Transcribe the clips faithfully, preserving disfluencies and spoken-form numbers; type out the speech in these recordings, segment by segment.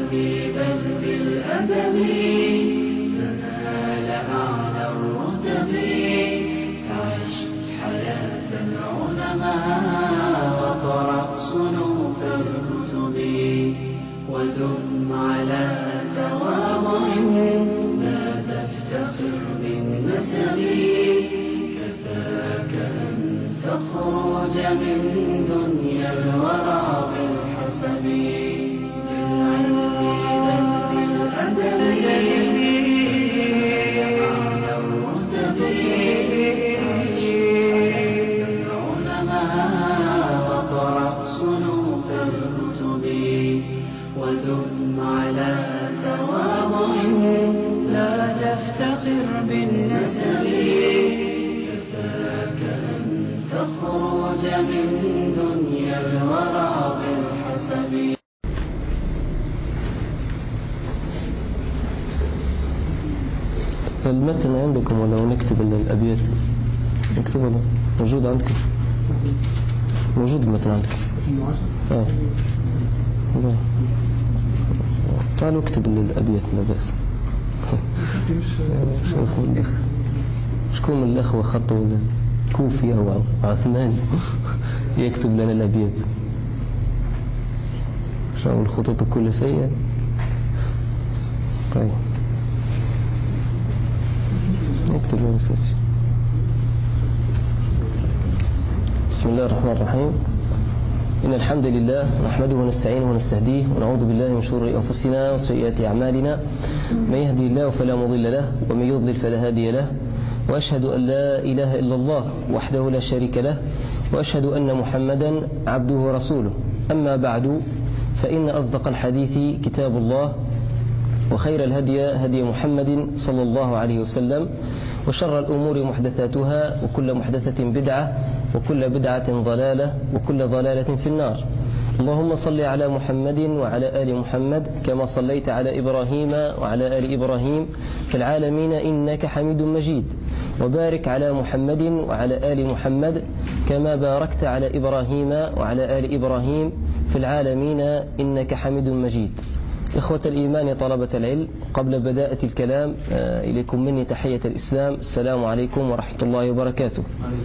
بالعلم بل بالأدب تنال أعلى الرتب. عش حياة العلماء وقرأ صنوف الكتب ودم على تواضع لا تفتخر بالنسب. كفاك أن تخرج من دنيا الورى بالحسب. بالعلم بل بالأدب أعلى الرتب. عش حياة العلماء وقرأ صنوف الكتب ودم على تواضع لا تفتخر بالنسب. كفاك أن تخرج من دنيا الورى بالحسب. المتن عندكم ولا نكتب الأبيات؟ نكتب ولا موجود عندكم؟ موجود المتن عندكم؟ اه تعالوا اكتب الأبيات لا بأس. شكون من الأخوة خطوا كوفي أو عثمان يكتب لنا الأبيات؟ شو الخطوط كل سيئة. طيب نكتب لنا سيئة. بسم الله الرحمن الرحيم. إن الحمد لله نحمده ونستعينه ونستهديه ونعوذ بالله من شرور أنفسنا وسيئات أعمالنا. من يهدي الله فلا مضل له ومن يضلل فلا هادي له. وأشهد أن لا إله إلا الله وحده لا شريك له وأشهد أن محمدا عبده ورسوله. أما بعد فإن أصدق الحديث كتاب الله وخير الهدي هدي محمد صلى الله عليه وسلم وشر الأمور محدثاتها وكل محدثة بدعة وكل بدعة ضلالة وكل ضلالة في النار. اللهم صل على محمد وعلى آل محمد كما صليت على إبراهيم وعلى آل إبراهيم في العالمين إنك حميد مجيد. وبارك على محمد وعلى آل محمد كما باركت على إبراهيم وعلى آل إبراهيم في العالمين إنك حميد مجيد. إخوة الإيمان طلبة العلم، قبل بداية الكلام إليكم مني تحية الإسلام. السلام عليكم ورحمة الله وبركاته.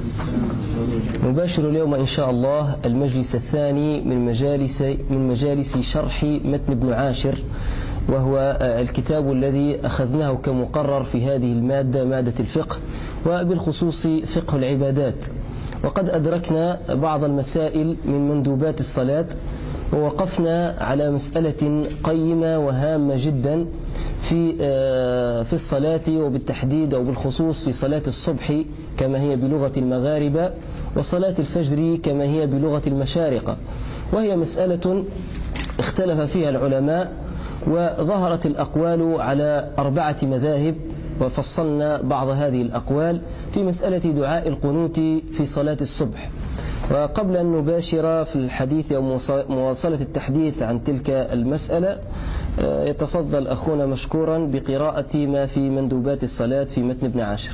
نباشر اليوم إن شاء الله المجلس الثاني من مجالس من مجالس شرح متن ابن عاشر، وهو الكتاب الذي أخذناه كمقرر في هذه المادة، مادة الفقه، وبالخصوص فقه العبادات. وقد أدركنا بعض المسائل من مندوبات الصلاة، ووقفنا على مسألة قيمة وهامة جدا في في الصلاة، وبالتحديد أو بالخصوص في صلاة الصبح كما هي بلغة المغاربة، وصلاة الفجر كما هي بلغة المشارقة. وهي مسألة اختلف فيها العلماء، وظهرت الأقوال على أربعة مذاهب، وفصلنا بعض هذه الأقوال في مسألة دعاء القنوت في صلاة الصبح. وقبل أن نباشر في الحديث أو مواصلة التحديث عن تلك المسألة، يتفضل أخونا مشكورا بقراءة ما في مندوبات الصلاة في متن ابن عاشر.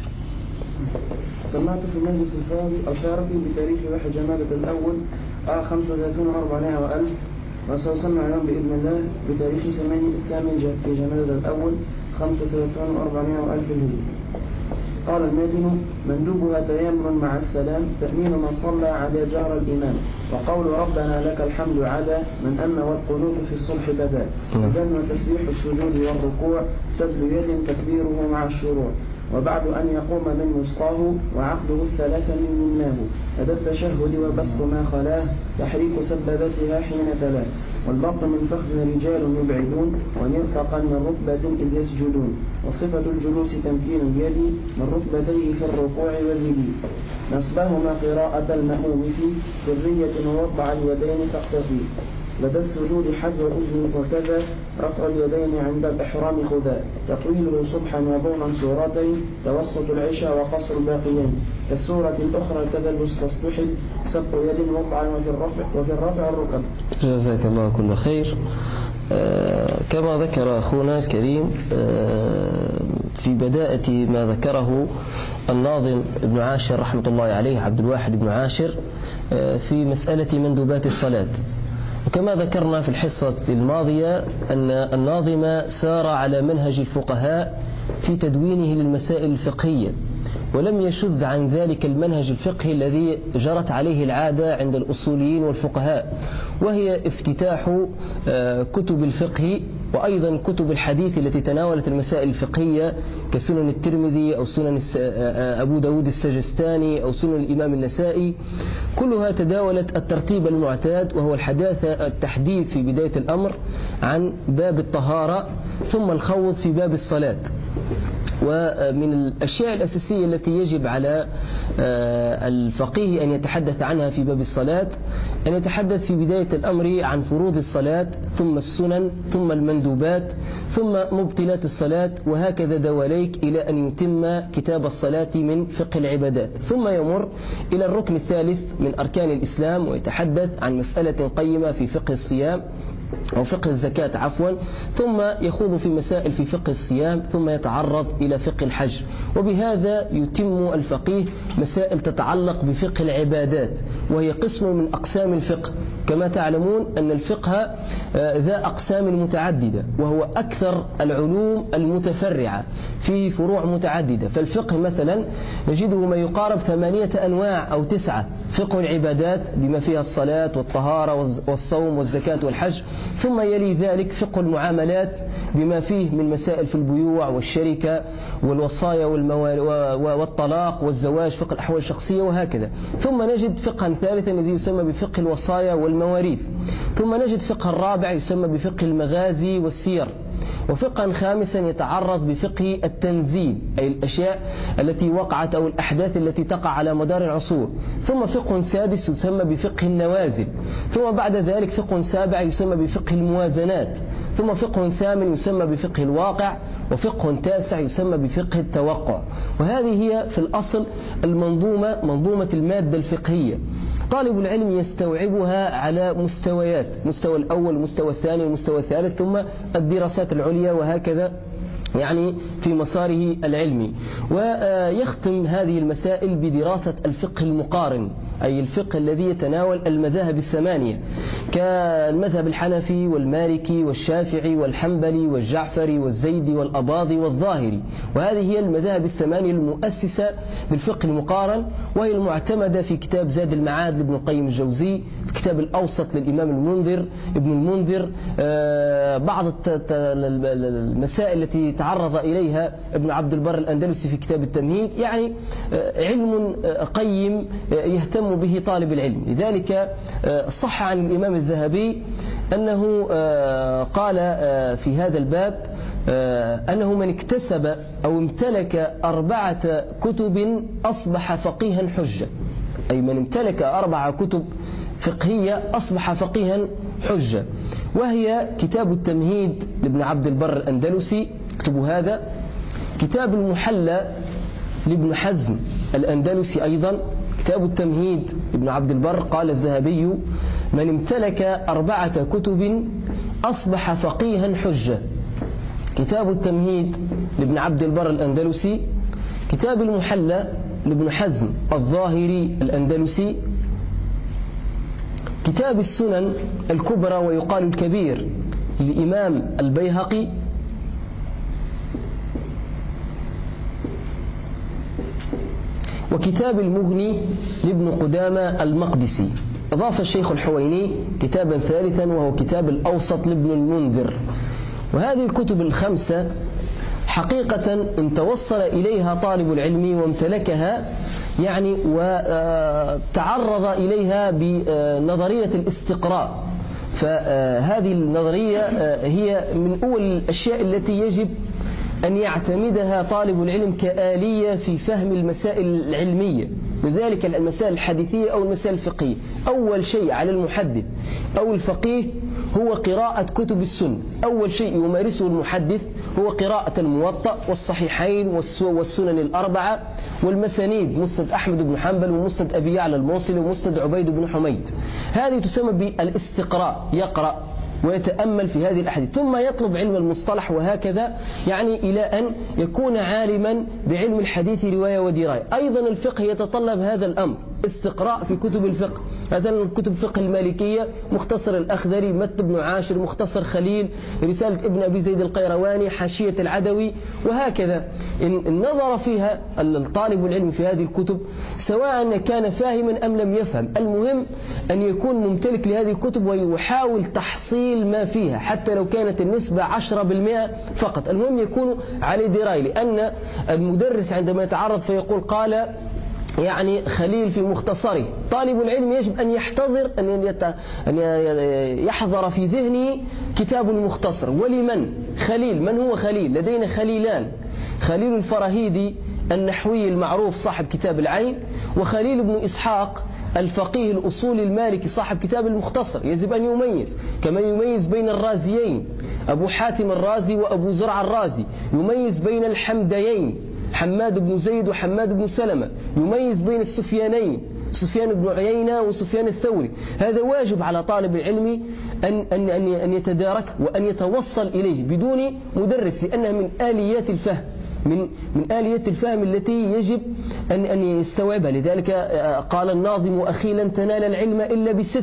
سمعت في المجلس الفاضي الشارفي بتاريخ واحد جمادة الأول آه خمسة وثلاثين وأربعمائة وألف، وسأسمع اليوم بإذن الله بتاريخ الثامن في جمادة الأول خمسة وثلاثين وأربعمائة وألف هجري. قال الماتن: مندوبها تيمم مع السلام، تأمين من صلى عدا جهر الإمام، وقول ربنا لك الحمد عدا من أما والقنوت في الصبح بدا، وذن تسبيح السجود والركوع، سدل يد تكبيره مع الشروع، وبعد أن يقوم من وسطاه وعقده الثلاثة من يمناه، لدى التشهد وبسط ما خلاه، تحريك سبابتها حين تلاه، والبط من فخذ رجال يبعدون، ونرفقا من ركبة إذ يسجدون، وصفة الجلوس تمكين اليد من ركبتيه في الركوع وزيدي، نصبهما قراءة المأموم في سرية ووضع اليدين تقتفي، لدى السجود حذو الأذن، وكذا رفع اليدين عند الإحرام خذا، تطويله صبحا وضونا سورتين، توسط العشاء وقصر الباقيين، كالسورة الأخرى كذا المستصبحل، سبق يد وضعا وفي الرفع وفي الرفع الركب. جزاك الله كل خير. آه كما ذكر أخونا الكريم آه في بداية ما ذكره الناظم ابن عاشر رحمة الله عليه، عبد الواحد بن عاشر، آه في مسألة مندوبات الصلاة. وكما ذكرنا في الحصة الماضية أن الناظم سار على منهج الفقهاء في تدوينه للمسائل الفقهية، ولم يشذ عن ذلك المنهج الفقهي الذي جرت عليه العادة عند الأصوليين والفقهاء، وهي افتتاح كتب الفقه وأيضا كتب الحديث التي تناولت المسائل الفقهية كسنن الترمذي أو سنن أبو داود السجستاني أو سنن الإمام النسائي، كلها تداولت الترتيب المعتاد، وهو الحداثة التحديث في بداية الأمر عن باب الطهارة ثم الخوض في باب الصلاة. ومن الأشياء الأساسية التي يجب على الفقيه أن يتحدث عنها في باب الصلاة أن يتحدث في بداية الأمر عن فروض الصلاة ثم السنن ثم المندوبات ثم مبطلات الصلاة، وهكذا دواليك إلى أن يتم كتاب الصلاة من فقه العبادات، ثم يمر إلى الركن الثالث من أركان الإسلام ويتحدث عن مسألة قيمة في فقه الصيام أو فقه الزكاة عفوا، ثم يخوض في مسائل في فقه الصيام، ثم يتعرض إلى فقه الحج. وبهذا يتم الفقيه مسائل تتعلق بفقه العبادات، وهي قسم من أقسام الفقه. كما تعلمون أن الفقه ذا أقسام متعددة، وهو أكثر العلوم المتفرعة فيه فروع متعددة. فالفقه مثلا نجده ما يقارب ثمانية أنواع أو تسعة: فقه العبادات بما فيها الصلاة والطهارة والصوم والزكاة والحج، ثم يلي ذلك فقه المعاملات بما فيه من مسائل في البيوع والشركة والوصايا والطلاق والزواج، فقه الأحوال الشخصية، وهكذا. ثم نجد فقها ثالثا الذي يسمى بفقه الوصايا والمواريث، ثم نجد فقه الرابع يسمى بفقه المغازي والسير، وفقها خامسا يتعرض بفقه التنزيل أي الأشياء التي وقعت أو الأحداث التي تقع على مدار العصور، ثم فقه سادس يسمى بفقه النوازل، ثم بعد ذلك فقه سابع يسمى بفقه الموازنات، ثم فقه ثامن يسمى بفقه الواقع، وفقه تاسع يسمى بفقه التوقع. وهذه هي في الأصل المنظومة منظومة المادة الفقهية. طالب العلم يستوعبها على مستويات: مستوى الأول والمستوى الثاني والمستوى الثالث، ثم الدراسات العليا، وهكذا يعني في مساره العلمي. ويختم هذه المسائل بدراسة الفقه المقارن، أي الفقه الذي يتناول المذاهب الثمانية كالمذهب الحنفي والمالكي والشافعي والحنبلي والجعفري والزيدي والأباضي والظاهري. وهذه هي المذاهب الثمانية المؤسسة بالفقه المقارن، وهي المعتمدة في كتاب زاد المعاد لابن القيم الجوزي، في كتاب الأوسط للإمام المنذر ابن المنذر، بعض المسائل التي تعرض إليها ابن عبد البر الأندلسي في كتاب التمهيد. يعني علم قيم يهتم به طالب العلم. لذلك صح عن الإمام الذهبي أنه قال في هذا الباب أنه من اكتسب أو امتلك أربعة كتب أصبح فقيها حجة، أي من امتلك أربعة كتب فقهية أصبح فقيها حجة، وهي كتاب التمهيد لابن عبد البر الأندلسي، اكتبوا هذا، كتاب المحلى لابن حزم الأندلسي أيضا، كتاب التمهيد لابن عبد البر. قال الذهبي: من امتلك أربعة كتب أصبح فقيها حجة. كتاب التمهيد لابن عبد البر الأندلسي، كتاب المحلى لابن حزم الظاهري الأندلسي، كتاب السنن الكبرى ويقال الكبير للإمام البيهقي، وكتاب المغني لابن قدامة المقدسي. أضاف الشيخ الحويني كتابا ثالثا وهو كتاب الأوسط لابن المنذر. وهذه الكتب الخمسة حقيقة إن توصل إليها طالب العلم وامتلكها يعني وتعرض إليها بنظرية الاستقراء، فهذه النظرية هي من أول الأشياء التي يجب أن يعتمدها طالب العلم كآلية في فهم المسائل العلمية، لذلك المسائل الحديثية أو المسائل الفقهية. أول شيء على المحدث أو الفقيه هو قراءة كتب السنة. أول شيء يمارسه المحدث هو قراءة الموطأ والصحيحين والسنن الأربعة والمسانيد، مسند أحمد بن حنبل ومسند أبي يعلى الموصلي ومسند عبيد بن حميد. هذه تسمى بالاستقراء، يقرأ ويتأمل في هذه الأحاديث، ثم يطلب علم المصطلح، وهكذا يعني إلى أن يكون عالما بعلم الحديث رواية ودراية. أيضا الفقه يتطلب هذا الأمر، استقراء في كتب الفقه، مثلا كتب فقه المالكية، مختصر الأخضري، متن ابن عاشر، مختصر خليل، رسالة ابن أبي زيد القيرواني، حاشية العدوي، وهكذا. إن نظر فيها الطالب العلم في هذه الكتب سواء كان فاهما أم لم يفهم، المهم أن يكون ممتلك لهذه الكتب ويحاول تحصيل ما فيها حتى لو كانت النسبة عشرة بالمئة فقط، المهم يكون عليه دراية. لأن المدرس عندما يتعرض فيقول قال يعني خليل في مختصره، طالب العلم يجب أن يحتضر أن يحضر في ذهنه كتاب المختصر. ولمن خليل؟ من هو خليل؟ لدينا خليلان، خليل الفراهيدي النحوي المعروف صاحب كتاب العين، وخليل بن إسحاق الفقيه الأصولي المالكي صاحب كتاب المختصر. يجب أن يميز، كما يميز بين الرازيين أبو حاتم الرازي وأبو زرع الرازي، يميز بين الحمديين حماد بن زيد وحماد بن سلمة، يميز بين السفيانين سفيان بن عيينة وسفيان الثوري. هذا واجب على طالب العلم أن, أن, أن, أن يتدارك وأن يتوصل إليه بدون مدرس، لأنها من آليات الفهم من من آليات الفهم التي يجب أن أن يستوعبها. لذلك قال الناظم: أخي لن تنال العلم إلا بست،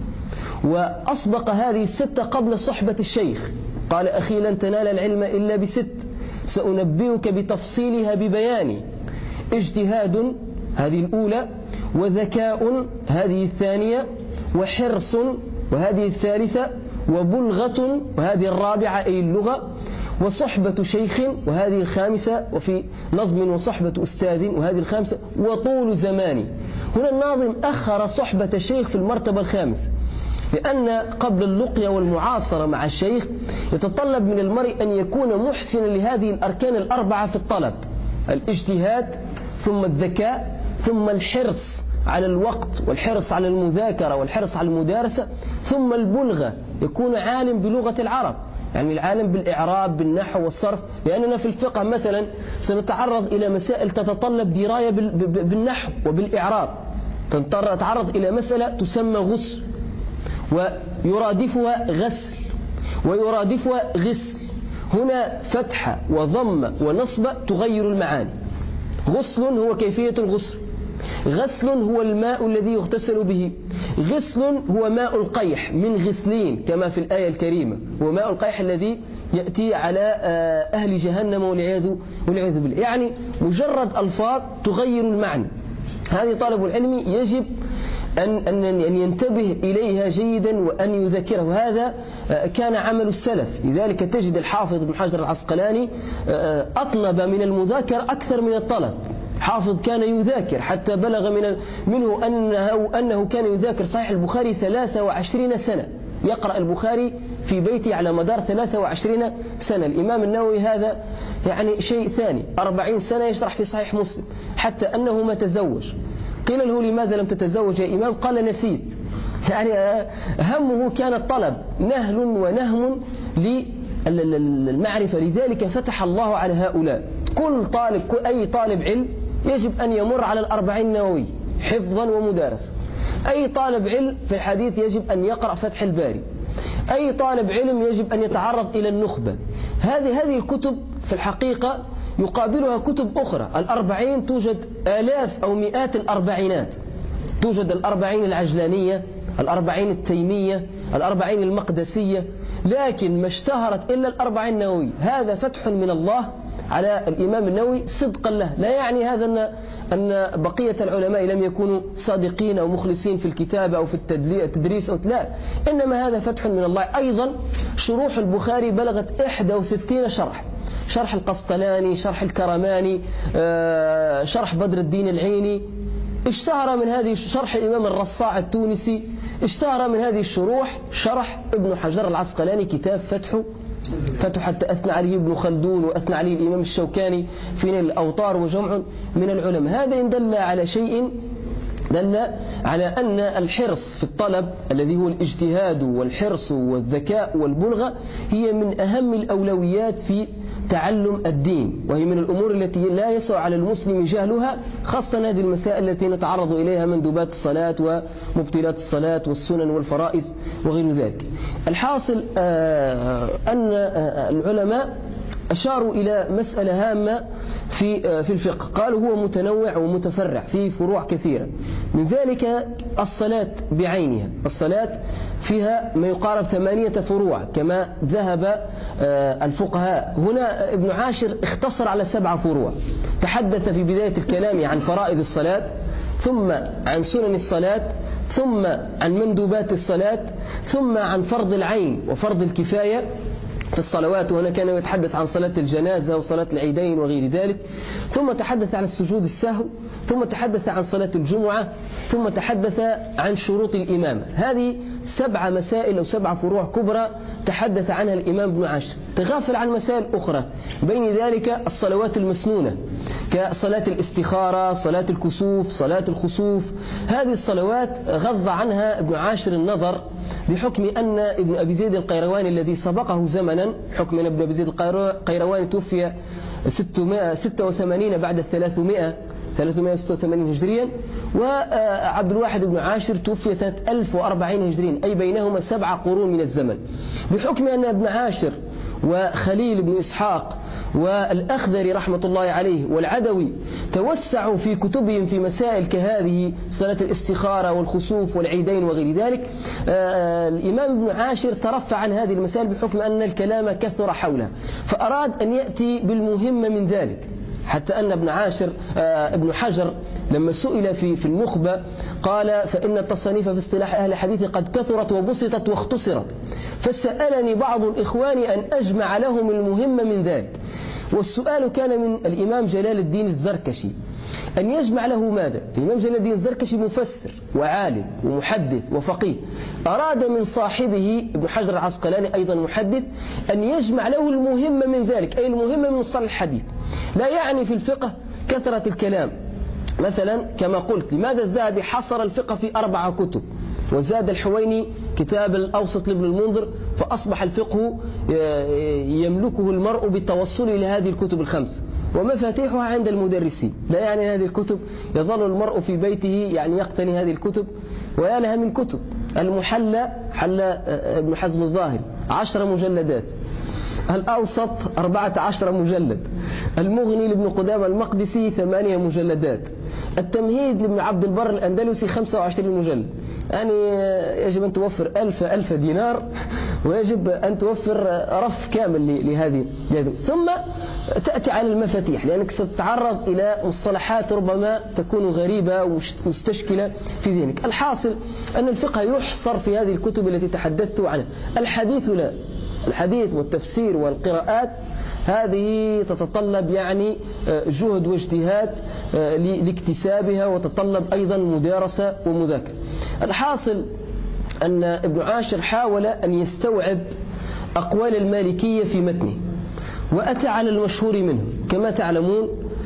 وأسبق هذه الستة قبل صحبة الشيخ، قال: أخي لن تنال العلم إلا بست سأنبئك بتفصيلها ببياني، اجتهاد هذه الأولى، وذكاء هذه الثانية، وحرص وهذه الثالثة، وبلغة وهذه الرابعة أي اللغة، وصحبة شيخ وهذه الخامسة، وفي نظم وصحبة أستاذ وهذه الخامسة، وطول زمان. هنا الناظم أخر صحبة الشيخ في المرتبة الخامسة، لأن قبل اللقيا والمعاصرة مع الشيخ يتطلب من المرء أن يكون محسنا لهذه الأركان الأربعة في الطلب: الاجتهاد، ثم الذكاء، ثم الحرص على الوقت والحرص على المذاكرة والحرص على المدارسة، ثم البلغة، يكون عالم بلغة العرب، يعني العالم بالإعراب بالنحو والصرف. لأننا في الفقه مثلا سنتعرض إلى مسائل تتطلب دراية بالنحو وبالإعراب، تتعرض إلى مسألة تسمى غسل، ويرادفها غسل، ويرادفها غسل. هنا فتحة وضمة ونصبة تغير المعاني. غسل هو كيفية الغسل، غسل هو الماء الذي يغتسل به، غسل هو ماء القيح من غسلين كما في الآية الكريمة، هو ماء القيح الذي يأتي على أهل جهنم والعياذ والعياذ بالله. يعني مجرد ألفاظ تغير المعنى. هذه طالب العلم يجب أن أن ينتبه إليها جيدا وأن يذكره. هذا كان عمل السلف، لذلك تجد الحافظ ابن حجر العسقلاني أطنب من المذاكرة أكثر من الطلب. حافظ كان يذاكر حتى بلغ من منه أنه, أنه كان يذاكر صحيح البخاري ثلاثة وعشرين سنة، يقرأ البخاري في بيته على مدار ثلاثة وعشرين سنة. الإمام النووي هذا يعني شيء ثاني، أربعين سنة يشرح في صحيح مسلم، حتى أنه ما تزوج. قيل له: لماذا لم تتزوج يا إمام؟ قال: نسيت. يعني همه كان الطلب، نهل ونهم للمعرفة. لذلك فتح الله على هؤلاء. كل طالب أي طالب علم يجب أن يمر على الأربعين النووي حفظا ومدارسة. أي طالب علم في الحديث يجب أن يقرأ فتح الباري. أي طالب علم يجب أن يتعرض إلى النخبة. هذه هذه الكتب في الحقيقة يقابلها كتب أخرى. الأربعين توجد آلاف أو مئات الأربعينات، توجد الأربعين العجلانية، الأربعين التيمية، الأربعين المقدسية، لكن ما اشتهرت إلا الأربعين النووي. هذا فتح من الله على الإمام النووي صدقا له. لا يعني هذا أن أن بقية العلماء لم يكونوا صادقين أو مخلصين في الكتابة أو في التدريس أو لا، إنما هذا فتح من الله. أيضا شروح البخاري بلغت إحدى وستين شرح، شرح القسطلاني، شرح الكرماني، شرح بدر الدين العيني، اشتهر من هذه شرح الإمام الرصاع التونسي، اشتهر من هذه الشروح شرح ابن حجر العسقلاني كتاب فتح فتح حتى أثنى عليه ابن خلدون وأثنى عليه الإمام الشوكاني في نيل الأوطار وجمع من العلماء. هذا إن دل على شيء دل على أن الحرص في الطلب الذي هو الاجتهاد والحرص والذكاء والبلغة هي من أهم الأولويات في تعلم الدين، وهي من الأمور التي لا يسع على المسلم جهلها، خاصة هذه المسائل التي نتعرض إليها مندوبات الصلاة ومبطلات الصلاة والسنن والفرائض وغير ذلك. الحاصل أن العلماء أشاروا إلى مسألة هامة في في الفقه. قالوا هو متنوع ومتفرع في فروع كثيرة، من ذلك الصلاة بعينها. الصلاة فيها ما يقارب ثمانية فروع كما ذهب الفقهاء. هنا ابن عاشر اختصر على سبع فروع، تحدث في بداية الكلام عن فرائض الصلاة، ثم عن سنن الصلاة، ثم عن مندوبات الصلاة، ثم عن فرض العين وفرض الكفاية في الصلوات، وهنا كان يتحدث عن صلاة الجنازة وصلاة العيدين وغير ذلك، ثم تحدث عن السجود السهو، ثم تحدث عن صلاة الجمعة، ثم تحدث عن شروط الإمامة. هذه سبع مسائل أو سبع فروع كبرى تحدث عنها الإمام ابن عاشر. تغافل عن مسائل أخرى، بين ذلك الصلوات المسنونة كصلاة الاستخارة، صلاة الكسوف، صلاة الخسوف. هذه الصلوات غض عنها ابن عاشر النظر بحكم أن ابن أبي زيد القيرواني الذي سبقه زمنا، حكم أن ابن أبي زيد القيرواني توفي ستمائة وستة وثمانين بعد الثلاثمائة ثلاثمائة وستة وثمانين هجريا، وعبد الواحد بن عاشر توفي سنة ألف وأربعين هجريا، أي بينهما سبع قرون من الزمن. بحكم أن ابن عاشر وخليل بن إسحاق والأخضري رحمة الله عليه والعدوي توسعوا في كتبهم في مسائل كهذه صلاة الاستخارة والخسوف والعيدين وغير ذلك، الإمام ابن عاشر ترفع عن هذه المسائل بحكم أن الكلام كثر حولها، فأراد أن يأتي بالمهم من ذلك. حتى أن ابن عاشر ابن حجر لما سئل في في النخبة قال: فإن التصانيف في اصطلاح أهل الحديث قد كثرت وبسطت واختصرت، فسألني بعض الإخوان أن أجمع لهم المهم من ذلك. والسؤال كان من الإمام جلال الدين الزركشي أن يجمع له ماذا؟ الإمام جلال الدين الزركشي مفسر وعالم ومحدث وفقيه، أراد من صاحبه ابن حجر العسقلاني أيضا محدث أن يجمع له المهم من ذلك، أي المهم من مصطلح الحديث. لا يعني في الفقه كثرة الكلام، مثلا كما قلت لماذا الذهبي حصر الفقه في أربعة كتب، وزاد الحويني كتاب الأوسط لابن المنذر، فأصبح الفقه يملكه المرء بالتوصل إلى هذه الكتب الخمس ومفاتيحها عند المدرسين. لا يعني هذه الكتب يظل المرء في بيته يعني يقتني هذه الكتب ويالها من كتب. المحلى حل ابن حزم الظاهري عشر مجلدات، الأوسط أربعة عشر مجلد، المغني لابن قدامة المقدسي ثمانية مجلدات، التمهيد لابن عبد البر الأندلسي خمسة وعشرين مجلد. يعني يجب أن توفر ألف ألف دينار، ويجب أن توفر رف كامل لهذه. ثم تأتي على المفاتيح، لأنك ستتعرض إلى مصطلحات ربما تكون غريبة ومستشكلة في ذهنك. الحاصل أن الفقه يحصر في هذه الكتب التي تحدثت عنها. الحديث لا، الحديث والتفسير والقراءات هذه تتطلب يعني جهد واجتهاد لاكتسابها، وتتطلب أيضا مدارسة ومذاكرة. الحاصل أن ابن عاشر حاول أن يستوعب أقوال المالكية في متنه، وأتى على المشهور منه. كما تعلمون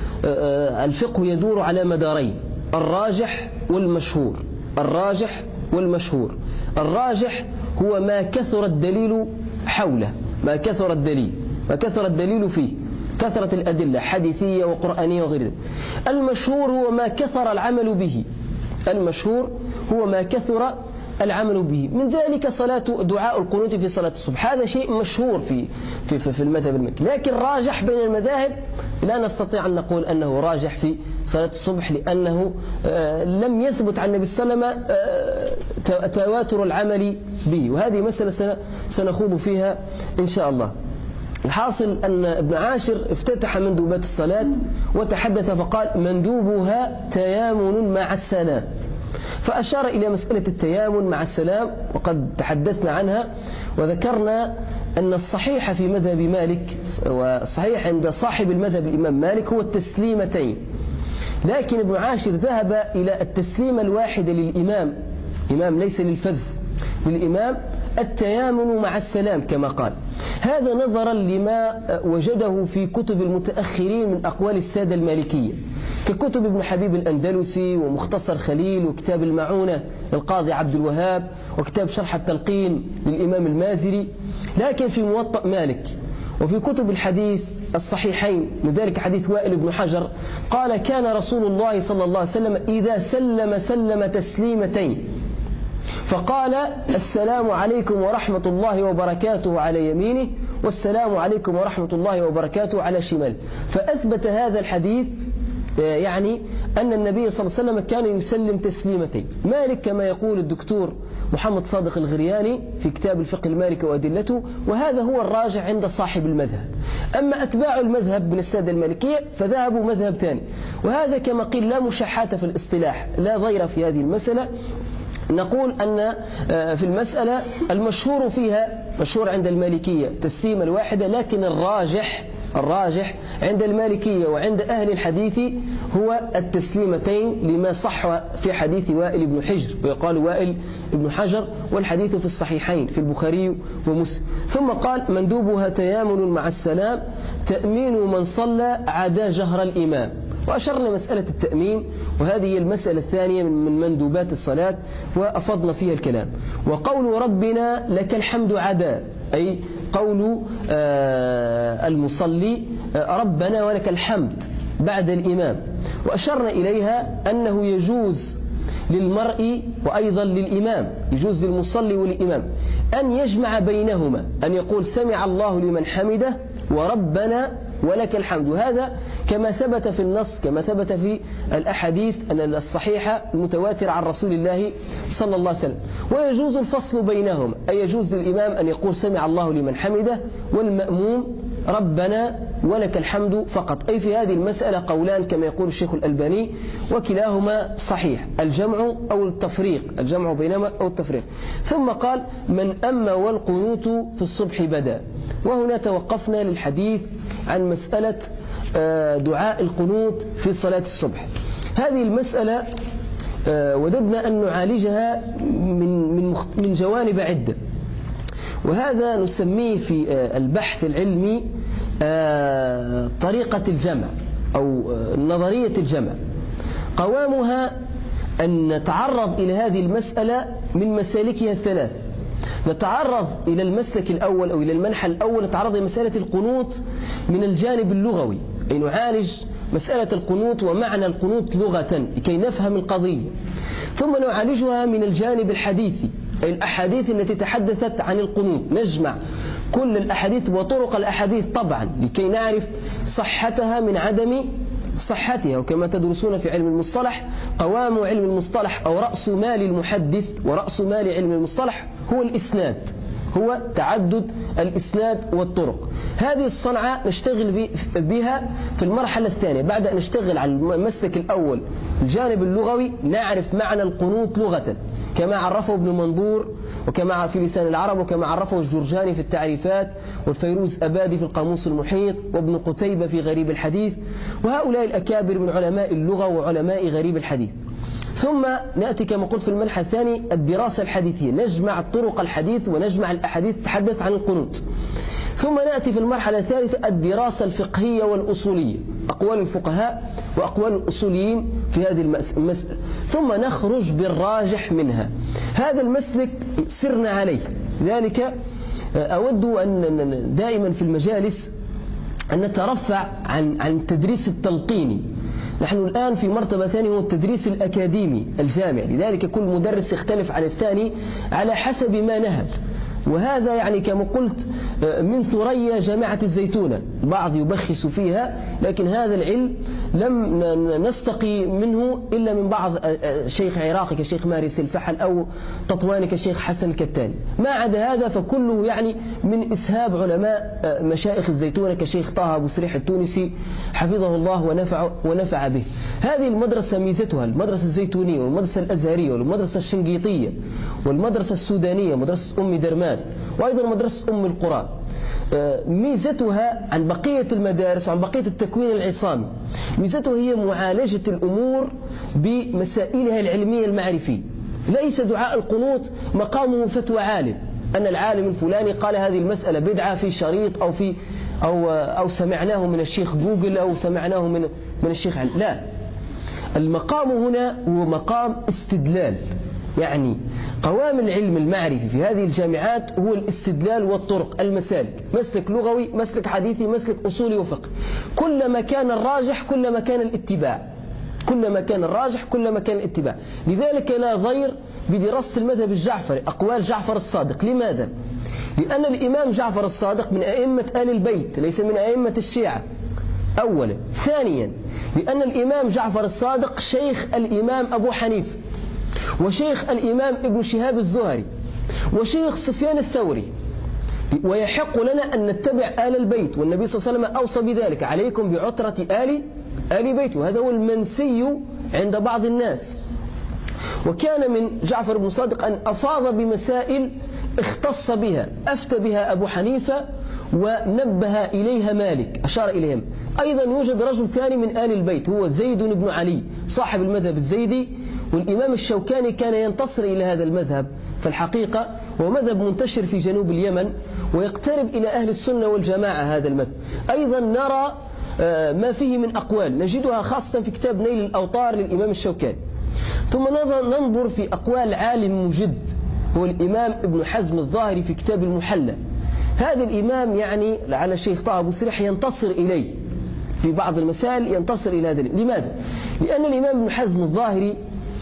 الفقه يدور على مدارين: الراجح والمشهور. الراجح والمشهور. الراجح هو ما كثر الدليل حوله، ما كثر الدليل ما كثر الدليل فيه، كثرة الأدلة حديثية وقرآنية وغير ذلك. المشهور هو ما كثر العمل به. المشهور هو ما كثر العمل به، من ذلك صلاة دعاء القنوت في صلاة الصبح، هذا شيء مشهور في في في المذهب المالكي. لكن راجح بين المذاهب لا نستطيع أن نقول أنه راجح في صلاة الصبح، لأنه لم يثبت عن النبي صلى الله عليه وسلم تواتر العمل به، وهذه مسألة سنخوض فيها إن شاء الله. الحاصل أن ابن عاشر افتتح مندوبات الصلاة وتحدث فقال: مندوبها تيامن مع السلام. فأشار إلى مسألة التيامن مع السلام، وقد تحدثنا عنها وذكرنا أن الصحيح في مذهب مالك والصحيح عند صاحب المذهب الإمام مالك هو التسليمتين، لكن ابن عاشر ذهب إلى التسليم الواحد للإمام، إمام ليس للفذ، للإمام التيامن مع السلام كما قال. هذا نظرا لما وجده في كتب المتأخرين من أقوال السادة المالكية، ككتب ابن حبيب الأندلسي ومختصر خليل وكتاب المعونة للقاضي عبد الوهاب وكتاب شرح التلقين للإمام المازري. لكن في موطأ مالك وفي كتب الحديث الصحيحين من ذلك حديث وائل بن حجر قال: كان رسول الله صلى الله عليه وسلم إذا سلم سلم تسليمتين، فقال: السلام عليكم ورحمة الله وبركاته على يمينه، والسلام عليكم ورحمة الله وبركاته على شماله. فأثبت هذا الحديث يعني أن النبي صلى الله عليه وسلم كان يسلم تسليمتين. مالك كما يقول الدكتور محمد صادق الغرياني في كتاب الفقه المالكي وأدلته، وهذا هو الراجح عند صاحب المذهب. أما أتباع المذهب من السادة المالكية فذهبوا مذهب ثاني، وهذا كما قيل لا مشاحة في الاصطلاح، لا ضير في هذه المسألة. نقول أن في المسألة المشهور فيها مشهور عند المالكية تسليم الواحدة، لكن الراجح الراجح عند المالكية وعند أهل الحديث هو التسليمتين، لما صح في حديث وائل بن حجر، ويقال وائل بن حجر، والحديث في الصحيحين في البخاري ومسلم. ثم قال مندوبها تيامن مع السلام تأمين من صلى عدا جهر الإمام. وأشرنا مسألة التأمين، وهذه هي المسألة الثانية من مندوبات الصلاة وأفضنا فيها الكلام. وقول ربنا لك الحمد عدا، أي قول المصلي ربنا ولك الحمد بعد الإمام. وأشرنا إليها أنه يجوز للمرء وأيضا للإمام، يجوز للمصلي والإمام أن يجمع بينهما، أن يقول سمع الله لمن حمده وربنا ولك الحمد. هذا كما ثبت في النص، كما ثبت في الأحاديث الصحيحة المتواترة عن رسول الله صلى الله عليه وسلم. ويجوز الفصل بينهم، أي يجوز للإمام أن يقول سمع الله لمن حمده، والمأموم ربنا ولك الحمد فقط. أي في هذه المسألة قولان كما يقول الشيخ الألباني، وكلاهما صحيح، الجمع أو التفريق، الجمع بينهما أو التفريق. ثم قال من أما والقنوت في الصبح بدا. وهنا توقفنا للحديث عن مسألة دعاء القنوت في صلاة الصبح. هذه المسألة وددنا أن نعالجها من من من جوانب عدة، وهذا نسميه في البحث العلمي طريقة الجمع أو نظرية الجمع. قوامها أن نتعرض إلى هذه المسألة من مسالكها الثلاث. نتعرض إلى المسلك الأول أو إلى المنحى الأول، نتعرض إلى مسألة القنوت من الجانب اللغوي، أي نعالج مسألة القنوت ومعنى القنوت لغة لكي نفهم القضية. ثم نعالجها من الجانب الحديثي، أي الأحاديث التي تحدثت عن القنوت، نجمع كل الأحاديث وطرق الأحاديث طبعا لكي نعرف صحتها من عدم صحتها. وكما تدرسون في علم المصطلح، قوام علم المصطلح أو رأس مال المحدث ورأس مال علم المصطلح هو الإسناد، هو تعدد الإسناد والطرق. هذه الصنعة نشتغل بها في المرحلة الثانية. بعد أن نشتغل على المسلك الأول الجانب اللغوي، نعرف معنى القنوت لغة كما عرفه ابن منظور، وكما في لسان العرب، وكما عرفه الجرجاني في التعريفات، والفيروز أبادي في القاموس المحيط، وابن قتيبة في غريب الحديث، وهؤلاء الأكابر من علماء اللغة وعلماء غريب الحديث. ثم نأتي كما قلت في المنحى الثاني الدراسة الحديثية، نجمع طرق الحديث ونجمع الأحاديث تتحدث عن القنوت. ثم نأتي في المرحلة الثالثة الدراسة الفقهية والأصولية، أقوال الفقهاء وأقوال الأصوليين في هذه المسألة، ثم نخرج بالراجح منها. هذا المسلك سرنا عليه. لذلك أود أن دائما في المجالس أن نترفع عن عن التدريس التلقيني. نحن الآن في مرتبة ثانية، هو التدريس الأكاديمي الجامعي، لذلك كل مدرس يختلف عن الثاني على حسب ما نهل. وهذا يعني كما قلت من ثريا جامعة الزيتونة، البعض يبخس فيها، لكن هذا العلم لم نستقي منه إلا من بعض شيخ عراقي كشيخ مارس الفحل، أو تطواني كشيخ حسن الكتاني. ما عدا هذا فكله يعني من إسهاب علماء مشايخ الزيتونة كشيخ طه أبو سريح التونسي حفظه الله ونفع, ونفع به. هذه المدرسة ميزتها المدرسة الزيتونية والمدرسة الأزهرية والمدرسة الشنقيطية والمدرسة السودانية، مدرسة أم درمان، وأيضا مدرسة أم القرى. ميزتها عن بقية المدارس وعن بقية التكوين العصامي، ميزتها هي معالجة الأمور بمسائلها العلمية المعرفية. ليس دعاء القنوت مقامه فتوى عالم، أن العالم الفلاني قال هذه المسألة بدعة في شريط أو في أو أو سمعناه من الشيخ جوجل أو سمعناه من من الشيخ علي. لا، المقام هنا هو مقام استدلال. يعني قوام العلم المعرفي في هذه الجامعات هو الاستدلال والطرق، المسالك، مسلك لغوي، مسلك حديثي، مسلك أصولي وفقه. كلما كان الراجح كلما كان الاتباع، كلما كان الراجح كلما كان الاتباع. لذلك لا ضير بدراسة المذهب الجعفري، أقوال جعفر الصادق. لماذا؟ لأن الإمام جعفر الصادق من أئمة آل البيت ليس من أئمة الشيعة أولا. ثانيا لأن الإمام جعفر الصادق شيخ الإمام أبو حنيفة وشيخ الإمام ابن شهاب الزهري وشيخ سفيان الثوري، ويحق لنا أن نتبع آل البيت، والنبي صلى الله عليه وسلم أوصى بذلك: عليكم بعترة آل آل بيت، وهذا هو المنسي عند بعض الناس. وكان من جعفر بن صادق أن أفاض بمسائل اختص بها، أفتى بها أبو حنيفة ونبه إليها مالك، أشار إليهم. أيضا يوجد رجل ثاني من آل البيت هو زيد بن علي صاحب المذهب الزيدي، والإمام الشوكاني كان ينتصر إلى هذا المذهب في الحقيقة، وهو مذهب منتشر في جنوب اليمن ويقترب إلى أهل السنة والجماعة هذا المذهب. أيضا نرى ما فيه من أقوال نجدها خاصة في كتاب نيل الأوطار للإمام الشوكاني. ثم ننظر في أقوال عالم مجد هو الإمام ابن حزم الظاهري في كتاب المحلى. هذا الإمام يعني لعل الشيخ طه أبو سريح ينتصر إليه في بعض المسائل، ينتصر إلى هذا. لماذا؟ لأن الإمام ابن حزم الظاهري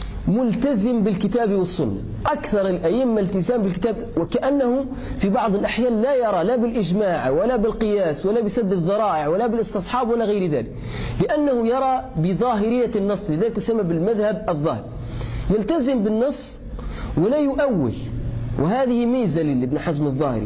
ملتزم بالكتاب والسنة، أكثر الأئمة التزام بالكتاب، وكأنه في بعض الأحيان لا يرى لا بالإجماع ولا بالقياس ولا بسد الذرائع ولا بالاستصحاب ولا غير ذلك، لأنه يرى بظاهرية النص، لذلك يسمى بالمذهب الظاهر، يلتزم بالنص ولا يؤول، وهذه ميزة لابن حزم الظاهري.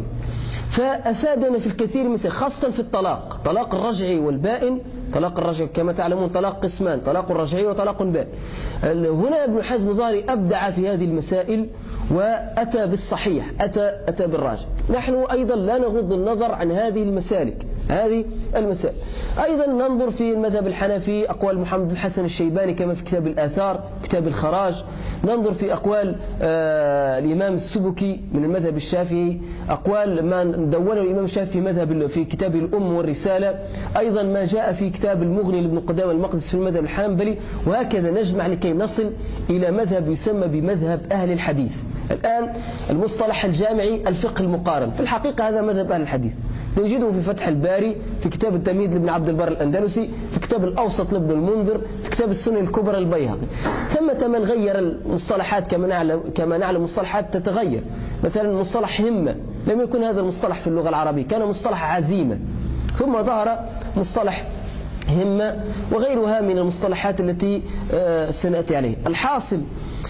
فأفادنا في الكثير مثل خاصة في الطلاق، طلاق الرجعي والبائن. طلاق الرجعي كما تعلمون طلاق قسمان، طلاق الرجعي وطلاق بائن. هنا ابن حزم الظاهري أبدع في هذه المسائل وأتى بالصحيح، أتى, أتى بالراجع. نحن أيضا لا نغض النظر عن هذه المسالك، هذه المسائل. أيضا ننظر في المذهب الحنفي أقوال محمد الحسن الشيباني كما في كتاب الآثار، كتاب الخراج. ننظر في أقوال آه الإمام السبكي من المذهب الشافعي، أقوال ما دونه الإمام الشافعي في مذهب في كتاب الأم والرسالة، أيضا ما جاء في كتاب المغني لابن قدامة المقدسي في المذهب الحنبلي، وهكذا نجمع لكي نصل إلى مذهب يسمى بمذهب أهل الحديث. الآن المصطلح الجامعي الفقه المقارن، في الحقيقة هذا مذهب أهل الحديث، نجده في فتح الباري، في كتاب التمهيد لابن عبد البر الأندلسي، في كتاب الأوسط لابن المنذر، في كتاب السنن الكبرى البيهقي. ثمة من غير المصطلحات كما نعلم، كما نعلم مصطلحات تتغير. مثلا مصطلح همة لم يكن هذا المصطلح في اللغة العربية، كان مصطلح عزيمة، ثم ظهر مصطلح همة وغيرها من المصطلحات التي سنأتي عليه. الحاصل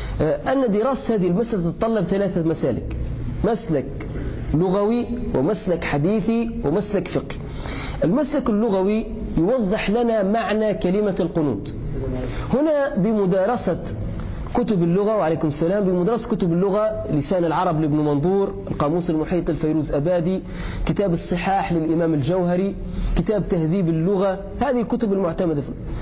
أن دراسة هذه المسألة تتطلب ثلاثة مسالك: مسلك لغوي ومسلك حديثي ومسلك فقهي. المسلك اللغوي يوضح لنا معنى كلمة القنوت. هنا بمدارسة كتب اللغة، وعليكم السلام، بمدرسة كتب اللغة، لسان العرب لابن منظور، القاموس المحيط للفيروز أبادي، كتاب الصحاح للإمام الجوهري، كتاب تهذيب اللغة، هذه الكتب المعتمدة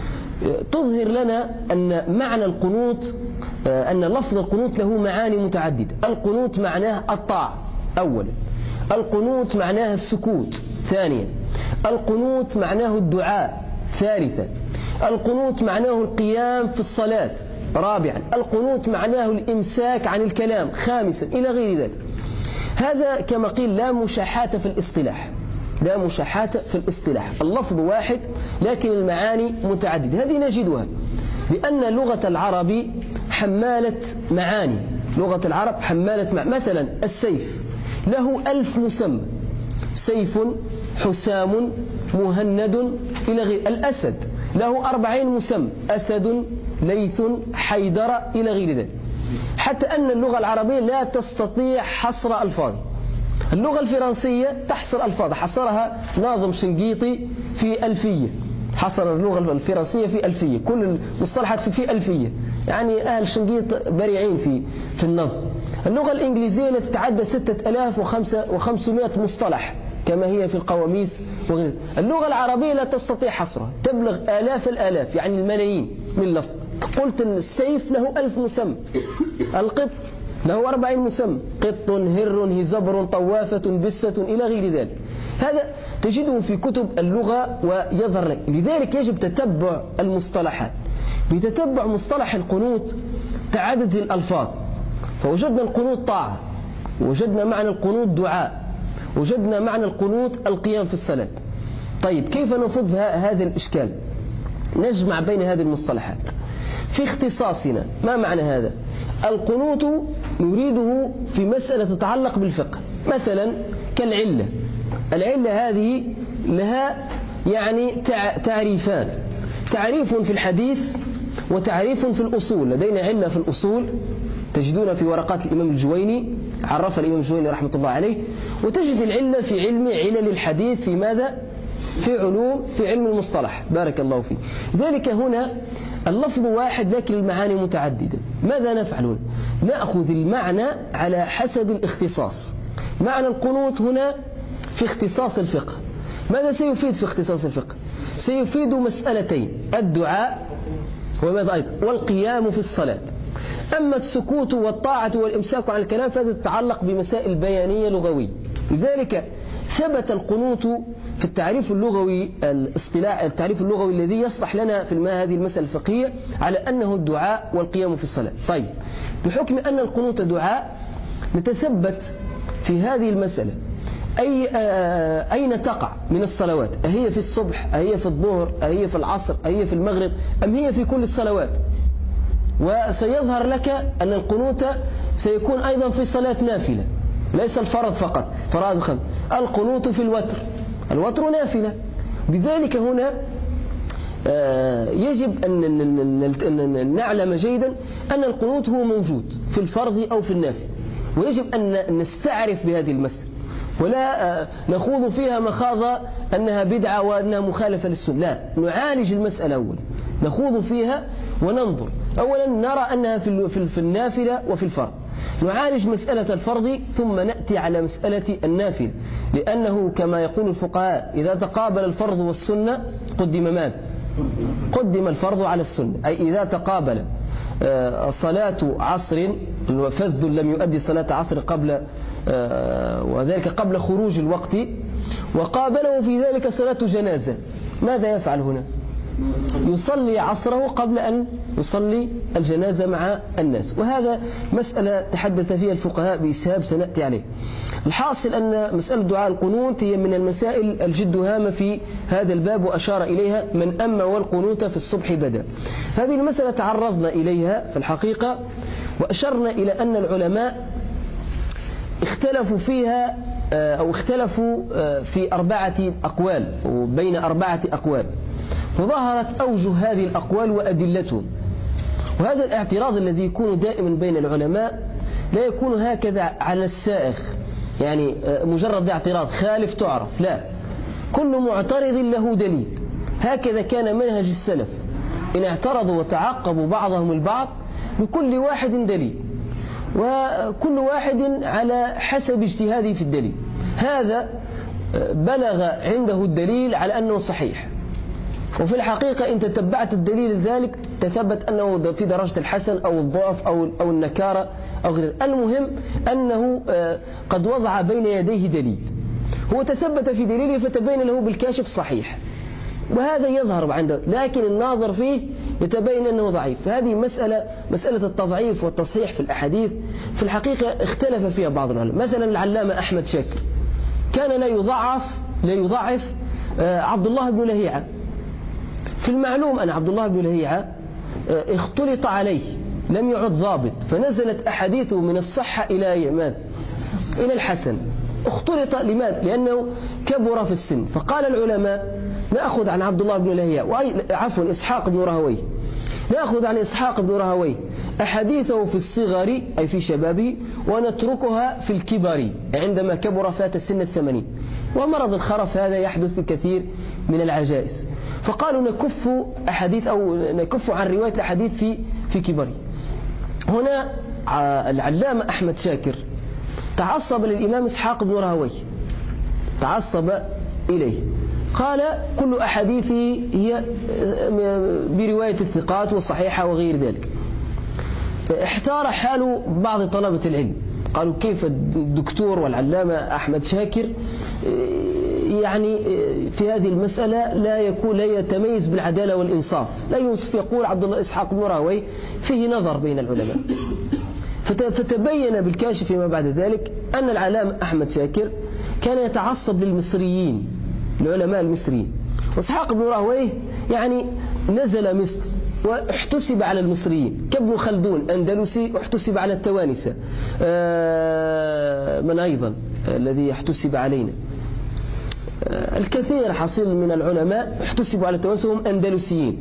تظهر لنا أن معنى القنوت، أن لفظ القنوت له معاني متعددة. القنوت معناه الطاعة أولا، القنوت معناه السكوت ثانيا، القنوت معناه الدعاء ثالثا، القنوت معناه القيام في الصلاة رابعا، القنوت معناه الإمساك عن الكلام خامسا، إلى غير ذلك. هذا كما قيل لا مشاحة في الاصطلاح، لا مشاحة في الاصطلاح، اللفظ واحد لكن المعاني متعددة. هذه نجدها لأن لغة العرب حمالة معاني، لغة العرب حمالة معاني. مثلا السيف له ألف مسمى، سيف، حسام، مهند، إلى غير. الأسد له أربعين مسمى، أسد، ليث، حيدر، إلى غير ذلك. حتى أن اللغة العربية لا تستطيع حصر ألفاظ. اللغة الفرنسية تحصر ألفاظ، حصرها ناظم شنقيطي في ألفية، حصر اللغة الفرنسية في ألفية، كل المصطلحات في ألفية، يعني أهل شنقيط بريعين في في النظم. اللغة الإنجليزية التي تتعدى ستة آلاف وخمسمائة مصطلح كما هي في القواميس وغيرها. اللغة العربية لا تستطيع حصرها، تبلغ آلاف الآلاف، يعني الملايين من لفظ. قلت السيف له ألف مسمى، القط له أربعين مسمى، قط، هر، هزبر، طوافة، بسة، إلى غير ذلك. هذا تجده في كتب اللغة ويظهر لك. لذلك يجب تتبع المصطلحات. بتتبع مصطلح القنوت تعدد الألفاظ، فوجدنا القنوت طاعة، وجدنا معنى القنوت دعاء، وجدنا معنى القنوت القيام في الصلاة. طيب كيف نفض هذا الإشكال؟ نجمع بين هذه المصطلحات في اختصاصنا. ما معنى هذا؟ القنوت نريده في مسألة تتعلق بالفقه، مثلا كالعلة. العلة هذه لها يعني تعريفان، تعريف في الحديث وتعريف في الأصول. لدينا علة في الأصول تجدون في ورقات الإمام الجويني، عرف الإمام الجويني رحمة الله عليه، وتجد العلة في علم علل الحديث في ماذا؟ في علوم في علم المصطلح. بارك الله فيه. ذلك هنا اللفظ واحد لكن المعاني متعددة. ماذا نفعل هنا؟ نأخذ المعنى على حسب الاختصاص. معنى القنوت هنا في اختصاص الفقه. ماذا سيفيد في اختصاص الفقه؟ سيفيد مسألتين: الدعاء وماذا أيضا؟ والقيام في الصلاة. أما السكوت والطاعة والإمساك عن الكلام فهذا تتعلق بمسائل بيانية لغوية. لذلك ثبت القنوت في التعريف اللغوي الاصطلاح التعريف اللغوي الذي يصلح لنا في هذه المسألة الفقهية على أنه الدعاء والقيام في الصلاة. طيب، بحكم أن القنوت دعاء نتثبت في هذه المسألة أي أين تقع من الصلوات؟ أهي في الصبح، أهي في الظهر، أهي في العصر، أهي في المغرب، أم هي في كل الصلوات؟ وسيظهر لك أن القنوت سيكون أيضا في صلاة نافلة، ليس الفرض فقط، فرائض خمس. القنوت في الوتر، الوتر نافلة. بذلك هنا يجب أن نعلم جيدا أن القنوت هو موجود في الفرض أو في النافل، ويجب أن نستعرف بهذه المسألة ولا نخوض فيها مخاض أنها بدعة وأنها مخالفة للسنة. لا، نعالج المسألة أولا، نخوض فيها وننظر. أولا نرى أنها في النافلة وفي الفرض، نعالج مسألة الفرض ثم نأتي على مسألة النافلة، لأنه كما يقول الفقهاء إذا تقابل الفرض والسنة قدم ماذا؟ قدم الفرض على السنة. أي إذا تقابل صلاة عصر وفذ لم يؤدي صلاة عصر قبل وذلك قبل خروج الوقت، وقابله في ذلك صلاة جنازة، ماذا يفعل هنا؟ يصلي عصره قبل أن يصلي الجنازة مع الناس. وهذا مسألة تحدث فيها الفقهاء بإسهاب سنأتي عليه. الحاصل أن مسألة دعاء القنوت هي من المسائل الجد هامة في هذا الباب، وأشار إليها من أما والقنوت في الصبح بدا. هذه المسألة تعرضنا إليها في الحقيقة، وأشرنا إلى أن العلماء اختلفوا فيها أو اختلفوا في أربعة أقوال وبين أربعة أقوال، وظهرت أوجه هذه الأقوال وأدلتهم. وهذا الاعتراض الذي يكون دائما بين العلماء لا يكون هكذا على السائغ، يعني مجرد اعتراض خالف تعرف، لا، كل معترض له دليل. هكذا كان منهج السلف، إن اعترضوا وتعقبوا بعضهم البعض لكل واحد دليل، وكل واحد على حسب اجتهاده في الدليل. هذا بلغ عنده الدليل على أنه صحيح، وفي الحقيقة إن تتبعت الدليل ذلك تثبت أنه في درجة الحسن أو الضعف أو أو النكارة أو غير. المهم أنه قد وضع بين يديه دليل، هو تثبت في دليله فتبين له بالكاشف صحيح، وهذا يظهر عنده، لكن الناظر فيه يتبين أنه ضعيف. فهذه مسألة مسألة التضعيف والتصحيح في الأحاديث في الحقيقة اختلف فيها بعض العلماء. مثلا العلامة أحمد شاكر كان لا يضعف لا يضعف عبد الله بن لهيعة. في المعلوم أن عبد الله بن لهيعة اختلط عليه، لم يعد ضابط، فنزلت أحاديثه من الصحة إلى ماذا؟ إلى الحسن. اختلط لماذا؟ لأنه كبر في السن. فقال العلماء نأخذ عن عبد الله بن لهيعة عفوا إسحاق بن راهويه، نأخذ عن إسحاق بن راهويه أحاديثه في الصغر أي في شبابه، ونتركها في الكبر عندما كبر فات سن الثمانين. ومرض الخرف هذا يحدث لكثير من العجائز، فقالوا نكف أحاديث أو نكف عن رواية الأحاديث في في كبره. هنا العلامة أحمد شاكر تعصب للإمام إسحاق بن راهويه، تعصب إليه، قال كل أحاديثه هي برواية الثقات والصحيحة وغير ذلك. احتار حال بعض طلبة العلم، قالوا كيف الدكتور والعلامة أحمد شاكر يعني في هذه المسألة لا يكون لا يتميز بالعدالة والإنصاف، لا ينصف. يقول عبد الله إسحاق بن راهويه فيه نظر بين العلماء. فتبين بالكاشف فيما بعد ذلك أن العلامة أحمد شاكر كان يتعصب للمصريين، العلماء المصريين. وإسحاق بن راهويه يعني نزل مصر واحتسب على المصريين كابن خلدون أندلسي احتسب على التوانسة. من أيضا الذي احتسب علينا الكثير حصيل من العلماء احتسبوا على التوانسة هم أندلسيين.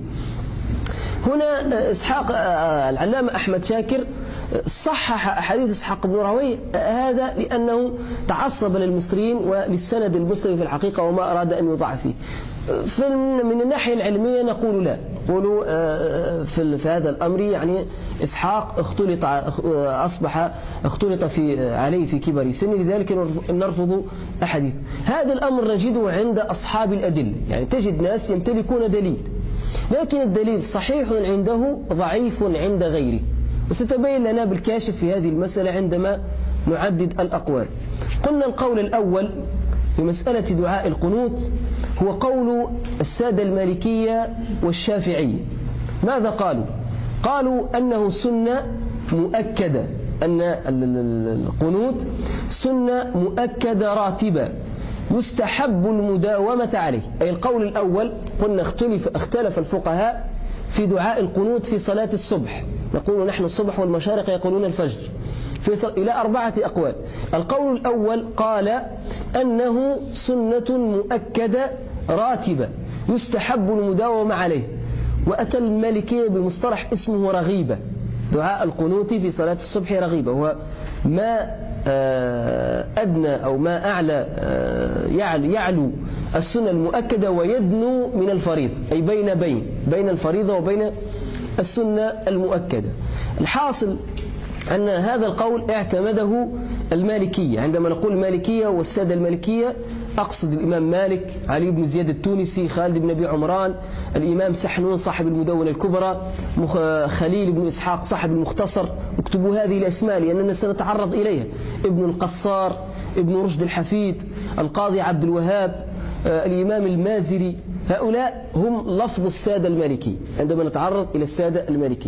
هنا إسحاق العلامة أحمد شاكر صحح أحاديث إسحاق بن راهويه هذا لأنه تعصب للمصريين وللسند المصري في الحقيقة وما أراد أن يضع فيه. من الناحية العلمية نقول لا، نقول في هذا الأمر يعني إسحاق اختلط أصبح اختلط في عليه في كبر سنه، لذلك نرفض أحاديث. هذا الأمر نجده عند أصحاب الأدلة، يعني تجد ناس يمتلكون دليل لكن الدليل صحيح عنده ضعيف عند غيره، وستبين لنا بالكاشف في هذه المسألة عندما نعدد الأقوال. قلنا القول الأول في مسألة دعاء القنوت هو قول السادة المالكية والشافعية. ماذا قالوا؟ قالوا أنه سنة مؤكدة، أن القنوت سنة مؤكدة راتبة يستحب المداومة عليه. أي القول الأول قلنا اختلف, اختلف الفقهاء في دعاء القنوت في صلاة الصبح، نقول نحن الصبح والمشارق يقولون الفجر، في إلى أربعة أقوال. القول الأول قال أنه سنة مؤكدة راتبة يستحب المداومة عليه، وأتى المالكية بمصطلح اسمه رغيبة. دعاء القنوت في صلاة الصبح رغيبة، هو ما أدنى أو ما أعلى يعلو السنة المؤكدة ويدنو من الفريض، أي بين بين بين الفريضة وبين السنة المؤكدة. الحاصل أن هذا القول اعتمده المالكية. عندما نقول المالكية والسادة المالكية أقصد الإمام مالك، علي بن زياد التونسي، خالد بن أبي عمران، الإمام سحنون صاحب المدونة الكبرى، خليل بن إسحاق صاحب المختصر. اكتبوا هذه الأسماء لأننا سنتعرض إليها. ابن القصار، ابن رشد الحفيد، القاضي عبد الوهاب، الإمام المازري، هؤلاء هم لفظ السادة المالكي. عندما نتعرض إلى السادة المالكي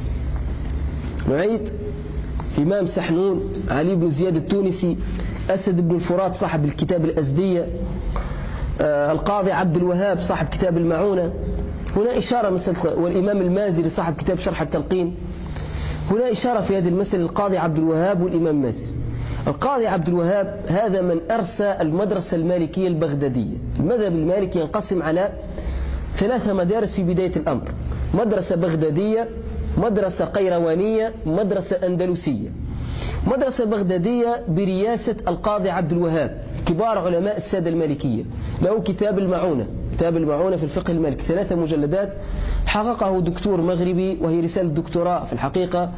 نعيد: إمام سحنون، علي بن زياد التونسي، أسد بن الفرات صاحب الكتاب الأزدية، القاضي عبد الوهاب صاحب كتاب المعونة. هنا إشارة مثل، والإمام المازري صاحب كتاب شرح التلقين. هنا إشارة في هذه المسألة القاضي عبد الوهاب والإمام المازري. القاضي عبد الوهاب هذا من أرسى المدرسة المالكية البغدادية. المذهب المالكي ينقسم على ثلاثة مدارس في بداية الأمر: مدرسة بغدادية، مدرسة قيروانية، مدرسة أندلسية. مدرسة بغدادية برياسة القاضي عبد الوهاب، كبار علماء السادة المالكية، له كتاب المعونة، كتاب المعونة في الفقه المالكي، ثلاثة مجلدات، حققه دكتور مغربي، وهي رسالة دكتوراه في الحقيقة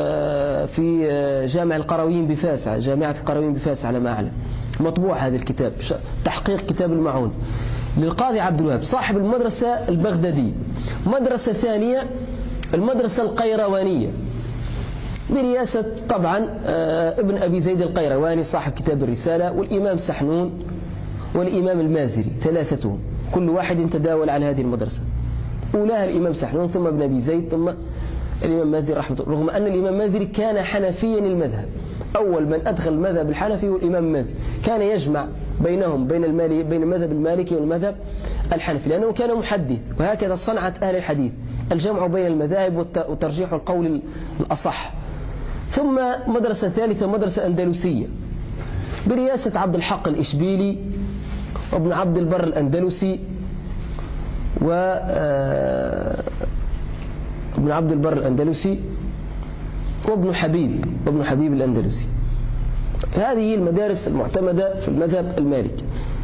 في جامع القرويين بفاس، جامعة القرويين بفاس على ما أعلم، مطبوع هذا الكتاب، تحقيق كتاب المعونة للقاضي عبد الوهاب صاحب المدرسة البغدادية. مدرسة ثانية المدرسة القيروانية برياسة طبعا ابن أبي زيد القيرواني صاحب كتاب الرسالة، والإمام سحنون والإمام المازري، ثلاثتهم كل واحد تداول على هذه المدرسة. أولاها الإمام سحنون، ثم ابن أبي زيد، ثم الإمام المازري رحمه الله، رغم أن الإمام المازري كان حنفيا المذهب، أول من أدخل المذهب الحنفي هو الإمام المازري، كان يجمع بينهم بين المالي بين المذهب المالكي والمذهب الحنفي لأنه كان محدث، وهكذا صنعت أهل الحديث الجمع بين المذاهب وترجيح القول الأصح. ثم مدرسة ثالثة مدرسة أندلسية برياسة عبد الحق الإشبيلي وابن عبد البر الأندلسي و ابن عبد البر الأندلسي وابن حبيب وابن حبيب الأندلسي. هذه المدارس المعتمدة في المذهب المالكي.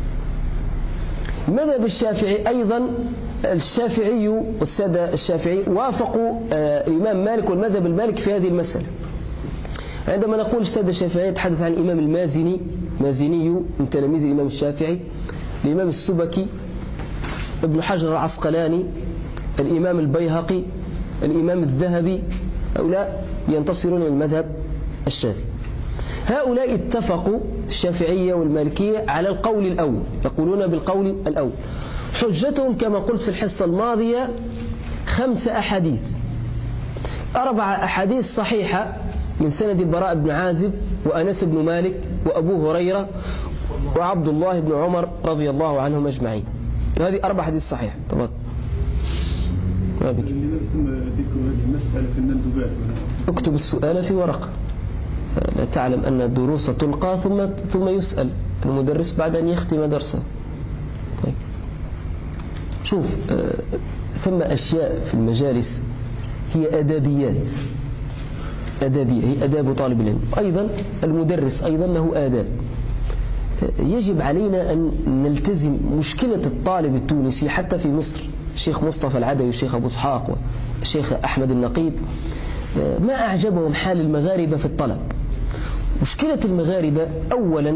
المذهب الشافعي أيضا، الشافعي والسادة الشافعي وافقوا الإمام مالك والمذهب المالكي في هذه المسألة. عندما نقول السادة الشافعي نتحدث عن الإمام المازني، مازني من تلاميذ الإمام الشافعي، الإمام السبكي، ابن حجر العسقلاني، الإمام البيهقي، الإمام الذهبي، هؤلاء ينتصرون للمذهب الشافعي. هؤلاء اتفقوا الشافعية والمالكية على القول الأول، يقولون بالقول الأول. حجتهم كما قلت في الحصة الماضية خمس أحاديث، أربع أحاديث صحيحة من سند البراء بن عازب وأنس بن مالك وأبو هريرة وعبد الله بن عمر رضي الله عنهم أجمعين. هذه أربع حديث صحيح طبعا. ما بك. لماذا تم ذكر هذه المسألة في المندوبات؟ اكتب السؤال في ورقة، لا تعلم أن الدروس تلقى ثم ثم يسأل المدرس بعد أن يختم درسه. طيب. شوف، ثم أشياء في المجالس هي أدابيات، أدابية هي أداب طالب العلم، أيضا المدرس أيضا له آداب. يجب علينا أن نلتزم. مشكلة الطالب التونسي حتى في مصر، الشيخ مصطفى العدوي والشيخ أبو إسحاق والشيخ أحمد النقيب، ما أعجبهم حال المغاربة في الطلب. مشكلة المغاربة أولا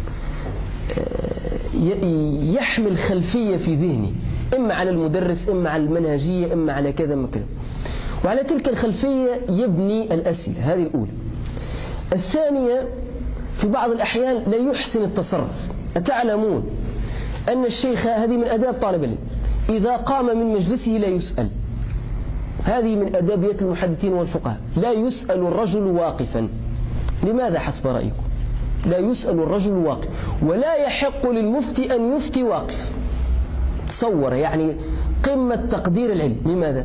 يحمل خلفية في ذهني، إما على المدرس إما على المنهجية إما على كذا ما كذا، وعلى تلك الخلفية يبني الأسئلة. هذه الأولى. الثانية، في بعض الأحيان لا يحسن التصرف. أتعلمون أن الشيخ، هذه من أداب طالب العلم، إذا قام من مجلسه لا يسأل. هذه من أدابيات المحدثين والفقهاء، لا يسأل الرجل واقفا. لماذا حسب رأيكم؟ لا يسأل الرجل واقف، ولا يحق للمفتي أن يفتي واقف. تصور يعني قمة تقدير العلم. لماذا؟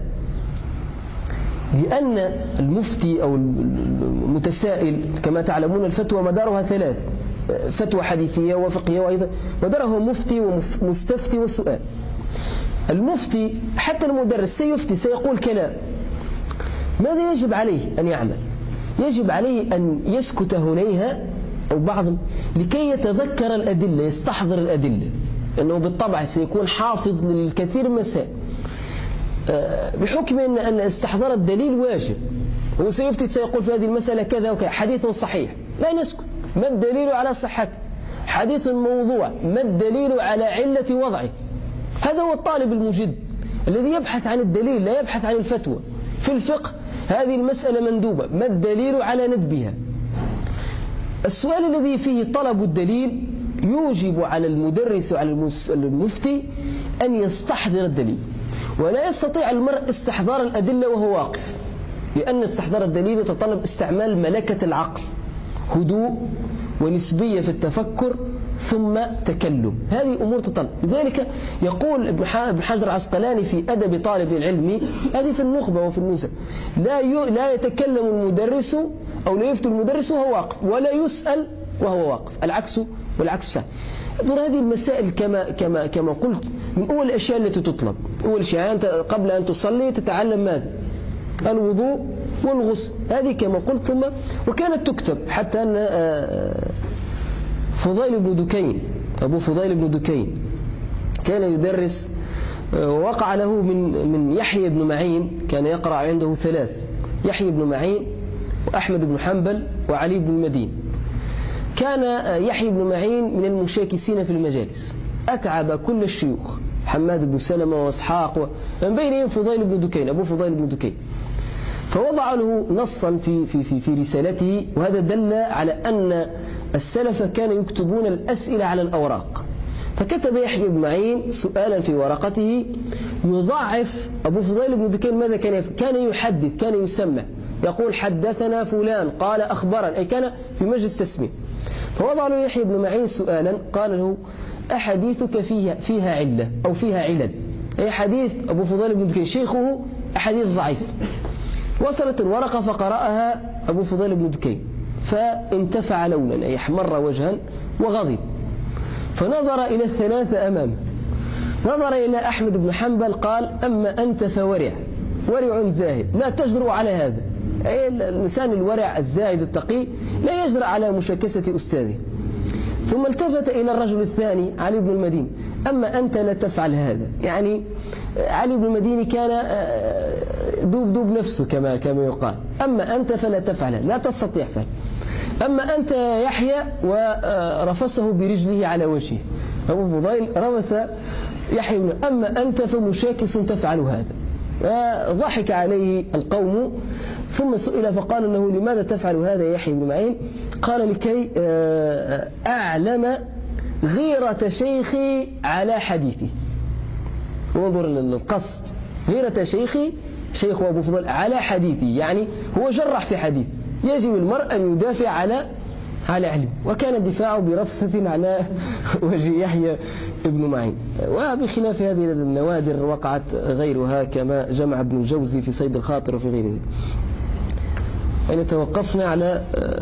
لأن المفتي أو المتسائل كما تعلمون الفتوى مدارها ثلاث: فتوى حديثية وفقهية وأيضا مدارها مفتي ومستفتي وسؤال. المفتي حتى المدرس سيفتي، سيقول كلام، ماذا يجب عليه أن يعمل؟ يجب عليه أن يسكت هنيها أو بعض لكي يتذكر الأدلة، يستحضر الأدلة، لأنه بالطبع سيكون حافظ للكثير من المسائل، بحكم أن أن استحضار الدليل واجب. هو سيفتي سيقول في هذه المسألة كذا وكذا، حديث صحيح، لا نسكت. ما الدليل على صحته؟ حديث موضوع، ما الدليل على علة وضعه؟ هذا هو الطالب المجد الذي يبحث عن الدليل، لا يبحث عن الفتوى. في الفقه هذه المسألة مندوبة، ما الدليل على ندبها؟ السؤال الذي فيه طلب الدليل يوجب على المدرس وعلى المفتي أن يستحضر الدليل، ولا يستطيع المرء استحضار الأدلة وهو واقف، لأن استحضار الدليل يتطلب استعمال ملكة العقل، هدوء ونسبية في التفكر ثم تكلم. هذه أمور تطلب. لذلك يقول ابن حجر العسقلاني في أدب طالب العلم، هذه في النخبة وفي النزهة، لا لا يتكلم المدرس أو لا يفتي المدرس وهو واقف، ولا يسأل وهو واقف، العكس والعكس صحيح. هذه المسائل كما كما كما قلت من أول الأشياء التي تطلب. أول شيء أنت قبل أن تصلي تتعلم ماذا؟ الوضوء والغسل، هذه كما قلت. ثم وكانت تكتب، حتى أن فضيل بن دكين، أبو فضيل بن دكين كان يدرس، ووقع له من من يحيى بن معين، كان يقرأ عنده ثلاث: يحيى بن معين وأحمد بن حنبل وعلي بن المدين. كان يحيى بن معين من المشاكسين في المجالس، أتعب كل الشيوخ، حماد بن سلمة وإسحاق، ومن بينهم فضيل بن دكين، أبو فضيل بن دكين. فوضع له نصا في في في في رسالته، وهذا دل على أن السلف كانوا يكتبون الأسئلة على الأوراق. فكتب يحيى بن معين سؤالا في ورقته يضعف أبو فضيل بن دكين. ماذا كان يفعل؟ كان يحدث، كان يسمع، يقول حدثنا فلان قال أخبرا، أي كان في مجلس تسميع. فوضع له يحيى بن معين سؤالا، قال له: أحاديثك فيها فيها علة أو فيها علل؟ أي حديث أبو فضيل بن دكين شيخه أحاديث ضعيف. وصلت الورقة فقرأها أبو فضيل بن دكين، فانتفع لونا، أي احمر وجها وغضب، فنظر إلى الثلاثة أمامه، نظر إلى أحمد بن حنبل قال: أما أنت فورع، ورع زاهد، لا تجرؤ على هذا. أي الإنسان الورع الزاهد التقي لا يجرأ على مشاكسة أستاذه. ثم التفت إلى الرجل الثاني علي بن المديني: أما أنت لا تفعل هذا. يعني علي بن المديني كان دوب دوب نفسه كما كما يقال، أما أنت فلا تفعل، لا تستطيع فعل. أما أنت يحيى، ورفسه برجله على وجهه. أبو فضيل رفس يحيى: أما أنت فمشاكس تفعل هذا. ضحك عليه القوم، ثم سئل فقال له: لماذا تفعل هذا يا يحيى بن معين؟ قال: لكي أعلم غيرة شيخي على حديثي. انظر القصد، غيرة شيخي، شيخ أبو فضيل، على حديثي، يعني هو جرح في حديث. يجب المرء أن يدافع على على علم، وكان الدفاع برفسة على وجه يحيى ابن معين. وبخلاف هذه النوادر وقعت غيرها كما جمع ابن الجوزي في صيد الخاطر وفي غيره. يعني توقفنا على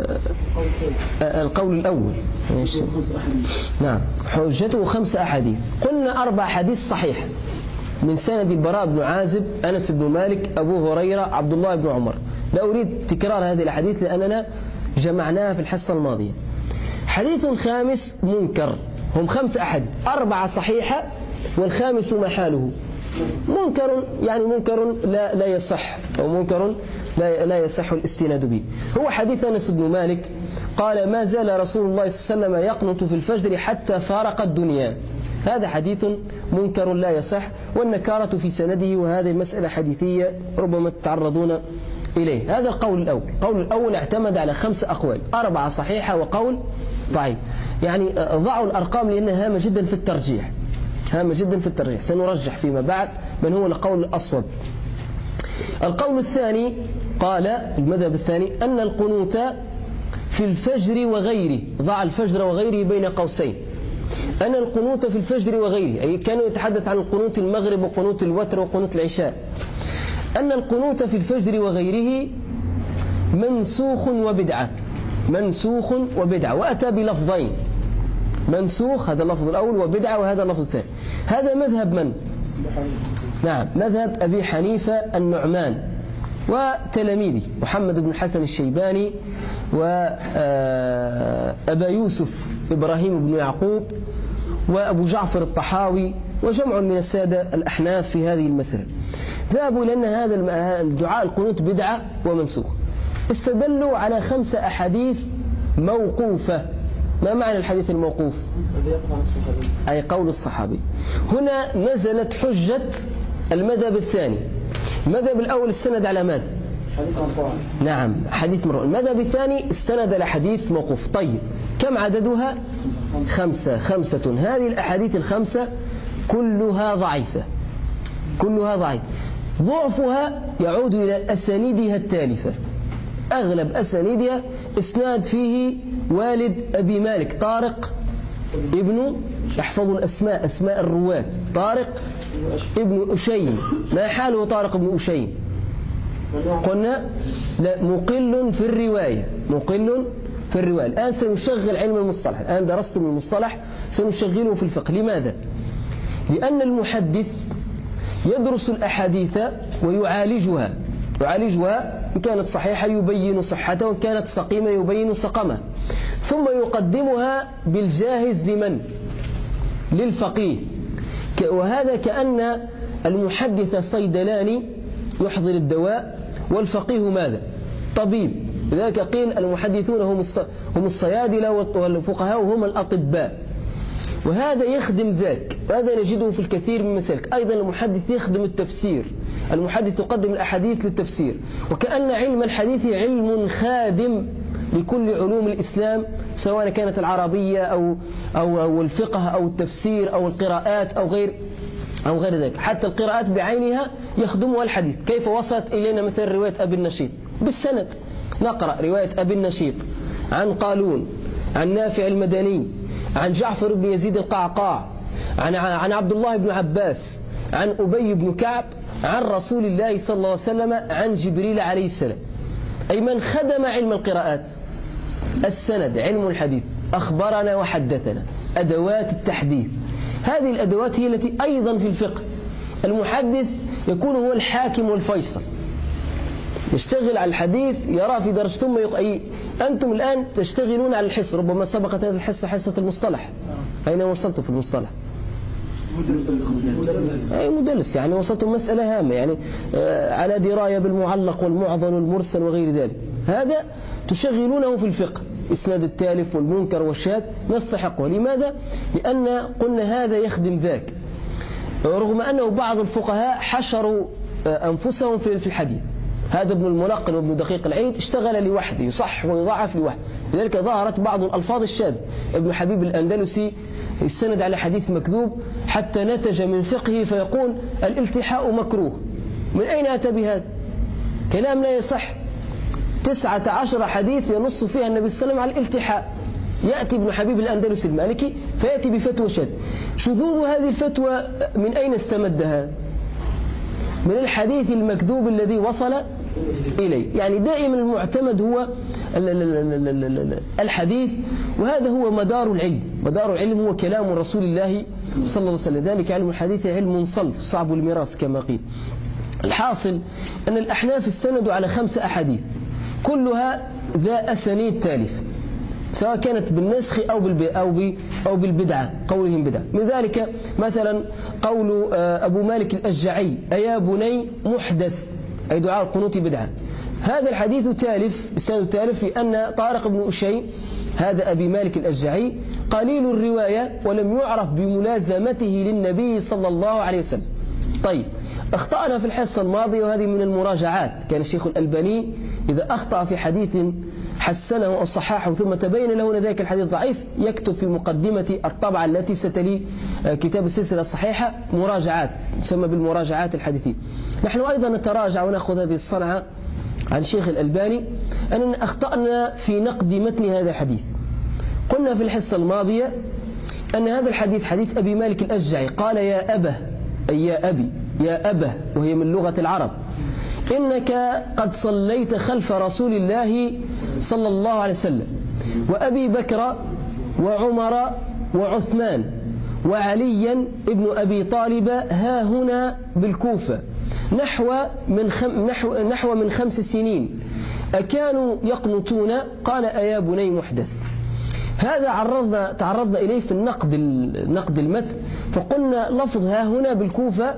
القول الأول. نعم، حجته خمس أحاديث. قلنا أربع حديث صحيح من سند البراء بن عازب، أنس بن مالك، أبو هريرة، عبد الله بن عمر. لا أريد تكرار هذه الأحاديث لأننا جمعناها في الحصة الماضية. حديث خامس منكر. هم خمس أحاديث، أربعة صحيحة والخامس ما حاله منكر، يعني منكر لا لا يصح، أو منكر لا لا يصح الاستناد به. هو حديث أنس بن مالك قال: ما زال رسول الله صلى الله عليه وسلم يقنط في الفجر حتى فارق الدنيا. هذا حديث منكر لا يصح، والنكارة في سنده، وهذه مسألة حديثية ربما تتعرضون إليه. هذا القول الأول. القول الأول اعتمد على خمس أقوال، أربعة صحيحة وقول ضعيف. يعني ضعوا الأرقام لأنها هامة جدا في الترجيح، هامة جدا في الترجيح. سنرجح فيما بعد من هو القول الأصوب. القول الثاني قال المذهب الثاني أن القنوت في الفجر وغيره، ضع الفجر وغيره بين قوسين، أن القنوت في الفجر وغيره، أي كانوا يتحدث عن القنوت المغرب وقنوت الوتر وقنوت العشاء، أن القنوت في الفجر وغيره منسوخ وبدعة، منسوخ وبدعة، وأتى بلفظين، منسوخ هذا اللفظ الأول، وبدعة وهذا اللفظ الثاني. هذا مذهب من؟ نعم، مذهب أبي حنيفة النعمان وتلاميذه محمد بن الحسن الشيباني وأبا يوسف إبراهيم بن يعقوب وأبو جعفر الطحاوي وجمع من السادة الأحناف في هذه المسألة. ذهبوا لأن هذا الدعاء القنوت بدعة ومنسوخ. استدلوا على خمس أحاديث موقوفة. ما معنى الحديث الموقوف؟ أي قول الصحابي. هنا نزلت حجة المذهب الثاني. المذهب الأول استند على ماذا؟ حديث مرفوع. نعم، حديث مرفوع. المذهب الثاني استند على حديث موقوف. طيب، كم عددها؟ خمسة. خمسة. هذه الأحاديث الخمسة كلها ضعيفة، كلها ضعيفة. ضعفها يعود إلى أسانيدها التالفة. أغلب أسانيدها إسناد فيه والد أبي مالك طارق ابن، يحفظ الأسماء، أسماء الرواة، طارق ابن أشيم. ما حاله طارق ابن أشيم؟ قلنا لا، مقل في الرواية، مقل في الرواية. الآن سنشغل علم المصطلح، الآن درستم المصطلح، سنشغله في الفقه. لماذا؟ لأن المحدث يدرس الأحاديث ويعالجها، يعالجها إن كانت صحيحة يبين صحتها، وإن كانت سقيمة يبين سقمها، ثم يقدمها بالجاهز لمن؟ للفقيه. وهذا كأن المحدث صيدلاني يحضر الدواء، والفقيه ماذا؟ طبيب. لذلك قيل المحدثون هم هم الصيادلة، والفقهاء هم الأطباء. وهذا يخدم ذاك، وهذا نجده في الكثير من مسالك. أيضا المحدث يخدم التفسير، المحدث يقدم الأحاديث للتفسير. وكأن علم الحديث علم خادم لكل علوم الإسلام، سواء كانت العربية أو أو أو الفقه أو التفسير أو القراءات أو غير أو غير ذلك. حتى القراءات بعينها يخدمها الحديث. كيف وصلت إلينا مثل رواية أبي النشيط؟ بالسند. نقرأ رواية أبي النشيط عن قالون، عن نافع المدني، عن جعفر بن يزيد القعقاع، عن عن عبد الله بن عباس، عن أبي بن كعب، عن رسول الله صلى الله عليه وسلم، عن جبريل عليه السلام. أي من خدم علم القراءات. السند علم الحديث، أخبرنا وحدثنا، أدوات التحديث. هذه الأدوات هي التي أيضا في الفقه المحدث يكون هو الحاكم والفيصل، يشتغل على الحديث، يرى في درجة. ثم يق... أنتم الآن تشتغلون على الحس، ربما سبقت هذه الحصة حصة المصطلح. أين وصلتم في المصطلح؟ أي مدلس، يعني وصلتم مسألة هامة، يعني على دراية بالمعلق والمعضل والمرسل وغير ذلك. هذا تشغلونه في الفقه، إسناد التالف والمنكر والشاذ نستحقه. لماذا؟ لأن قلنا هذا يخدم ذاك، رغم أنه بعض الفقهاء حشروا أنفسهم في الحديث. هذا ابن الملقن وابن دقيق العيد اشتغل لوحده، يصح ويضعف لوحده. لذلك ظهرت بعض الألفاظ الشاذة. ابن حبيب الأندلسي استند على حديث مكذوب حتى نتج من فقهه فيقول الالتحاء مكروه. من أين أتى بهذا؟ كلام لا يصح. تسعة عشر حديث ينص فيها النبي صلى الله عليه وسلم على الالتحاء. يأتي ابن حبيب الأندلسي المالكي فيأتي بفتوى شاذ. شذوذ هذه الفتوى من أين استمدها؟ من الحديث المكذوب الذي وصل إليه. يعني دائما المعتمد هو الحديث، وهذا هو مدار العلم. مدار العلم هو كلام رسول الله صلى الله عليه وسلم. ذلك علم الحديث علم صلب صعب المراس كما قيل. الحاصل أن الأحناف استندوا على خمس أحاديث كلها ذا أسانيد تالف، سواء كانت بالنسخ أو أو أو بالبدعة، قولهم بدعة. من ذلك مثلا قول أبو مالك الأشجعي: أيا بني محدث، أي دعاء القنوت بدعة. هذا الحديث تالف، استند تالف لأن طارق بن أشي هذا أبي مالك الأشجعي قليل الرواية ولم يعرف بملازمته للنبي صلى الله عليه وسلم. طيب، أخطأنا في الحصة الماضية، وهذه من المراجعات. كان الشيخ الألباني إذا أخطأ في حديث حسنه أو صححه ثم تبين له أن ذلك الحديث ضعيف يكتب في مقدمة الطبعة التي ستلي كتاب السلسلة الصحيحة مراجعات، تسمى بالمراجعات الحديثية. نحن أيضا نتراجع ونأخذ هذه الصنعة عن شيخ الألباني أننا أخطأنا في نقد متن هذا الحديث. قلنا في الحصة الماضية أن هذا الحديث حديث أبي مالك الأشجعي قال: يا أبه، أي يا أبي، يا أبه، وهي من لغة العرب، إنك قد صليت خلف رسول الله صلى الله عليه وسلم وأبي بكر وعمر وعثمان وعليا ابن أبي طالب ها هنا بالكوفة نحو من خم نحو, نحو من خمس سنين، أكانوا يقنطون؟ قال: أيا بني محدث. هذا عرضنا تعرضنا إليه في النقد النقد المتن، فقلنا لفظ ها هنا بالكوفة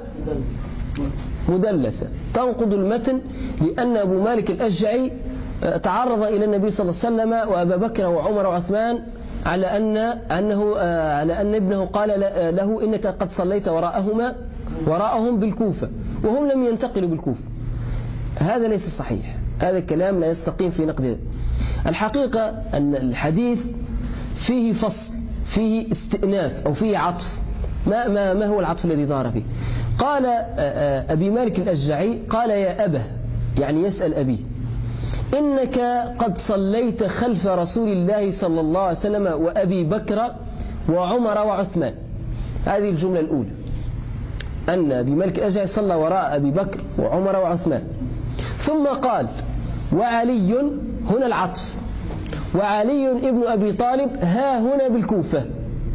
مدلسة تنقض المتن، لأن أبو مالك الأشجعي تعرض إلى النبي صلى الله عليه وسلم وأبا بكر وعمر وعثمان على أن أنه على أن ابنه قال له: إنك قد صليت وراءهما وراءهم بالكوفة، وهم لم ينتقلوا بالكوفة. هذا ليس صحيح، هذا الكلام لا يستقيم في نقده. الحقيقة أن الحديث فيه فصل، فيه استئناف أو فيه عطف. ما, ما, ما هو العطف الذي ظهر فيه؟ قال أبي مالك الأشجعي قال: يا أبه، يعني يسأل أبيه، إنك قد صليت خلف رسول الله صلى الله عليه وسلم وأبي بكر وعمر وعثمان. هذه الجملة الأولى، أن أبي مالك الأشجعي صلى وراء أبي بكر وعمر وعثمان. ثم قال: وعلي، هنا العطف، وعلي ابن أبي طالب ها هنا بالكوفة.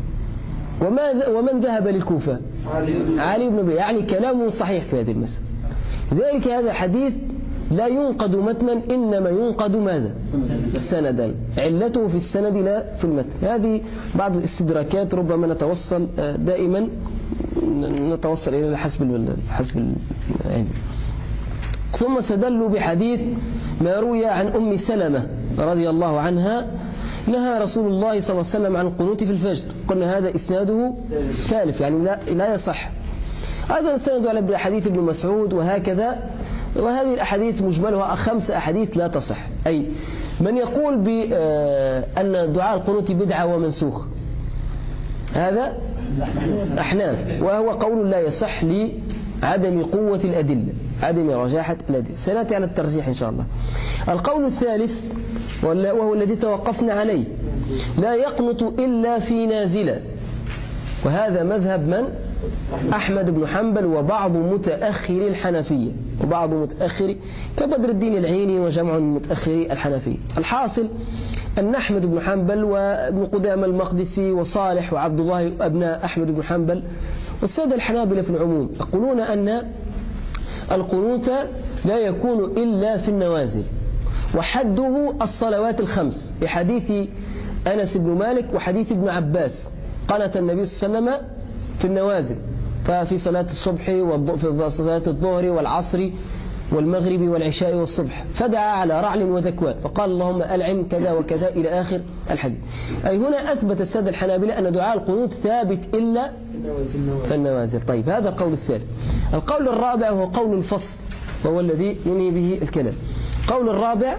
ومن ذهب للكوفة؟ علي بن أبي، يعني كلامه صحيح في هذه المسألة. لذلك هذا حديث لا ينقد متنا، إنما ينقد ماذا؟ السندين، علته في السند لا في المتن. هذه بعض الاستدراكات ربما نتوصل دائما نتوصل إلى حسب حسب العلم. ثم استدلوا بحديث ما روي عن أم سلمة رضي الله عنها: نهى رسول الله صلى الله عليه وسلم عن القنوت في الفجر. قلنا هذا إسناده ثالث، يعني لا, لا يصح. أيضا استندوا على حديث ابن مسعود وهكذا. وهذه الأحاديث مجملها خمس أحاديث لا تصح. أي من يقول بأن دعاء القنوت بدعة ومنسوخ، هذا أحناف، وهو قول لا يصح لعدم قوة الأدلة، عدم رجاحة الأدلة. سنأتي على الترجيح إن شاء الله. القول الثالث وهو الذي توقفنا عليه: لا يقنط إلا في نازلة. وهذا مذهب من؟ أحمد بن حنبل وبعض متأخري الحنفية، وبعض متأخري كبدر الدين العيني وجمع من متأخري الحنفية. الحاصل أن أحمد بن حنبل وابن قدامة المقدسي وصالح وعبد الله أبناء أحمد بن حنبل والسادة الحنابلة في العموم يقولون أن القنوت لا يكون إلا في النوازل، وحده الصلوات الخمس، لحديث أنس بن مالك وحديث ابن عباس: قنت النبي صلى الله عليه وسلم في النوازل، ففي صلاة الصبح وفي صلاة الظهر والعصر والمغرب والعشاء والصبح، فدعا على رعل وذكوان فقال: اللهم ألعن كذا وكذا إلى آخر الحديث. أي هنا أثبت السادة الحنابلة أن دعاء القنوت ثابت إلا في النوازل. طيب، هذا القول الثالث. القول الرابع هو قول الفصل، وهو الذي ينهي به الكلام. القول الرابع: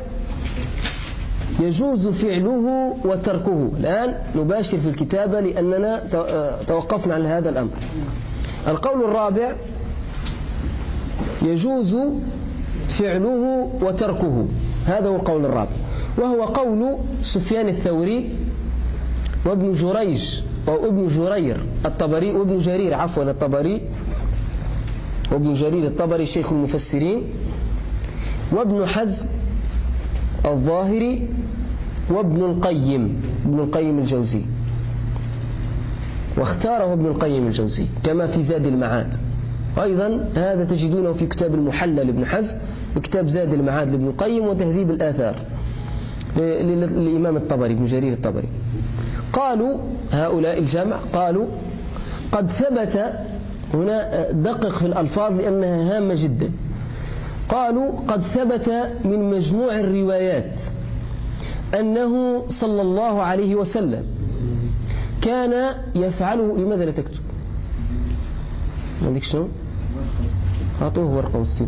يجوز فعله وتركه. الآن نباشر في الكتابة لأننا توقفنا عن هذا الأمر. القول الرابع: يجوز فعله وتركه. هذا هو القول الرابع، وهو قول سفيان الثوري وابن جريج أو ابن جرير الطبري وابن جرير عفوا الطبري وابن جرير الطبري شيخ المفسرين، وابن حزم الظاهري، وابن القيم ابن القيم الجوزي، واختاره ابن القيم الجوزي كما في زاد المعاد. أيضا هذا تجدونه في كتاب المحلى لابن حزم، وكتاب زاد المعاد لابن القيم، وتهذيب الآثار للإمام الطبري ابن جرير الطبري. قالوا هؤلاء الجمع قالوا قد ثبت، هنا دقق في الألفاظ لأنها هامة جدا، قالوا قد ثبت من مجموع الروايات أنه صلى الله عليه وسلم كان يفعله. لماذا لا تكتب؟ ما عندك شنو؟ أعطوه ورقة والسين.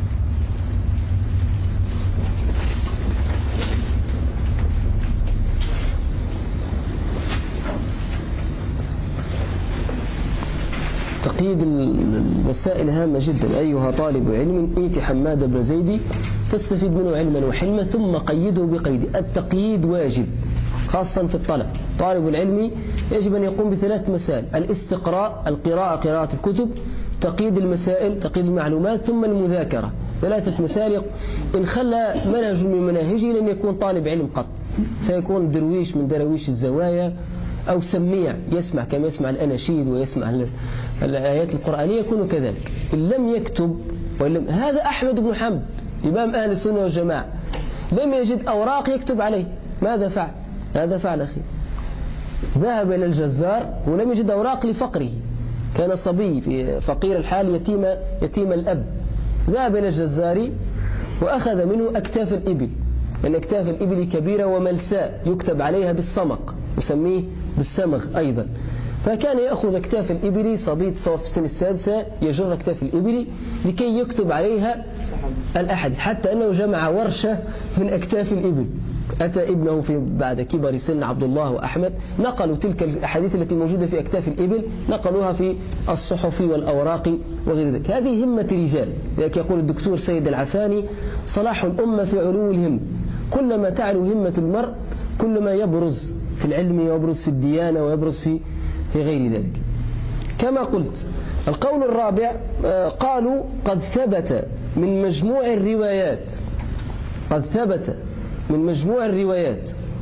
تقييد المسائل هامة جدا. أيها طالب علم إيت حماد بن زيد فاستفيد منه علما وحلما ثم قيده بقيد. التقييد واجب خاصة في الطلب. طالب العلم يجب أن يقوم بثلاث مسائل: الاستقراء، القراءة قراءة الكتب، تقييد المسائل تقييد المعلومات، ثم المذاكرة. ثلاثة مسائل. إن خلى منهج من مناهجه لن يكون طالب علم قط، سيكون درويش من درويش الزوايا أو سميع يسمع كما يسمع الأناشيد ويسمع الآيات القرآنية، يكون كذلك. إن لم يكتب ولم. هذا أحمد بن حنبل إمام أهل السنة والجماعة لم يجد أوراق يكتب عليه، ماذا فعل؟ هذا فعل أخي، ذهب إلى الجزار ولم يجد أوراق لفقره، كان صبي في فقير الحال يتيم, يتيم الأب، ذهب إلى الجزار وأخذ منه أكتاف الإبل، لأن أكتاف الإبل كبيرة وملساء يكتب عليها بالصمغ، يسميه بالسمغ أيضا. فكان يأخذ أكتاف الإبل، صبي تصوف في السنة السادسة يجر أكتاف الإبل لكي يكتب عليها الأحد، حتى أنه جمع ورشة من أكتاف الإبل. أتى ابنه في بعد كبر سن عبد الله وأحمد، نقلوا تلك الأحاديث التي موجودة في أكتاف الإبل نقلوها في الصحف والأوراق وغير ذلك. هذه همة رجال. لذلك يقول الدكتور سيد العفاني: صلاح الأمة في علو الهم، كلما تعلو همة المرء كلما يبرز في العلم ويبرز في الديانة ويبرز في في غير ذلك. كما قلت، القول الرابع قالوا قد ثبت من مجموع الروايات قد ثبت من مجموع الروايات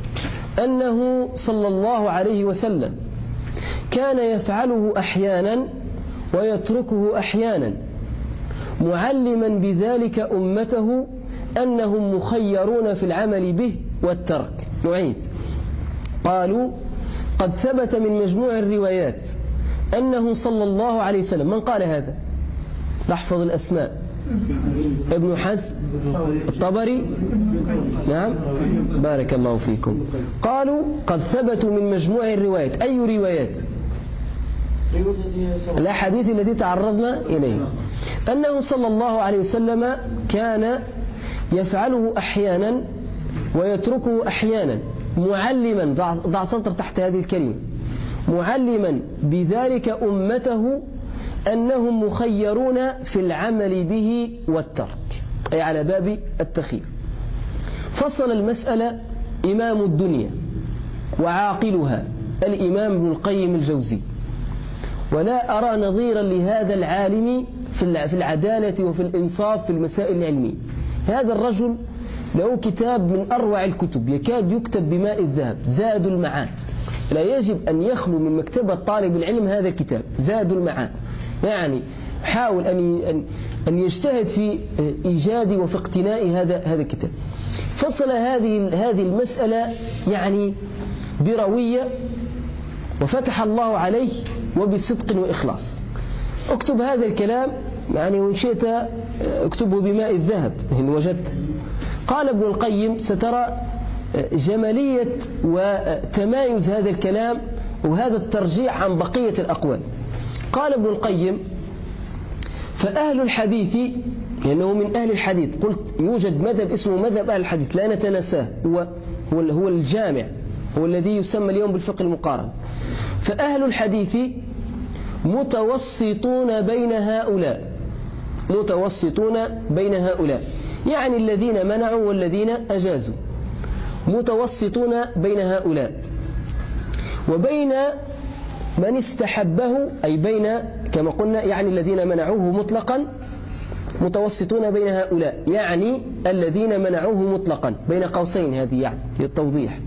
أنه صلى الله عليه وسلم كان يفعله أحيانا ويتركه أحيانا، معلما بذلك أمته أنهم مخيرون في العمل به والترك. نعيد، قالوا قد ثبت من مجموع الروايات أنه صلى الله عليه وسلم. من قال هذا؟ نحفظ الأسماء: ابن حزم الطبري، نعم، بارك الله فيكم. قالوا قد ثبتوا من مجموع الروايات. أي روايات؟ الأحاديث التي تعرضنا إليها، أنه صلى الله عليه وسلم كان يفعله أحيانا ويتركه أحيانا، معلما، ضع سطر تحت هذه الكلمة، معلما بذلك أمته أنهم مخيرون في العمل به والترك، أي على باب التخيير. فصل المسألة إمام الدنيا وعاقلها الإمام ابن القيم الجوزي، ولا أرى نظيرا لهذا العالم في العدالة وفي الإنصاف في المسائل العلمية. هذا الرجل له كتاب من أروع الكتب، يكاد يكتب بماء الذهب، زاد المعاد. لا يجب أن يخلو من مكتبة طالب العلم هذا الكتاب، زاد المعاد. يعني حاول أن أن يجتهد في إيجاد وفي اقتناء هذا هذا الكتاب. فصل هذه هذه المسألة يعني بروية، وفتح الله عليه وبصدق وإخلاص. اكتب هذا الكلام يعني، وإن شئت اكتبه بماء الذهب إن وجدت. قال ابن القيم: سترى جمالية وتمايز هذا الكلام وهذا الترجيح عن بقية الأقوال. قال ابن القيم: فأهل الحديث، لأنه من أهل الحديث، قلت يوجد مذهب اسمه مذهب أهل الحديث لا نتنساه، هو هو الجامع، هو الذي يسمى اليوم بالفقه المقارن. فأهل الحديث متوسطون بين هؤلاء، متوسطون بين هؤلاء، يعني الذين منعوا والذين أجازوا، متوسطون بين هؤلاء وبين من استحبه، أي بين كما قلنا يعني الذين منعوه مطلقا متوسطون بين هؤلاء، يعني الذين منعوه مطلقا بين قوسين هذه يعني للتوضيح،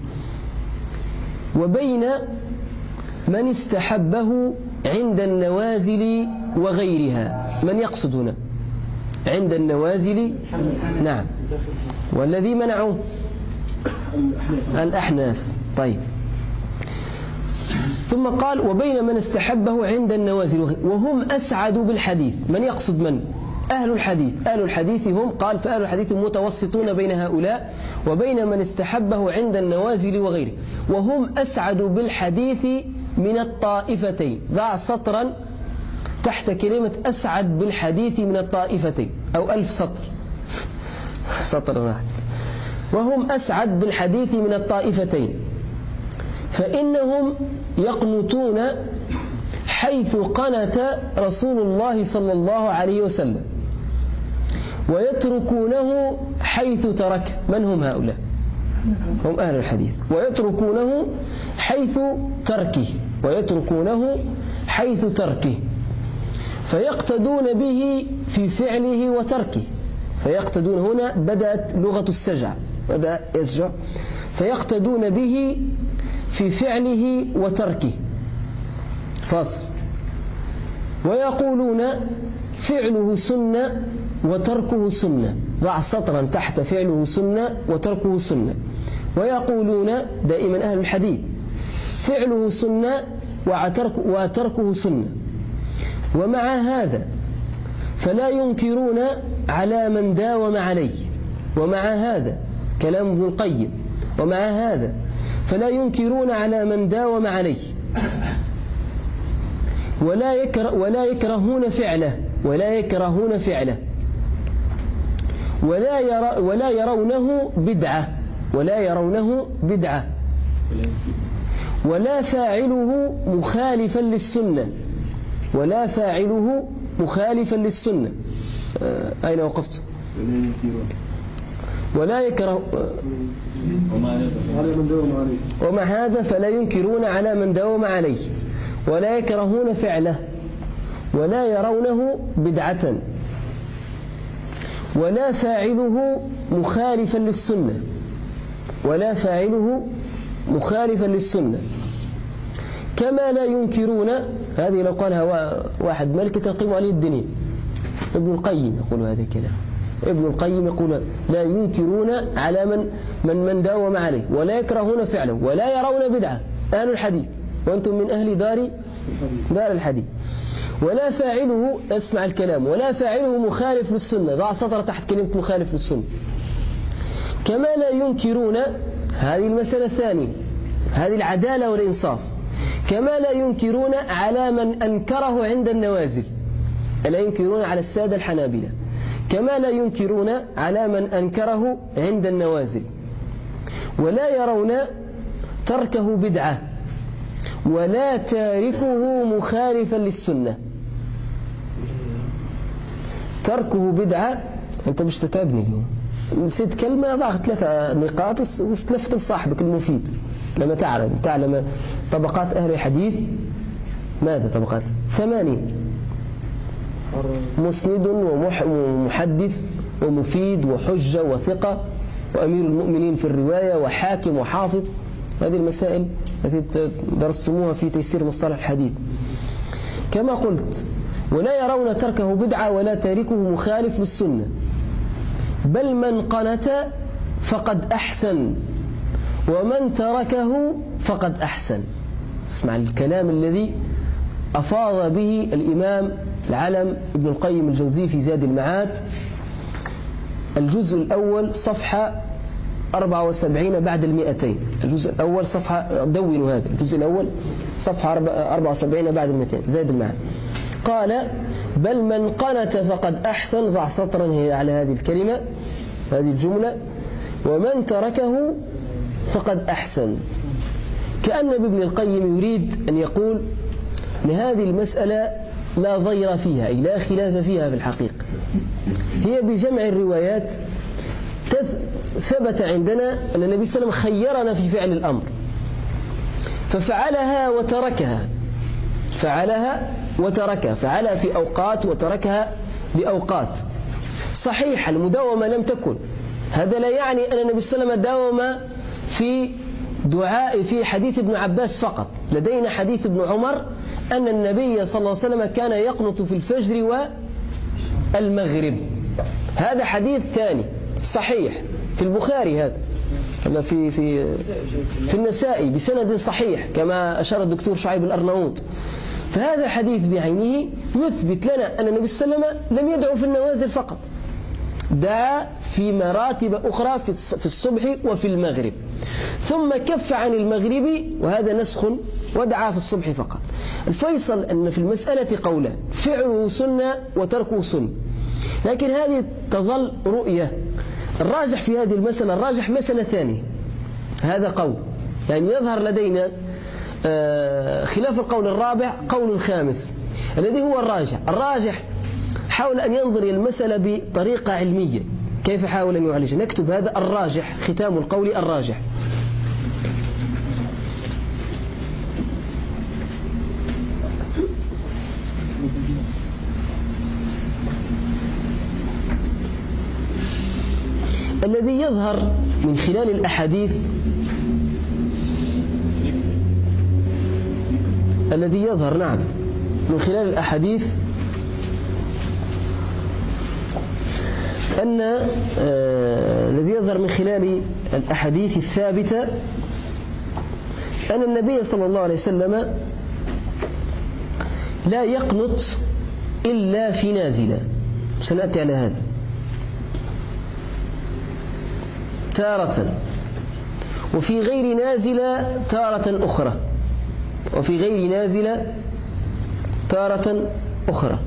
وبين من استحبه عند النوازل وغيرها. من يقصد هنا عند النوازل؟ نعم، والذي منعوه الأحناف. طيب، ثم قال وبين من استحبه عند النوازل وهم أسعد بالحديث. من يقصد من؟ أهل الحديث. أهل الحديث هم، قال فأهل الحديث متوسطون بين هؤلاء وبين من استحبه عند النوازل وغيره، وهم أسعد بالحديث من الطائفتين. ضع سطرا تحت كلمة أسعد بالحديث من الطائفتين، أو ألف سطر سطر واحد. وهم أسعد بالحديث من الطائفتين، فإنهم يقنتون حيث قنت رسول الله صلى الله عليه وسلم، ويتركونه حيث ترك. من هم هؤلاء؟ هم أهل الحديث. ويتركونه حيث تركه، ويتركونه حيث تركه، فيقتدون به في فعله وتركه. فيقتدون، هنا بدأت لغة السجع، بدأ يسجع، فيقتدون به في فعله وتركه. فاصل. ويقولون فعله سنة وتركه سنة. ضع سطرا تحت فعله سنة وتركه سنة. ويقولون دائما أهل الحديث فعله سنة وتركه سنة، ومع هذا فلا ينكرون على من داوم عليه. ومع هذا كلام ابن القيم، ومع هذا فلا ينكرون على من داوم عليه، ولا يكره ولا يكرهون فعله ولا يكرهون فعله ولا يرى ولا يرونه بدعة ولا يرونه بدعة ولا فاعله مخالفا للسنة ولا فاعله مخالفا للسنة. أين وقفت؟ ولا يكره ومع هذا فلا ينكرون على من داوم عليه، ولا يكرهون فعله، ولا يرونه بدعة، ولا فاعله مخالفا للسنة ولا فاعله مخالفا للسنة كما لا ينكرون. هذه لو قالها واحد ملك تقيم عليه الدنيا. ابن القيم يقول هذا الكلام. ابن القيم يقول لا ينكرون على من من من داوم عليه، ولا يكرهون فعله، ولا يرون بدعة. أهل الحديث، وأنتم من أهل دار دار الحديث. ولا فاعله، اسمع الكلام، ولا فاعله مخالف للسنة. ضع سطر تحت كلمة مخالف للسنة. كما لا ينكرون، هذه المسألة الثانية، هذه العدالة والإنصاف. كما لا ينكرون على من أنكره عند النوازل، لا ينكرون على السادة الحنابلة، كما لا ينكرون على من أنكره عند النوازل، ولا يرون تركه بدعة، ولا تاركه مخالفا للسنة. تركه بدعة، أنت مش تتعبني اليوم، نسيت كلمة، ضع ثلاثة نقاط وتلفت لصاحبك المفيد لما تعلم تعلم طبقات أهل الحديث. ماذا طبقات؟ ثمانية: مسند ومحدث ومفيد وحجة وثقة وأمير المؤمنين في الرواية وحاكم وحافظ. هذه المسائل التي درستموها في تيسير مصطلح الحديث. كما قلت، ولا يرون تركه بدعة ولا تاركه مخالف للسنة، بل من قنت فقد أحسن، ومن تركه فقد أحسن. اسمع الكلام الذي أفاض به الإمام العلم ابن القيم الجوزي في زاد المعاد، الجزء الأول صفحة أربعة وسبعين بعد المئتين. الجزء الأول صفحة، دونوا هذا الجزء الأول صفحة أربعة وسبعين بعد المئتين، زاد المعاد. قال: بل من قنت فقد أحسن. ضع سطرا هي على هذه الكلمة، هذه الجملة: ومن تركه فقد أحسن. كأن ابن القيم يريد أن يقول لهذه المسألة لا ضير فيها، أي لا خلاف فيها في الحقيقة. هي بجمع الروايات ثبت عندنا أن النبي صلى الله عليه وسلم خيرنا في فعل الأمر ففعلها وتركها فعلها وتركها فعلها في أوقات وتركها لأوقات. صحيح المداومة لم تكن، هذا لا يعني أن النبي صلى الله عليه وسلم داوم في دعاء في حديث ابن عباس فقط. لدينا حديث ابن عمر أن النبي صلى الله عليه وسلم كان يقنط في الفجر والمغرب، هذا حديث ثاني صحيح في البخاري، هذا في في في النسائي بسند صحيح كما أشار الدكتور شعيب الأرناؤوط. فهذا حديث بعينه يثبت لنا أن النبي صلى الله عليه وسلم لم يدعو في النوازل فقط، دعا في مراتب أخرى في الصبح وفي المغرب، ثم كف عن المغرب وهذا نسخ ودعا في الصبح فقط. الفيصل أن في المسألة قولا، فعله سنة وتركه سنة، لكن هذه تظل رؤية. الراجح في هذه المسألة، الراجح مسألة ثانية، هذا قول يعني يظهر لدينا خلاف القول الرابع قول خامس الذي هو الراجح. الراجح حاول أن ينظر إلى المسألة بطريقة علمية، كيف حاول أن يعالجها؟ نكتب هذا الراجح، ختام القول الراجح. الذي يظهر من خلال الأحاديث الذي يظهر نعم من خلال الأحاديث أن آه الذي يظهر من خلال الأحاديث الثابتة أن النبي صلى الله عليه وسلم لا يقنط إلا في نازلة، سنأتي على هذا تارة، وفي غير نازلة تارة أخرى، وفي غير نازلة تارة أخرى.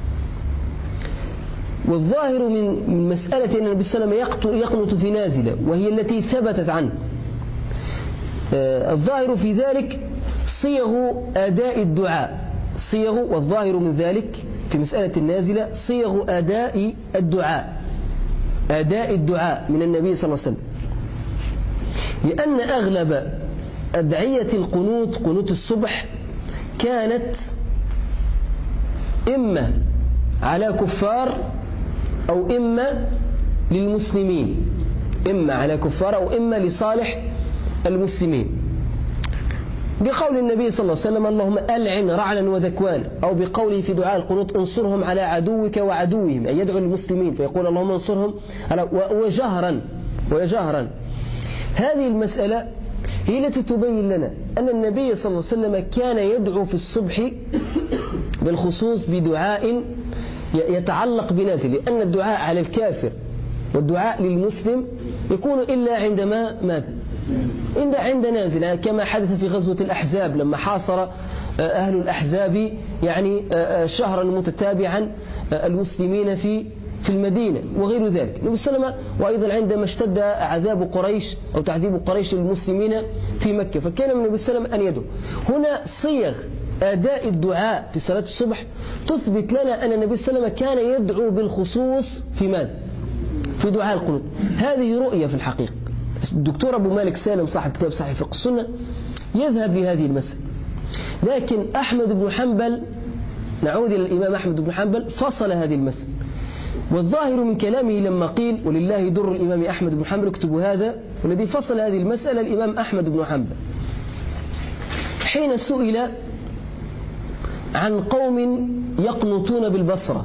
والظاهر من مسألة أن النبي صلى الله عليه وسلم يقنط في نازلة وهي التي ثبتت عنه، الظاهر في ذلك صيغ أداء الدعاء، صيغ والظاهر من ذلك في مسألة النازلة صيغ أداء الدعاء، أداء الدعاء من النبي صلى الله عليه وسلم، لأن أغلب أدعية القنوت قنوت الصبح كانت إما على كفار أو إما للمسلمين، إما على كفار أو إما لصالح المسلمين، بقول النبي صلى الله عليه وسلم اللهم ألعن رعلا وذكوان، أو بقوله في دعاء القنوت انصرهم على عدوك وعدوهم، أي يدعو المسلمين فيقول اللهم انصرهم وجهرا وجهرا. هذه المسألة هي التي تبين لنا أن النبي صلى الله عليه وسلم كان يدعو في الصبح بالخصوص بدعاء يتعلق بنازل، لأن الدعاء على الكافر والدعاء للمسلم يكون إلا عندما ماذا؟ إلا عند نازل، كما حدث في غزوة الأحزاب لما حاصر أهل الأحزاب يعني شهرا متتابعا المسلمين في في المدينة وغير ذلك. النبي صلى الله عليه وسلم وأيضا عندما اشتد عذاب قريش أو تعذيب قريش للمسلمين في مكة، فكان من النبي صلى الله عليه وسلم أن يدعو. هنا صيغ أداء الدعاء في صلاة الصبح تثبت لنا أن النبي صلى الله عليه وسلم كان يدعو بالخصوص في ماذا؟ في دعاء القنوت. هذه رؤية في الحقيقة. الدكتور أبو مالك سالم صاحب كتاب صحيح فقه السنة يذهب لهذه المسألة، لكن أحمد بن حنبل، نعود إلى الإمام أحمد بن حنبل، فصل هذه المسألة. والظاهر من كلامه لما قيل ولله در الإمام أحمد بن حنبل، اكتبوا هذا، والذي فصل هذه المسألة الإمام أحمد بن حنبل حين سئل عن قوم يقنطون بالبصرة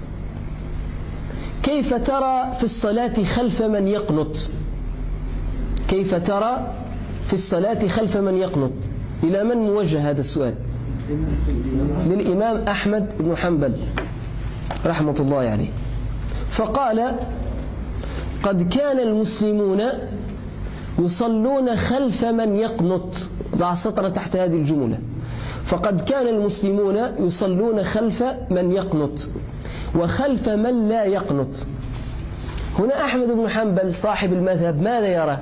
كيف ترى في الصلاة خلف من يقنط، كيف ترى في الصلاة خلف من يقنط؟ إلى من موجه هذا السؤال؟ للإمام أحمد بن حنبل رحمة الله عليه. فقال قد كان المسلمون يصلون خلف من يقنط، ضع سطر تحت هذه الجملة، فقد كان المسلمون يصلون خلف من يقنط وخلف من لا يقنط. هنا أحمد بن حنبل صاحب المذهب ماذا يرى؟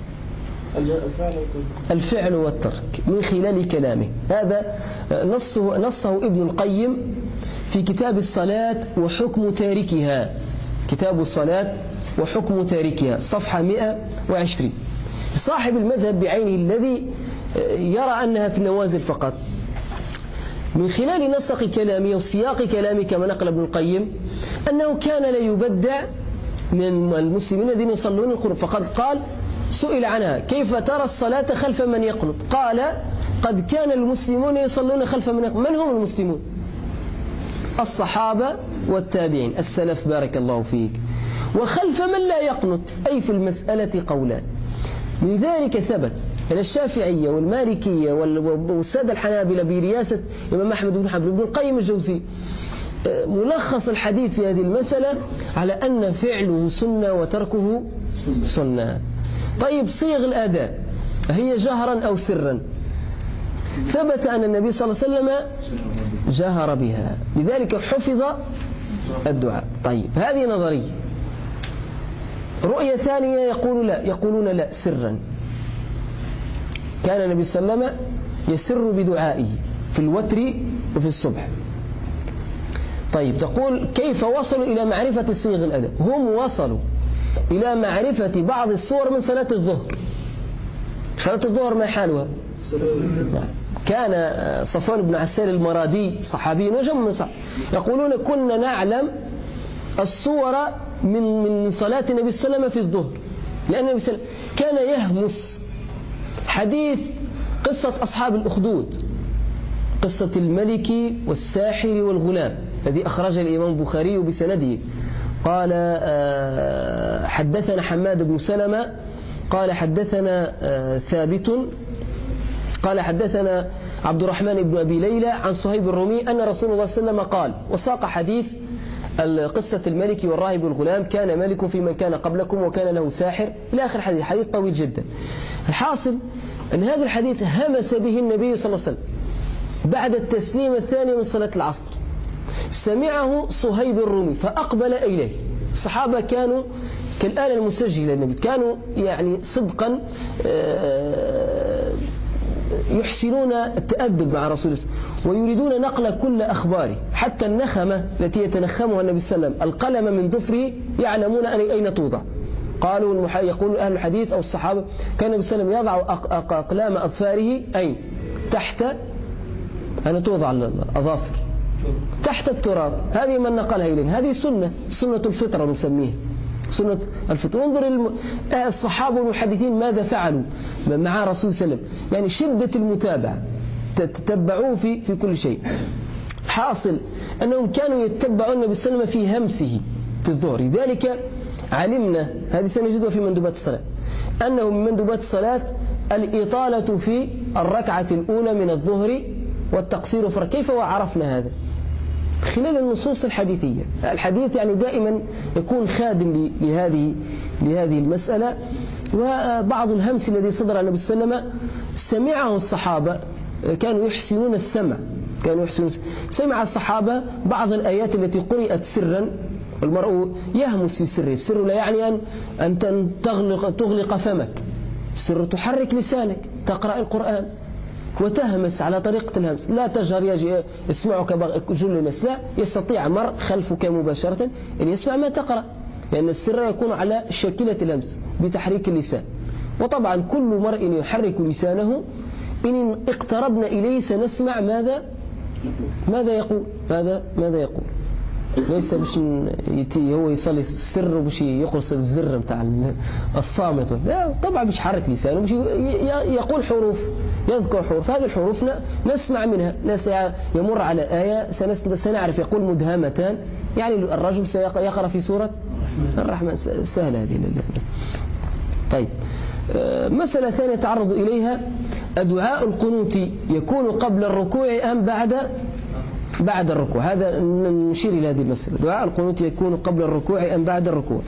الفعل والترك من خلال كلامه. هذا نصه, نصه ابن القيم في كتاب الصلاة وحكم تاركها، كتاب الصلاة وحكم تاركها صفحة مئة وعشرين. صاحب المذهب بعينه الذي يرى أنها في النوازل فقط، من خلال نسق كلامه وسياق كلامه كما نقل ابن القيم أنه كان لا يبدع من المسلمين الذين يصلون القنوت، فقد قال سئل عنها كيف ترى الصلاة خلف من يقنط؟ قال قد كان المسلمون يصلون خلف من يقنط. من هم المسلمون؟ الصحابة والتابعين السلف بارك الله فيك، وخلف من لا يقنط، أي في المسألة قولان. من ذلك ثبت أن الشافعية والمالكية والسادة الحنابلة برئاسة الإمام أحمد بن حنبل ابن القيم الجوزي ملخص الحديث في هذه المسألة على أن فعله سنة وتركه سنة. طيب صيغ الأداء هي جهرا أو سرا؟ ثبت أن النبي صلى الله عليه وسلم جهر بها، لذلك حفظ الدعاء. طيب هذه نظرية. رؤية ثانية يقول لا، يقولون لا سرا، كان النبي صلى الله عليه وسلم يسر بدعائه في الوتر وفي الصبح. طيب تقول كيف وصلوا إلى معرفة صيغ الأداء؟ هم وصلوا إلى معرفة بعض الصور من صلاة الظهر. صلاة الظهر ما حالها؟ كان صفوان بن عسال المرادي صحابي وجمع من صحابي يقولون كنا نعلم الصور من من صلاة النبي صلى الله عليه وسلم في الظهر، لأن النبي صلى الله عليه وسلم كان يهمس حديث قصة أصحاب الأخدود، قصة الملك والساحر والغلام الذي أخرج الإمام البخاري بسنده. قال حدثنا حماد بن سلمة قال حدثنا ثابت قال حدثنا عبد الرحمن بن أبي ليلى عن صهيب الرومي أن رسول الله صلى الله عليه وسلم قال، وساق حديث قصة الملك والراهب والغلام، كان ملك في من كان قبلكم وكان له ساحر إلى آخر حديث، حديث طويل جدا. الحاصل أن هذا الحديث همس به النبي صلى الله عليه وسلم بعد التسليم الثاني من صلاة العصر، سمعه صهيب الرومي فأقبل إليه. الصحابة كانوا كالآلة المسجلة للنبي، كانوا يعني صدقا يحسنون التأدب مع رسول الله ويريدون نقل كل أخباره، حتى النخمة التي يتنخمها النبي صلى الله عليه وسلم القلم من ضفره يعلمون أين توضع. قالوا يقول أهل الحديث أو الصحابة كان النبي صلى الله عليه وسلم يضع أقلام أظفاره أين؟ تحت أن توضع الأظافر تحت التراب. هذه من نقلها إلينا، هذه سنة سنة الفطرة نسميها سنة الفطرة. انظر الم... الصحابة والمحدثين ماذا فعلوا مع رسول صلى الله عليه وسلم، يعني شدة المتابعة، تتبعوه في في كل شيء. حاصل أنهم كانوا يتبعون النبي صلى الله عليه وسلم في همسه في الظهر، لذلك علمنا هذه سنجدها في مندوبات الصلاة أنه من مندوبات الصلاة الإطالة في الركعة الأولى من الظهر والتقصير في. كيف وعرفنا هذا؟ خلال النصوص الحديثية. الحديث يعني دائما يكون خادم لهذه لهذه المسألة. وبعض الهمس الذي صدر عن النبي صلى الله عليه وسلم سمعه الصحابة، كانوا يحسنون السمع كانوا يحسنون سمع الصحابة بعض الآيات التي قرأت سرا، والمرء يهمس في سره. السر لا يعني أن أن تغلق تغلق فمك، السر تحرك لسانك، تقرأ القرآن وتهمس على طريقة الهمس، لا تجهر يجي يسمعك جل الناس، لا، يستطيع مرء خلفك مباشرة أن يسمع ما تقرأ، لأن السر يكون على شكلة الهمس بتحريك اللسان. وطبعا كل مرء يحرك لسانه إن اقتربنا إليه سنسمع ماذا ماذا يقول ماذا ماذا يقول ليس باش يتي هو يصلي السر وباش يقرص الزر بتاع الصامت، لا طبعا باش يحرك لسانه، باش يقول حروف، يذكر حروف، هذه الحروف نسمع منها. يمر على آية سنعرف يقول مدهمتان، يعني الرجل سيقرأ في سورة الرحمن، سهلة هذه. طيب مسألة ثانية تعرض إليها، دعاء القنوت يكون قبل الركوع أم بعد بعد الركوع؟ هذا نشير إلى هذه المسألة، دعاء القنوت يكون قبل الركوع أم بعد الركوع؟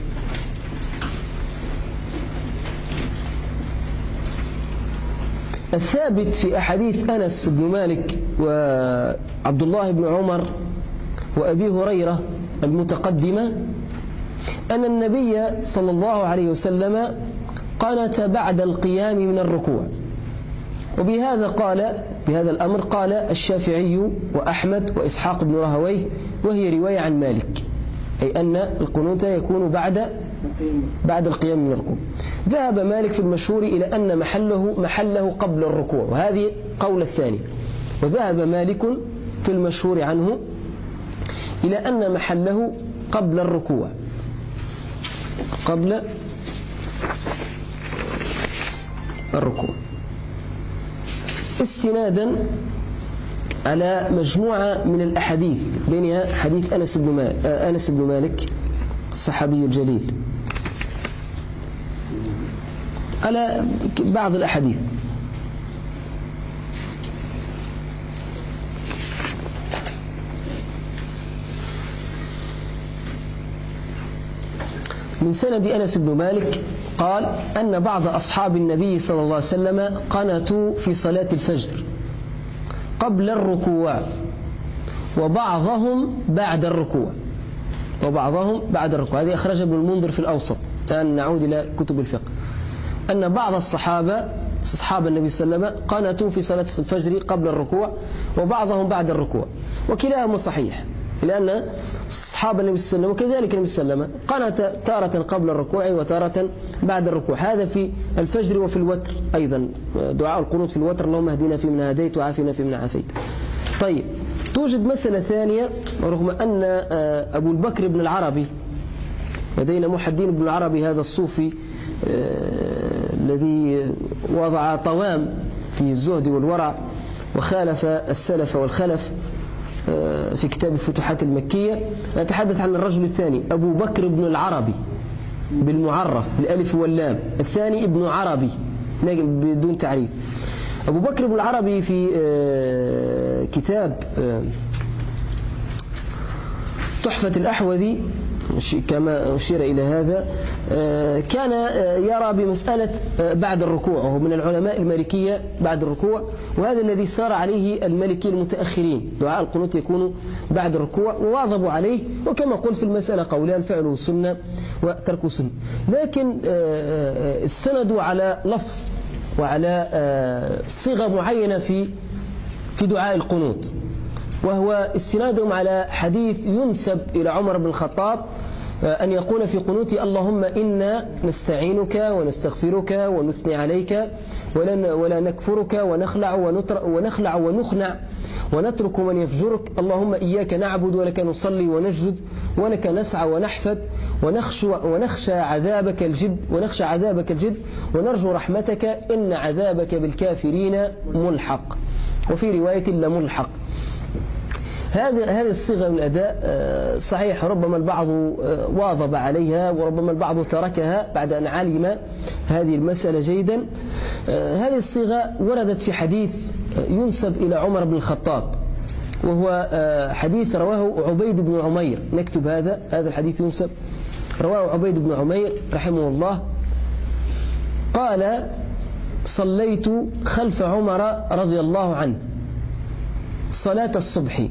الثابت في أحاديث أنس بن مالك وعبد الله بن عمر وأبي هريرة المتقدمة أن النبي صلى الله عليه وسلم قنت بعد القيام من الركوع، وبهذا قال بهذا الأمر قال الشافعي وأحمد وإسحاق بن راهويه، وهي رواية عن مالك، أي أن القنوت يكون بعد بعد القيام من الركوع. ذهب مالك في المشهور إلى أن محله محله قبل الركوع، وهذه قول الثاني. وذهب مالك في المشهور عنه إلى أن محله قبل الركوع، قبل الركوع، استنادا على مجموعة من الأحاديث، بينها حديث أنس بن مالك, أنس بن مالك الصحابي الجليل، على بعض الأحاديث. من سند أنس بن مالك قال أن بعض أصحاب النبي صلى الله عليه وسلم قنتوا في صلاة الفجر قبل الركوع، وبعضهم بعد الركوع، وبعضهم بعد الركوع. هذه أخرجها ابن المنذر في الأوسط. الآن نعود إلى كتب الفقه. أن بعض الصحابة أصحاب النبي صلى الله عليه وسلم قنتوا في صلاة الفجر قبل الركوع، وبعضهم بعد الركوع، وكلاهما صحيح، لأن أصحاب النبي صلى الله عليه وسلم وكذلك النبي صلى الله عليه وسلم قنت تارة قبل الركوع وتارة بعد الركوع. هذا في الفجر وفي الوتر أيضا، دعاء القنوت في الوتر: اللهم اهدنا فيمن هديت وعافنا فيمن عافيت. طيب، توجد مسألة ثانية، رغم أن أبو البكر بن العربي، لدينا محي الدين بن العربي هذا الصوفي الذي وضع طوام في الزهد والورع وخالف السلف والخلف في كتاب الفتوحات المكية. نتحدث عن الرجل الثاني، أبو بكر بن العربي بالمعرف بالألف واللام، الثاني ابن عربي بدون تعريف. أبو بكر بن العربي في كتاب تحفة الأحوذي كما أشير إلى هذا، كان يرى بمسألة بعد الركوع، وهو من العلماء المالكية بعد الركوع، وهذا الذي سار عليه المالكي المتأخرين، دعاء القنوت يكون بعد الركوع، وواظبوا عليه. وكما قلت في المسألة قولان: فعله سنة وتركه سنة. لكن استندوا على لفظ وعلى صيغة معينة في في دعاء القنوت، وهو استنادهم على حديث ينسب إلى عمر بن الخطاب أن يقول في قنوتي: اللهم إنا نستعينك ونستغفرك ونثني عليك ولا, ولا نكفرك ونخلع, ونخلع ونخنع ونترك من يفجرك، اللهم إياك نعبد ولك نصلي ونسجد ولك نسعى ونحفد ونخشى, ونخشى عذابك الجد ونخشى عذابك الجد ونرجو رحمتك إن عذابك بالكافرين ملحق، وفي رواية لملحق. هذه هذه الصيغة من الأداء صحيح، ربما البعض واظب عليها وربما البعض تركها بعد أن علم هذه المسألة جيدا. هذه الصيغة وردت في حديث ينسب إلى عمر بن الخطاب، وهو حديث رواه عبيد بن عمير. نكتب هذا هذا الحديث ينسب، رواه عبيد بن عمير رحمه الله قال: صليت خلف عمر رضي الله عنه صلاة الصبح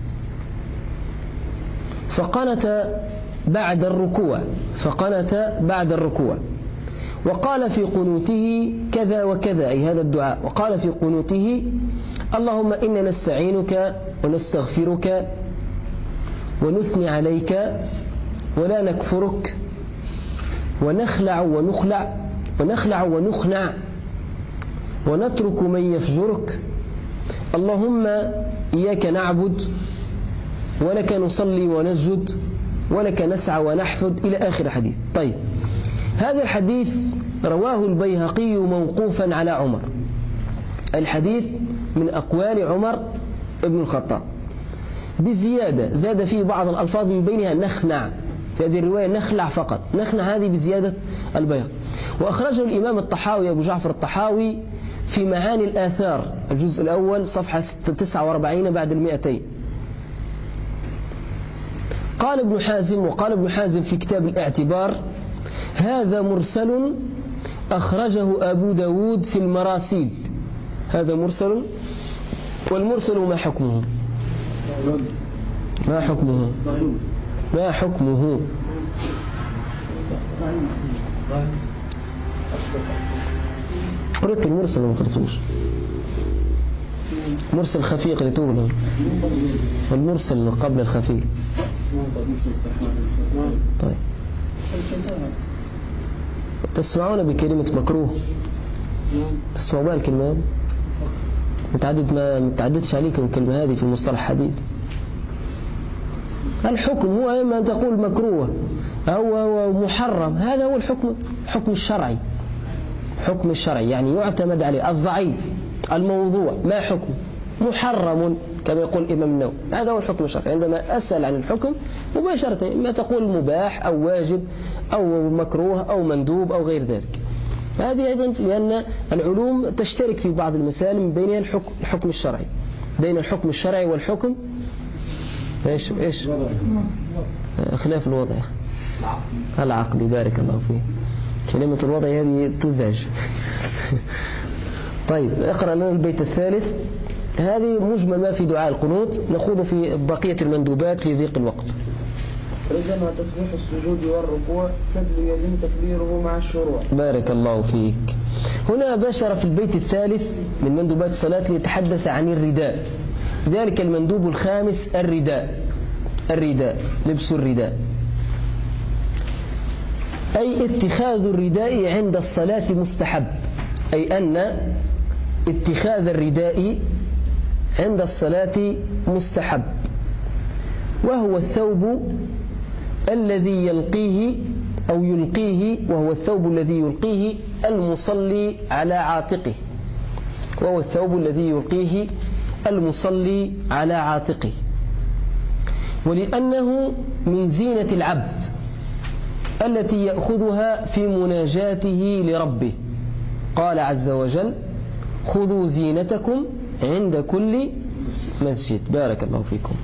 فقنت بعد الركوع فقنت بعد الركوع وقال في قنوته كذا وكذا، أي هذا الدعاء. وقال في قنوته: اللهم إنا نستعينك ونستغفرك ونثني عليك ولا نكفرك ونخلع ونخلع ونخلع ونخنع ونترك من يفجرك، اللهم إياك نعبد ولك نصلي ونسجد ولك نسعى ونحفد، إلى آخر الحديث. طيب، هذا الحديث رواه البيهقي موقوفا على عمر. الحديث من أقوال عمر بن الخطاب بزيادة، زاد فيه بعض الألفاظ من بينها نخنع، في هذه الرواية نخلع فقط، نخنع هذه بزيادة البيهقي. وأخرجه الإمام الطحاوي أبو جعفر الطحاوي في معاني الآثار الجزء الأول صفحة تسعة وأربعين بعد المئتين. قال ابن حازم وقال ابن حازم في كتاب الاعتبار: هذا مرسل أخرجه أبو داود في المراسيل. هذا مرسل، والمرسل ما حكمه؟ ما حكمه؟ ما حكمه؟ قرأت المرسل وما قرأتوش؟ مرسل خفي قرأتوه، والمرسل قبل الخفي. طيب، تسمعون بكلمة مكروه؟ تسمعوا بها الكلمة هذه؟ متعدد ما متعددش عليكم الكلمة هذه في المصطلح الحديث. الحكم هو إما أن تقول مكروه أو محرم، هذا هو الحكم، الحكم الشرعي. حكم الشرعي يعني يعتمد عليه. الضعيف الموضوع ما حكم؟ محرم كما يقول الإمام النووي، هذا هو الحكم الشرعي. عندما أسأل عن الحكم مباشرة ما تقول مباح أو واجب أو مكروه أو مندوب أو غير ذلك. هذه أيضا لأن العلوم تشترك في بعض المسائل من بينها الحكم, الحكم الشرعي، بين الحكم الشرعي والحكم إيش إيش خلاف الوضع العقلي. بارك الله فيه. كلمة الوضع هذه تزعج. طيب اقرأ لنا البيت الثالث. هذه مجمل ما في دعاء القنوت، نخوض في بقية المندوبات لضيق الوقت. رجمع تصريح السجود والركوع، سدل يتم تكبيره مع الشروع. بارك الله فيك. هنا بشر في البيت الثالث من مندوبات الصلاة ليتحدث عن الرداء. ذلك المندوب الخامس الرداء. الرداء لبس الرداء، أي اتخاذ الرداء عند الصلاة مستحب، أي أن اتخاذ الرداء عند الصلاة مستحب، وهو الثوب الذي يلقيه أو يلقيه وهو الثوب الذي يلقيه المصلي على عاتقه وهو الثوب الذي يلقيه المصلي على عاتقه ولأنه من زينة العبد التي يأخذها في مناجاته لربه. قال عز وجل: خذوا زينتكم عند كل مسجد. بارك الله فيكم.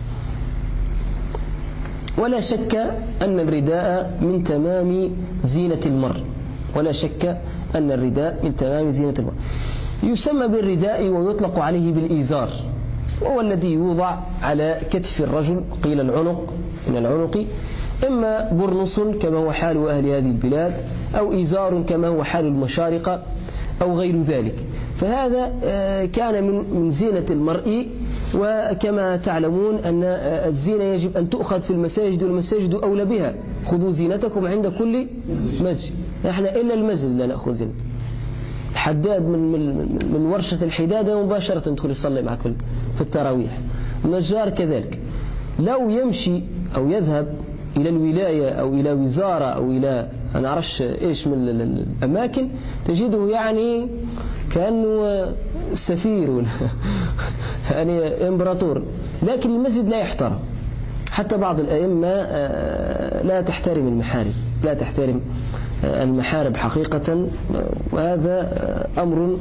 ولا شك أن الرداء من تمام زينة المرء ولا شك أن الرداء من تمام زينة المرء. يسمى بالرداء ويطلق عليه بالإيزار، وهو الذي يوضع على كتف الرجل، قيل العنق من العنق، إما برنص كما هو حال أهل هذه البلاد، أو إيزار كما هو حال المشارقة أو غير ذلك. فهذا كان من زينة المرء. وكما تعلمون أن الزينة يجب أن تؤخذ في المساجد والمساجد أولى بها. خذوا زينتكم عند كل مسجد. نحن إلا المسجد لا نأخذ زينة. الحداد من, من, من ورشة الحدادة مباشرة تدخل يصلي معك في التراويح. النجار كذلك، لو يمشي أو يذهب إلى الولاية أو إلى وزارة أو إلى أنا أعرفش إيش من الأماكن، تجده يعني كأنه سفير يعني إمبراطور، لكن المسجد لا يحترم. حتى بعض الأئمة لا تحترم المحارم لا تحترم المحارم حقيقة، وهذا أمر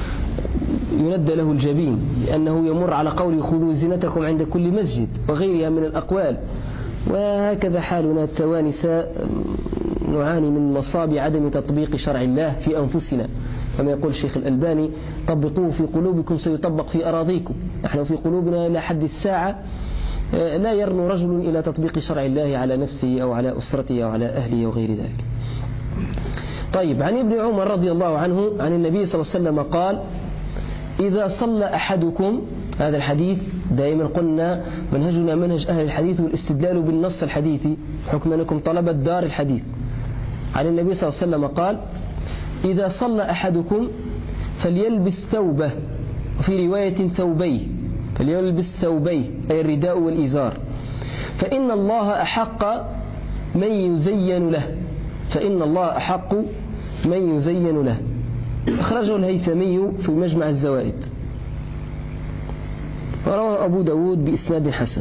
يندى له الجبين، لأنه يمر على قول خذوا زينتكم عند كل مسجد وغيرها من الأقوال. وهكذا حالنا التوانسة نعاني من مصاب عدم تطبيق شرع الله في أنفسنا، كما يقول الشيخ الألباني: طبقوه في قلوبكم سيطبق في أراضيكم. نحن في قلوبنا إلى حد الساعة لا يرنو رجل إلى تطبيق شرع الله على نفسه أو على أسرته أو على أهله وغير ذلك. طيب، عن ابن عمر رضي الله عنه عن النبي صلى الله عليه وسلم قال: إذا صلى أحدكم، هذا الحديث دائما قلنا منهجنا منهج أهل الحديث والاستدلال بالنص الحديثي، حكم أنكم طلبة دار الحديث. عن النبي صلى الله عليه وسلم قال: إذا صلى أحدكم فليلبس ثوبه، وفي رواية ثوبيه، فليلبس ثوبيه أي الرداء والإزار، فإن الله أحق من يزين له فإن الله أحق من يزين له. أخرجه الهيثمي في مجمع الزوائد، ورواه أبو داود بإسناد حسن.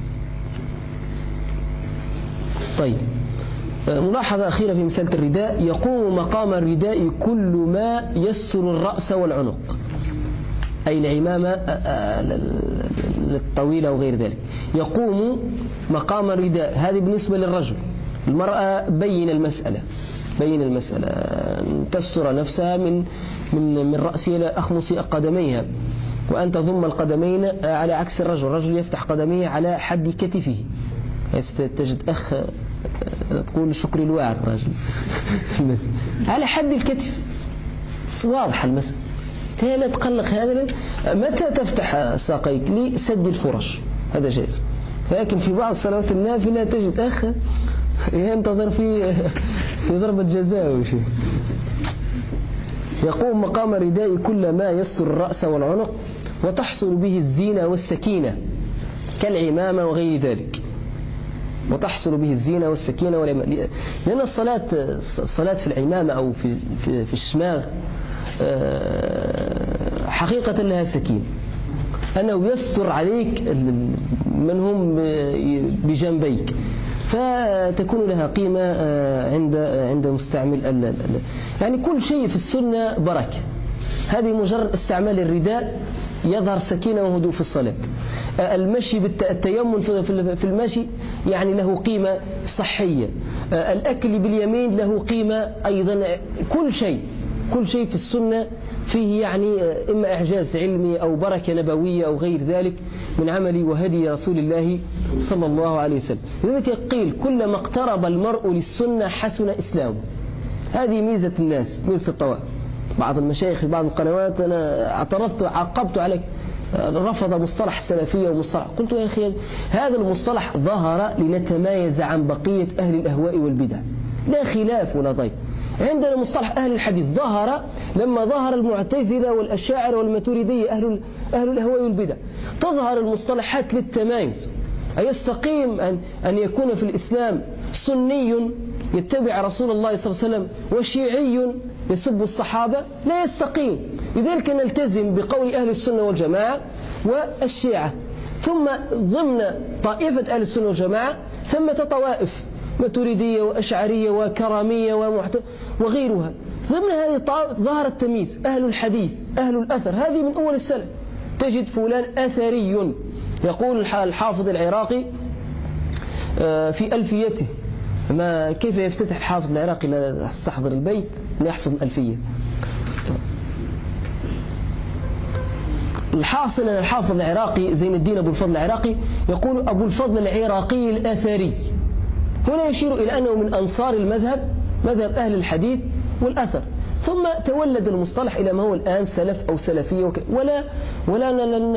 طيب، ملاحظة أخيرة في مسألة الرداء: يقوم مقام الرداء كل ما يستر الرأس والعنق، أي العمامة الطويلة وغير ذلك، يقوم مقام الرداء. هذه بالنسبة للرجل. المرأة بين المسألة بين المسألة تستر نفسها من من من رأسها إلى أخمص قدميها، وأن تضم القدمين على عكس الرجل. الرجل يفتح قدميه على حد كتفه. تجد أخ تقول شكري الواعر الرجل على حد الكتف، واضح المسألة. لا تقلق هذا. متى تفتح ساقيك لسد الفرش هذا جائز، لكن في بعض الصلوات النافلة تجد أخ ينتظر في في ضربة جزاء وشي. يقوم مقام رداء كل ما يستر الرأس والعنق وتحصل به الزينة والسكينة كالعمامة وغير ذلك. وتحصل به الزينة والسكينة والعمامة، لأن الصلاة الصلاة في العمامة أو في في, في الشماغ حقيقة لها سكينة، أنه يستر عليك من هم بجنبيك، فتكون لها قيمة عند عند مستعمل. يعني كل شيء في السنة بركة. هذه مجرد استعمال الرداء يظهر سكينة وهدوء في الصلاة. المشي بالتيمم في المشي يعني له قيمة صحية. الأكل باليمين له قيمة أيضا. كل شيء كل شيء في السنة فيه يعني إما إعجاز علمي أو بركة نبوية أو غير ذلك من عمل وهدي رسول الله صلى الله عليه وسلم. لذلك قيل كلما اقترب المرء للسنة حسن إسلامه. هذه ميزة الناس، ميزة الطوائف. بعض المشايخ في بعض القنوات أنا اعترضت وعقبت عليك، رفض مصطلح السلفية ومصطلح، قلت يا أخي هذا المصطلح ظهر لنتمايز عن بقية أهل الأهواء والبدع، لا خلاف ولا ضيق. عندنا مصطلح أهل الحديث ظهر لما ظهر المعتزلة والأشاعرة والماتريدية أهل أهل الأهواء والبدع. تظهر المصطلحات للتمايز. أيستقيم أن أن يكون في الإسلام سني يتبع رسول الله صلى الله عليه وسلم وشيعي يسب الصحابة؟ لا يستقيم. لذلك نلتزم بقول أهل السنة والجماعة والشيعة. ثم ضمن طائفة أهل السنة والجماعة ثمة طوائف ماتريدية وأشعرية وكرامية ومحت... وغيرها. ضمن هذه الطائفة ظهر التمييز، أهل الحديث أهل الأثر. هذه من أول السنة تجد فلان أثري. يقول الحافظ العراقي في ألفيته، ما كيف يفتتح الحافظ العراقي لا استحضر البيت ليحفظ الألفية. الحاصل أن الحافظ العراقي زين الدين أبو الفضل العراقي يقول أبو الفضل العراقي الأثري. هنا يشير إلى أنه من أنصار المذهب، مذهب أهل الحديث والأثر. ثم تولد المصطلح إلى ما هو الآن سلف أو سلفية وك... ولا ولا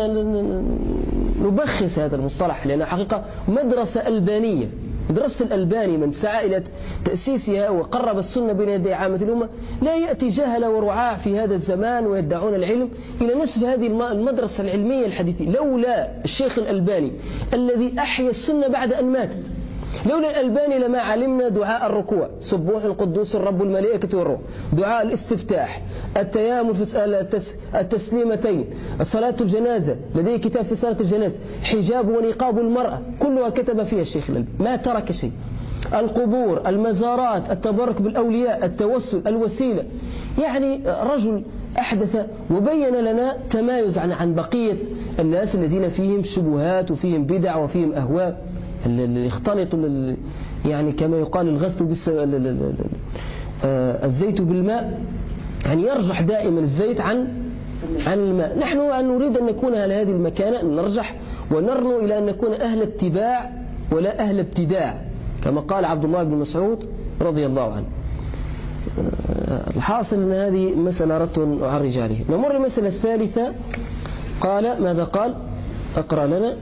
نبخس هذا المصطلح، لأنه حقيقة مدرسة ألبانية. مدرسة الألباني من سعى إلى تأسيسها وقرب السنة بين يدي عامة الأمة، لا يأتي جهل ورعاع في هذا الزمان ويدعون العلم إلى نسف هذه المدرسة العلمية الحديثية. لولا الشيخ الألباني الذي أحيا السنة بعد أن ماتت، لولا الألباني لما علمنا دعاء الركوع، سبوح القدوس الرب الملائكة والروح، دعاء الاستفتاح، التيامن في التسليمتين، صلاة الجنازة، لديه كتاب في صلاة الجنازة، حجاب ونقاب المرأة، كلها كتب فيها الشيخ الألباني، ما ترك شيء. القبور، المزارات، التبرك بالأولياء، التوسل، الوسيلة. يعني رجل أحدث وبين لنا تمايز عن عن بقية الناس الذين فيهم شبهات وفيهم بدع وفيهم أهواء، اللي يختلطوا يعني كما يقال الغث بالس... الزيت بالماء، يعني يرجح دائما الزيت عن عن الماء. نحن أن نريد أن نكون على هذه المكانة، نرجح ونرنو إلى أن نكون أهل اتباع ولا أهل ابتداع، كما قال عبد الله بن مسعود رضي الله عنه. الحاصل أن هذه مسألة أردت أن أعرج عليها. نمر المسألة الثالثة. قال ماذا قال؟ أقرأ لنا.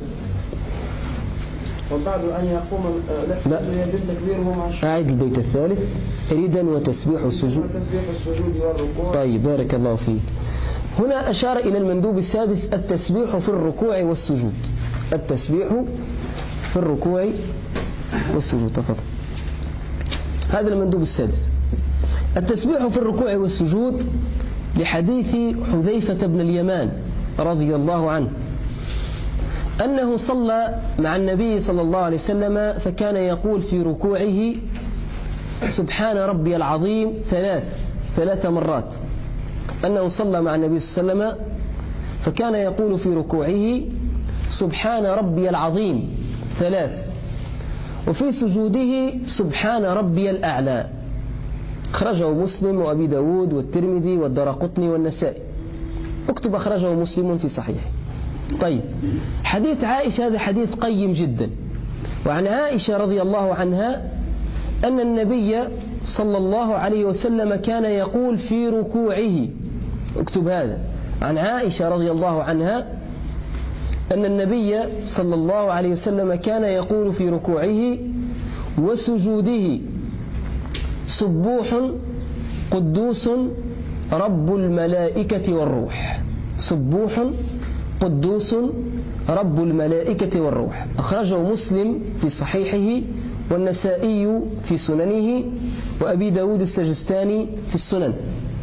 وبعد أن يقوم لا يجب تكبيره مع الشهود. أعيد البيت الثالث. ردا وتسبيح السجود. تسبيح السجود والركوع. طيب بارك الله فيك. هنا أشار إلى المندوب السادس، التسبيح في الركوع والسجود. التسبيح في الركوع والسجود. تفضل. هذا المندوب السادس. التسبيح في الركوع والسجود لحديث حذيفة بن اليمان رضي الله عنه أنه صلى مع النبي صلى الله عليه وسلم، فكان يقول في ركوعه سبحان ربي العظيم ثلاث ثلاث مرات. أنه صلى مع النبي صلى الله عليه وسلم فكان يقول في ركوعه سبحان ربي العظيم ثلاث، وفي سجوده سبحان ربي الأعلى. أخرجه مسلم وأبي داود والترمذي والدارقطني والنسائي. اكتب أخرجه مسلم في صحيحه. طيب، حديث عائشة هذا حديث قيم جدا. وعن عائشة رضي الله عنها أن النبي صلى الله عليه وسلم كان يقول في ركوعه، اكتب هذا، عن عائشة رضي الله عنها أن النبي صلى الله عليه وسلم كان يقول في ركوعه وسجوده سبوح قدوس رب الملائكة والروح. سبوح قدوس رب الملائكة والروح. أخرجه مسلم في صحيحه، والنسائي في سننه، وأبي داود السجستاني في السنن.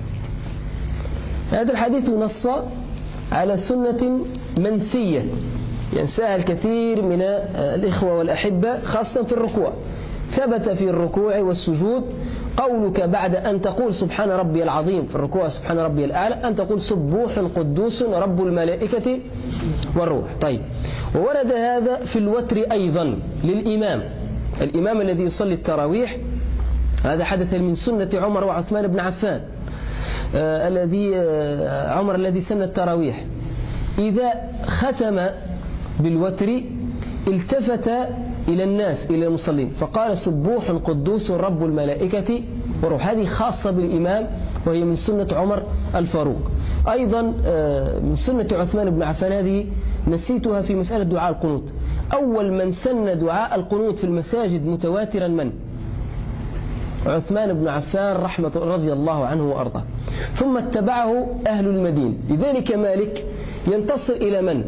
هذا الحديث نص على سنة منسية ينساها الكثير من الإخوة والأحبة خاصة في الركوع. ثبت في الركوع والسجود قولك بعد أن تقول سبحان ربي العظيم في الركوع سبحان ربي الأعلى أن تقول سبوح قدوس رب الملائكة والروح. طيب، وورد هذا في الوتر أيضا للإمام، الإمام الذي يصلي التراويح. هذا حدث من سنة عمر وعثمان بن عفان آه الذي آه عمر الذي سن التراويح إذا ختم بالوتر التفت إلى الناس إلى المصلين فقال سبوح قدوس رب الملائكة والروح. هذه خاصة بالإمام وهي من سنة عمر الفاروق. أيضا من سنة عثمان بن عفان هذه نسيتها في مسألة دعاء القنوت. أول من سن دعاء القنوت في المساجد متواترا من؟ عثمان بن عفان رحمة رضي الله عنه وأرضاه، ثم اتبعه أهل المدينة. لذلك مالك ينتصر إلى من؟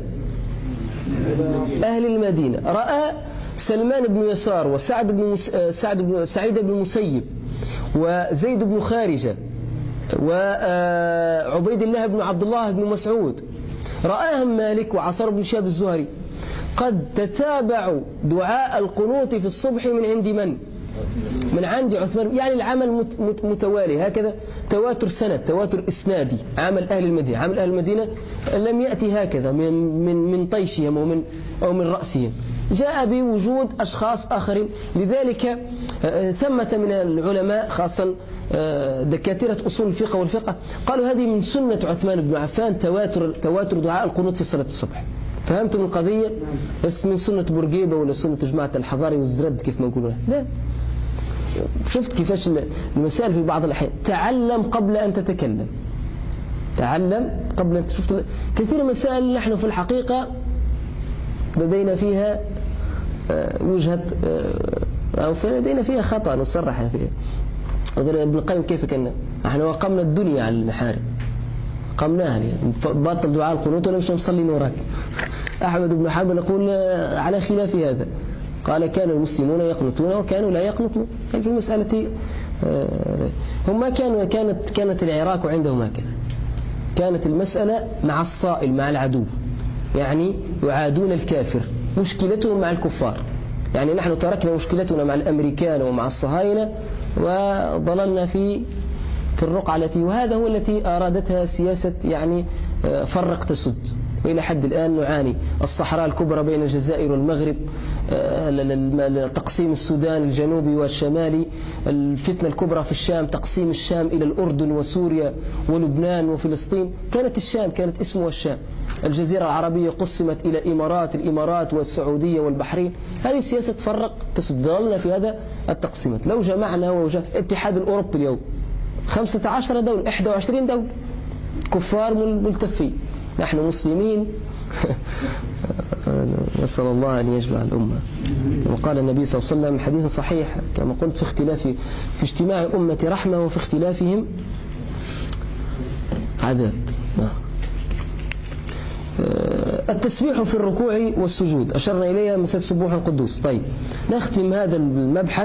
أهل المدينة. رأى سلمان بن يسار وسعد بن مس... سعد بن سعيد بن المسيب وزيد بن خارجة وعبيد الله بن عبد الله بن مسعود، رآهم مالك وعصر بن شهاب الزهري قد تتابعوا دعاء القنوت في الصبح من عند من؟ من عند عثمان. يعني العمل مت... متوالي هكذا، تواتر سند، تواتر إسنادي. عمل أهل المدينة، عمل أهل المدينة لم يأتي هكذا من من من طيشهم أو من أو من رأسهم، جاء بوجود أشخاص آخرين. لذلك ثمة من العلماء خاصة دكاترة أصول الفقه والفقه قالوا هذه من سنة عثمان بن عفان تواتر تواتر دعاء القنوت في صلاة الصبح. فهمتم القضية؟ بس من سنة بورقيبة ولا سنة جماعة الحضاري والزرد كيف ما يقولون. لا، شفت كيفاش المسائل في بعض الأحيان. تعلم قبل أن تتكلم، تعلم قبل أن شفت كثير مسائل نحن في الحقيقة لدينا فيها وجهة أو لدينا فيها خطأ نصرح فيها. ابن القيم كيف كنا نحن وقمنا الدنيا على المحارم، قمناها يعني باطل دعاء القنوت ولا مش نصلي وراك. أحمد بن حنبل يقول على خلاف هذا، قال كان المسلمون يقنطون وكانوا لا يقنطون. كان في المسألة هم ما كانوا كانت كانت العراق عندهم هكذا، كانت المسألة مع الصائل مع العدو، يعني يعادون الكافر، مشكلتهم مع الكفار. يعني نحن تركنا مشكلتنا مع الأمريكان ومع الصهاينة وظللنا في في الرقعة التي، وهذا هو التي أرادتها سياسة يعني فرق تسد. وإلى حد الآن نعاني الصحراء الكبرى بين الجزائر والمغرب، تقسيم السودان الجنوبي والشمالي، الفتنة الكبرى في الشام، تقسيم الشام إلى الأردن وسوريا ولبنان وفلسطين. كانت الشام كانت اسمها الشام، الجزيرة العربية قسمت إلى إمارات، الإمارات والسعودية والبحرين. هذه سياسة فرق تسد، ضلنا في هذا التقسيمات. لو جمعنا وجاء الاتحاد الأوروبي اليوم خمسة عشر دولة، إحدى وعشرين دولة كفار ملتفين، نحن مسلمين. نسأل الله أن يجمع الأمة. وقال النبي صلى الله عليه وسلم حديث صحيح كما قلت في اختلاف في اجتماع أمة رحمة وفي اختلافهم عذاب. التسبيح في الركوع والسجود أشرنا إليها مسألة سبوح القدوس. طيب نختم هذا المبحث،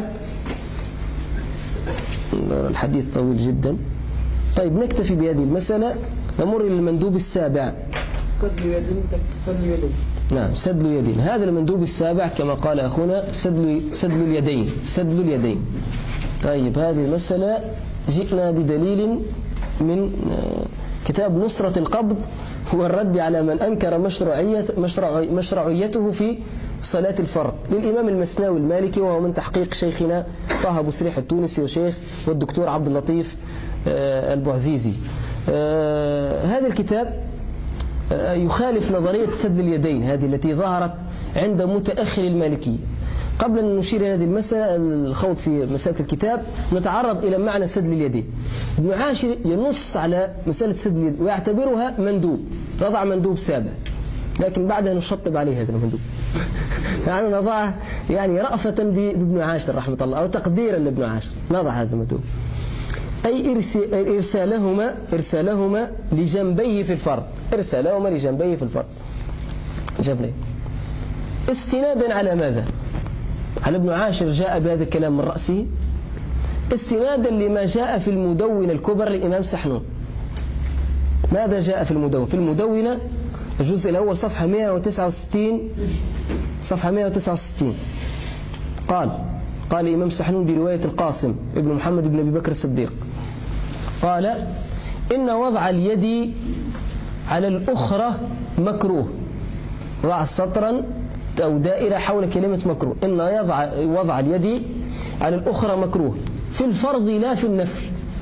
الحديث طويل جدا. طيب نكتفي بهذه المسألة، نمر إلى المندوب السابع. سدل يدين سدل يدين نعم سدل اليدين. هذا المندوب السابع كما قال أخونا سدل سدل اليدين سدل اليدين. طيب هذه المسألة جئنا بدليل من كتاب نصرة القبض هو الرد على من أنكر مشروعية مشروع مشروعيته في صلاة الفرض للإمام المسناوي المالكي، وهو من تحقيق شيخنا طه أبو سريح التونسي وشيخ والدكتور عبد اللطيف البعزيزي. هذا الكتاب يخالف نظرية سد اليدين هذه التي ظهرت عند متأخر المالكية. قبل أن نشير إلى هذه المسألة الخوض في مسألة الكتاب نتعرض إلى معنى سد اليدين. ابن عاشر ينص على مسألة سد اليدين ويعتبرها مندوب، وضع مندوب سابع. لكن بعدها نشطب عليه هذا المندوب. يعني نضعه يعني رأفة بابن عاشر رحمة الله أو تقديرا لابن عاشر نضع هذا المندوب، أي إرسالهما إرسالهما لجنبيه في الفرض، إرسالهما لجنبيه في الفرض جنبيه استنادا على ماذا؟ على ابن عاشر جاء بهذا الكلام من رأسه استنادا لما جاء في المدونة الكبرى للإمام سحنون. ماذا جاء في المدونة؟ في المدونة الجزء الأول صفحة مئة وتسعة وستين صفحة مئة وتسعة وستين قال قال الإمام سحنون برواية القاسم ابن محمد بن أبي بكر الصديق قال إن وضع اليد على الأخرى مكروه. ضع سطرا أو دائرة حول كلمة مكروه. إن يضع وضع اليد على الأخرى مكروه في الفرض لا في النفل،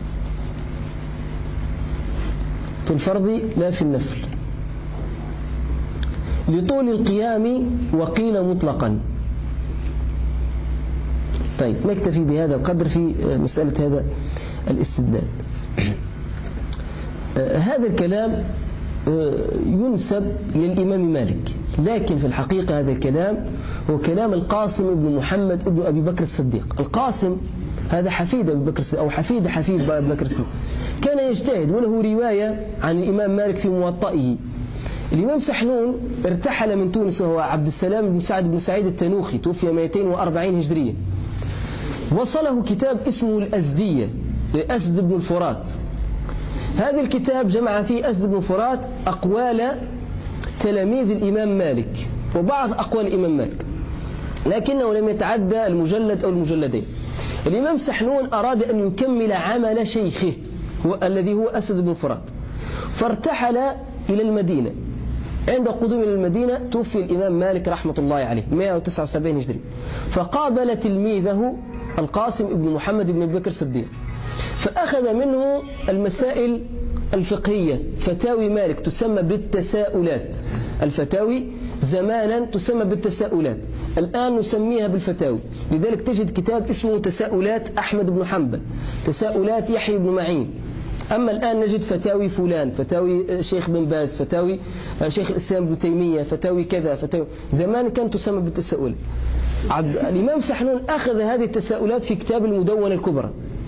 في الفرض لا في النفل لطول القيام وقيل مطلقا. طيب نكتفي بهذا القدر في مسألة هذا الاستدلال. هذا الكلام ينسب للإمام مالك، لكن في الحقيقة هذا الكلام هو كلام القاسم بن محمد بن أبي بكر الصديق. القاسم هذا حفيد أبي بكر أو حفيد حفيد أبي بكر الصديق، كان يجتهد وله رواية عن الإمام مالك في موطئه. الإمام سحنون ارتحل من تونس وهو عبد السلام بن سعد بن سعيد التنوخي، توفي مئتين وأربعين هجرية. وصله كتاب اسمه الأزدية لأسد بن الفرات. هذا الكتاب جمع فيه أسد بن الفرات أقوال تلاميذ الإمام مالك وبعض أقوال الإمام مالك، لكنه لم يتعدى المجلد أو المجلدين. الإمام سحنون أراد أن يكمل عمل شيخه هو الذي هو أسد بن الفرات، فارتحل إلى المدينة. عند قدوم إلى المدينة توفي الإمام مالك رحمة الله عليه مئة وتسعة وسبعين هجري، فقابل تلميذه القاسم بن محمد بن أبي بكر الصديق، فأخذ منه المسائل الفقهية. فتاوي مالك تسمى بالتساؤلات، الفتاوي زمانا تسمى بالتساؤلات، الآن نسميها بالفتاوي. لذلك تجد كتاب اسمه تساؤلات أحمد بن حنبل، تساؤلات يحيى بن معين. أما الآن نجد فتاوي فلان، فتاوي شيخ بن باز، فتاوي شيخ الإسلام ابن تيمية، فتاوي كذا فتاوي. زمان كانت تسمى بالتساؤل. الإمام سحنون أخذ هذه التساؤلات في كتاب المدونة الكبرى،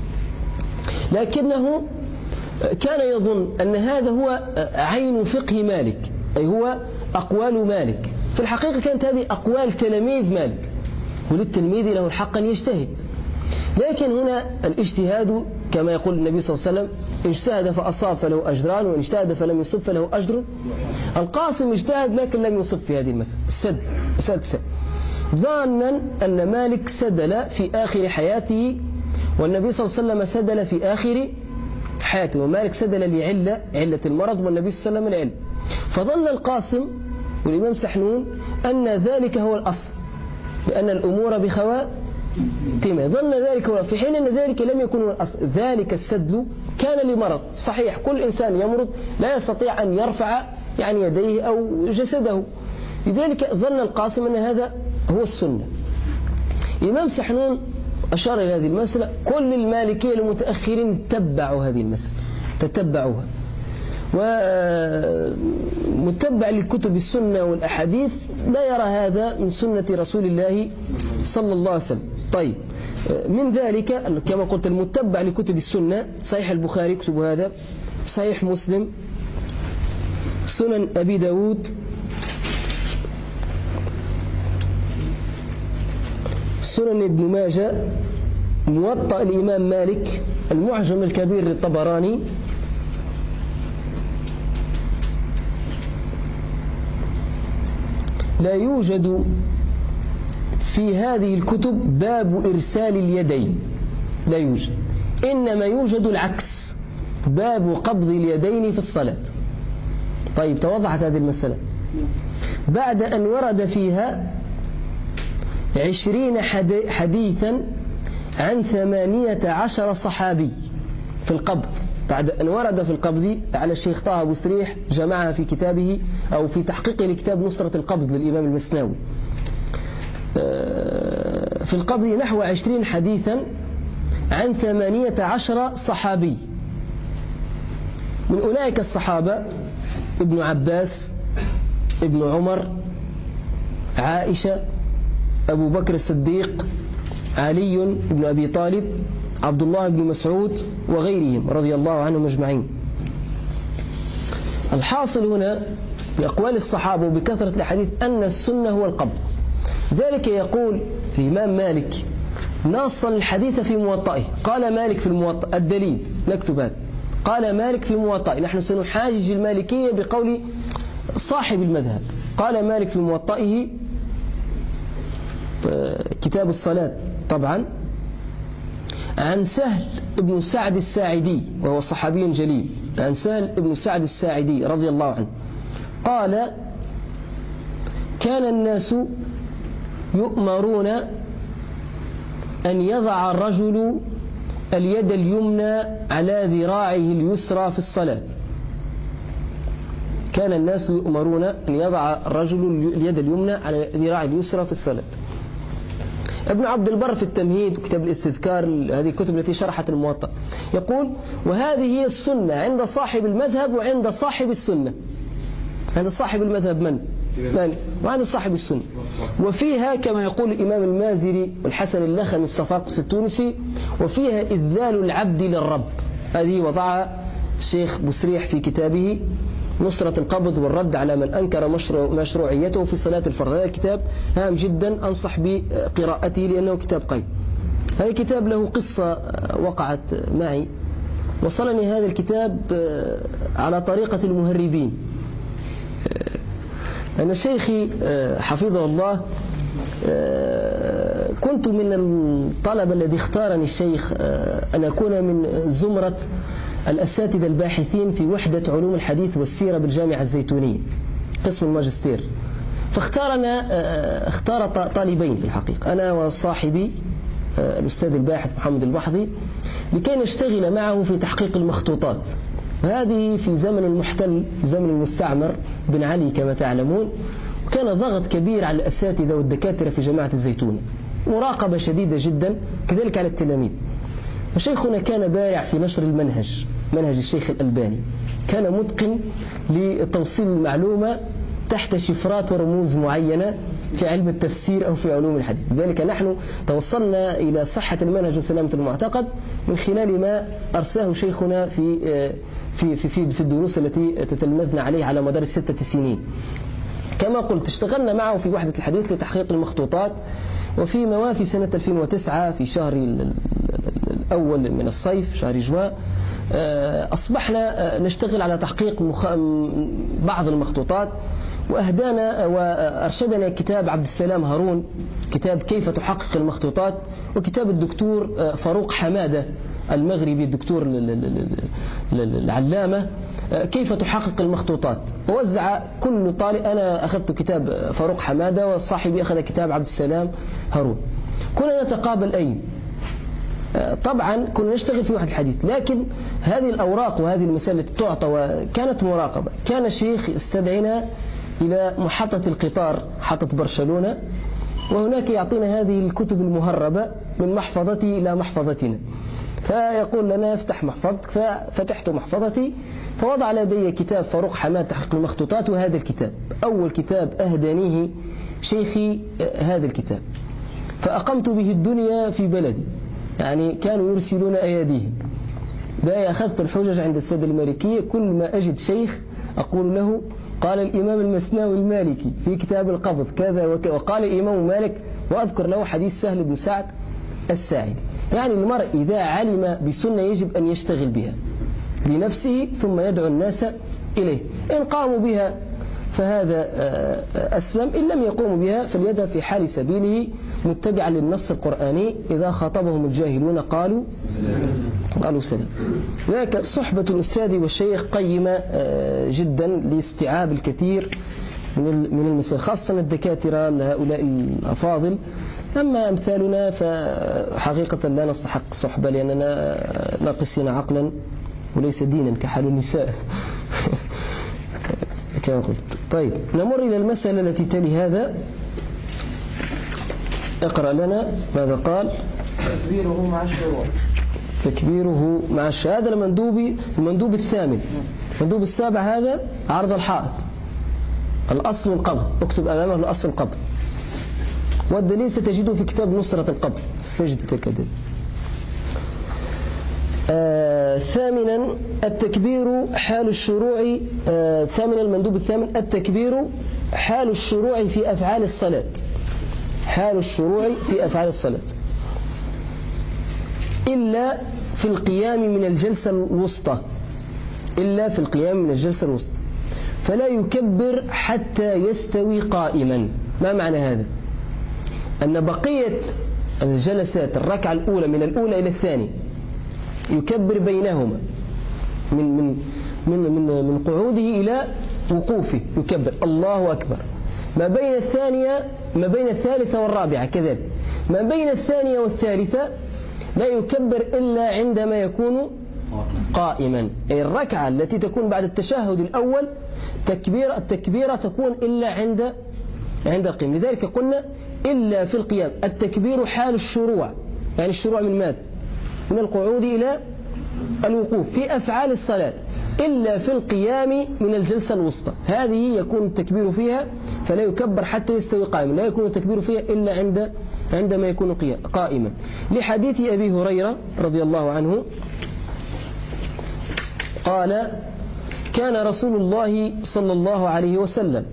لكنه كان يظن أن هذا هو عين فقه مالك، أي هو أقوال مالك. في الحقيقة كانت هذه أقوال تلاميذ مالك، وللتلميذ له الحق أن يجتهد. لكن هنا الاجتهاد كما يقول النبي صلى الله عليه وسلم: اجتهد فأصاب فله أجران، وإن اجتهد فلم يصب فله أجر. القاسم اجتهد لكن لم يصب في هذه المسألة السد مسألة السد، ظانا أن مالك سدل في آخر حياته، والنبي صلى الله عليه وسلم سدل في آخر حياته، ومالك سدل لعلة علة المرض، والنبي صلى الله عليه وسلم العلة. فظن القاسم والإمام سحنون أن ذلك هو الأصل، لأن الأمور بخواتمها. ظن ذلك هو، في حين أن ذلك لم يكن هو الأصل. ذلك السدل كان لمرض صحيح، كل إنسان يمرض لا يستطيع أن يرفع يعني يديه أو جسده، لذلك ظن القاسم أن هذا هو السنة. الإمام سحنون أشار إلى هذه المسألة. كل المالكية المتأخرين تتبعوا هذه المسألة، تتبعوها، ومتبع لكتب السنة والأحاديث لا يرى هذا من سنة رسول الله صلى الله عليه وسلم. طيب، من ذلك كما قلت المتبع لكتب السنة: صحيح البخاري يكتب هذا، صحيح مسلم، سنن أبي داود، سنن ابن ماجه، موطأ الإمام مالك، المعجم الكبير للطبراني، لا يوجد في هذه الكتب باب إرسال اليدين، لا يوجد، إنما يوجد العكس، باب قبض اليدين في الصلاة. طيب، توضحت هذه المسألة بعد أن ورد فيها عشرين حديثا عن ثمانية عشر صحابي في القبض. بعد أن ورد في القبض على الشيخ طه أبو سريح جمعها في كتابه أو في تحقيقه لكتاب نصرة القبض للإمام المسناوي، في القبض نحو عشرين حديثا عن ثمانية عشر صحابي. من أولئك الصحابة ابن عباس ابن عمر، عائشة، أبو بكر الصديق، علي بن أبي طالب، عبد الله بن مسعود وغيرهم رضي الله عنهم أجمعين. الحاصل هنا بأقوال الصحابة وبكثرة الحديث أن السنة هو القبض. ذلك يقول الإمام مالك ناصا الحديث في موطئه. قال مالك في الموطئ، الدليل نكتب هذا، قال مالك في موطئه. نحن سنحاجج المالكية بقول صاحب المذهب. قال مالك في موطئه كتاب الصلاة طبعا، عن سهل بن سعد الساعدي وهو صحابي جليل، عن سهل بن سعد الساعدي رضي الله عنه قال: كان الناس يؤمرون أن يضع الرجل اليد اليمنى على ذراعه اليسرى في الصلاة. كان الناس يؤمرون أن يضع الرجل اليد اليمنى على ذراعه اليسرى في الصلاة. ابن عبد البر في التمهيد وكتاب الاستذكار، هذه الكتب التي شرحت الموطأ، يقول: وهذه هي السنة عند صاحب المذهب وعند صاحب السنة. عند صاحب المذهب من؟ مالك. وعند صاحب السنة. وفيها كما يقول الإمام المازري والحسن اللخمي الصفاقسي التونسي: وفيها إذلال العبد للرب. هذه وضعها الشيخ بسريح في كتابه نصرة القبض والرد على من أنكر مشروع مشروعيته في صلاة الفرض. هذا الكتاب هام جدا، أنصح بقراءته لأنه كتاب قيم. هذا الكتاب له قصة وقعت معي. وصلني هذا الكتاب على طريقة المهربين. أنا شيخي حفظه الله كنت من الطلبة الذي اختارني الشيخ أن أكون من زمرة الأساتذة الباحثين في وحدة علوم الحديث والسيرة بالجامعة الزيتونية قسم الماجستير. فاختارنا اختار طالبين في الحقيقة، أنا وصاحبي الأستاذ الباحث محمد البحضي، لكي نشتغل معه في تحقيق المخطوطات. هذه في زمن المحتل، زمن المستعمر بن علي كما تعلمون، وكان ضغط كبير على الأساتذة والدكاترة في جامعة الزيتونة، مراقبة شديدة جدا كذلك على التلاميذ. وشيخنا كان بارع في نشر المنهج، منهج الشيخ الألباني، كان متقن لتوصيل المعلومة تحت شفرات ورموز معينة في علم التفسير أو في علوم الحديث. لذلك نحن توصلنا إلى صحة المنهج وسلامة المعتقد من خلال ما أرساه شيخنا في في في في الدروس التي تتلمذنا عليه على مدار الستة سنين. كما قلت اشتغلنا معه في وحدة الحديث لتحقيق المخطوطات. وفي موافي سنة ألفين وتسعة في شهر الأول من الصيف، شهر جوان، أصبحنا نشتغل على تحقيق بعض المخطوطات. وأهدانا وأرشدنا كتاب عبد السلام هارون، كتاب كيف تحقق المخطوطات، وكتاب الدكتور فاروق حمادة المغربي، الدكتور العلامة، كيف تحقق المخطوطات. ووزع كل طالب، أنا أخذت كتاب فاروق حمادة وصاحبي أخذ كتاب عبد السلام هارون. كنا نتقابل أين طبعا كنا نشتغل في وحدة الحديث، لكن هذه الأوراق وهذه المسألة تعطى وكانت مراقبة. كان الشيخ استدعينا إلى محطة القطار، محطة برشلونة، وهناك يعطينا هذه الكتب المهربة من محفظتي إلى محفظتنا، فيقول لنا افتح محفظتك. ففتحت محفظتي فوضع لدي كتاب فاروق حماد تحقيق المخطوطات، وهذا الكتاب أول كتاب أهدانيه شيخي هذا الكتاب، فأقمت به الدنيا في بلدي. يعني كانوا يرسلون أياديهم. ده أخذت الحجج عند السادة المالكية، كل ما أجد شيخ أقول له قال الإمام المسناوي المالكي في كتاب القبض كذا وكذا، وقال الإمام مالك، وأذكر له حديث سهل بن سعد الساعدي. يعني المرء إذا علم بسنة يجب أن يشتغل بها لنفسه ثم يدعو الناس إليه. إن قاموا بها فهذا أسلم، إن لم يقوموا بها فليذهب في حال سبيله متبعا للنص القرآني: إذا خاطبهم الجاهلون قالوا قالوا سلام. ذلك صحبة الأستاذ والشيخ قيمة جدا لاستيعاب الكثير من المسائل، خاصة الدكاترة هؤلاء الأفاضل. أما أمثالنا فحقيقة لا نستحق صحبة، لأننا ناقصين عقلا وليس دينا كحال النساء كما قلت. طيب نمر إلى المسألة التي تلي هذا. اقرأ لنا ماذا قال. تكبيره مع الشروع. تكبيره مع الشروع، هذا المندوب المندوب الثامن. المندوب السابع هذا عرض الحائط. الأصل القبض، اكتب أمامه الأصل القبض، والدليل ستجده في كتاب نصرة القبض، ستجد تلك الدليل. آه ثامنا التكبير حال الشروع. آه ثامنا المندوب الثامن التكبير حال الشروع في أفعال الصلاة. حال الشروع في أفعال الصلاة إلا في القيام من الجلسة الوسطى، إلا في القيام من الجلسة الوسطى، فلا يكبر حتى يستوي قائما. ما معنى هذا؟ أن بقية الجلسات الركعة الأولى من الأولى إلى الثانية يكبر بينهما من من من من, من قعوده إلى وقوفه يكبر الله أكبر. ما بين الثانية ما بين الثالثة والرابعة كذلك. ما بين الثانية والثالثة لا يكبر إلا عندما يكون قائما، أي الركعة التي تكون بعد التشهد الأول تكبير التكبيرة تكون إلا عند عند القيام. لذلك قلنا إلا في القيام. التكبير حال الشروع، يعني الشروع من ماذا؟ من القعود إلى الوقوف في أفعال الصلاة، إلا في القيام من الجلسة الوسطى، هذه يكون التكبير فيها فلا يكبر حتى يستوي قائما، لا يكون التكبير فيها إلا عند عندما يكون قائما، لحديث أبي هريرة رضي الله عنه قال: كان رسول الله صلى الله عليه وسلم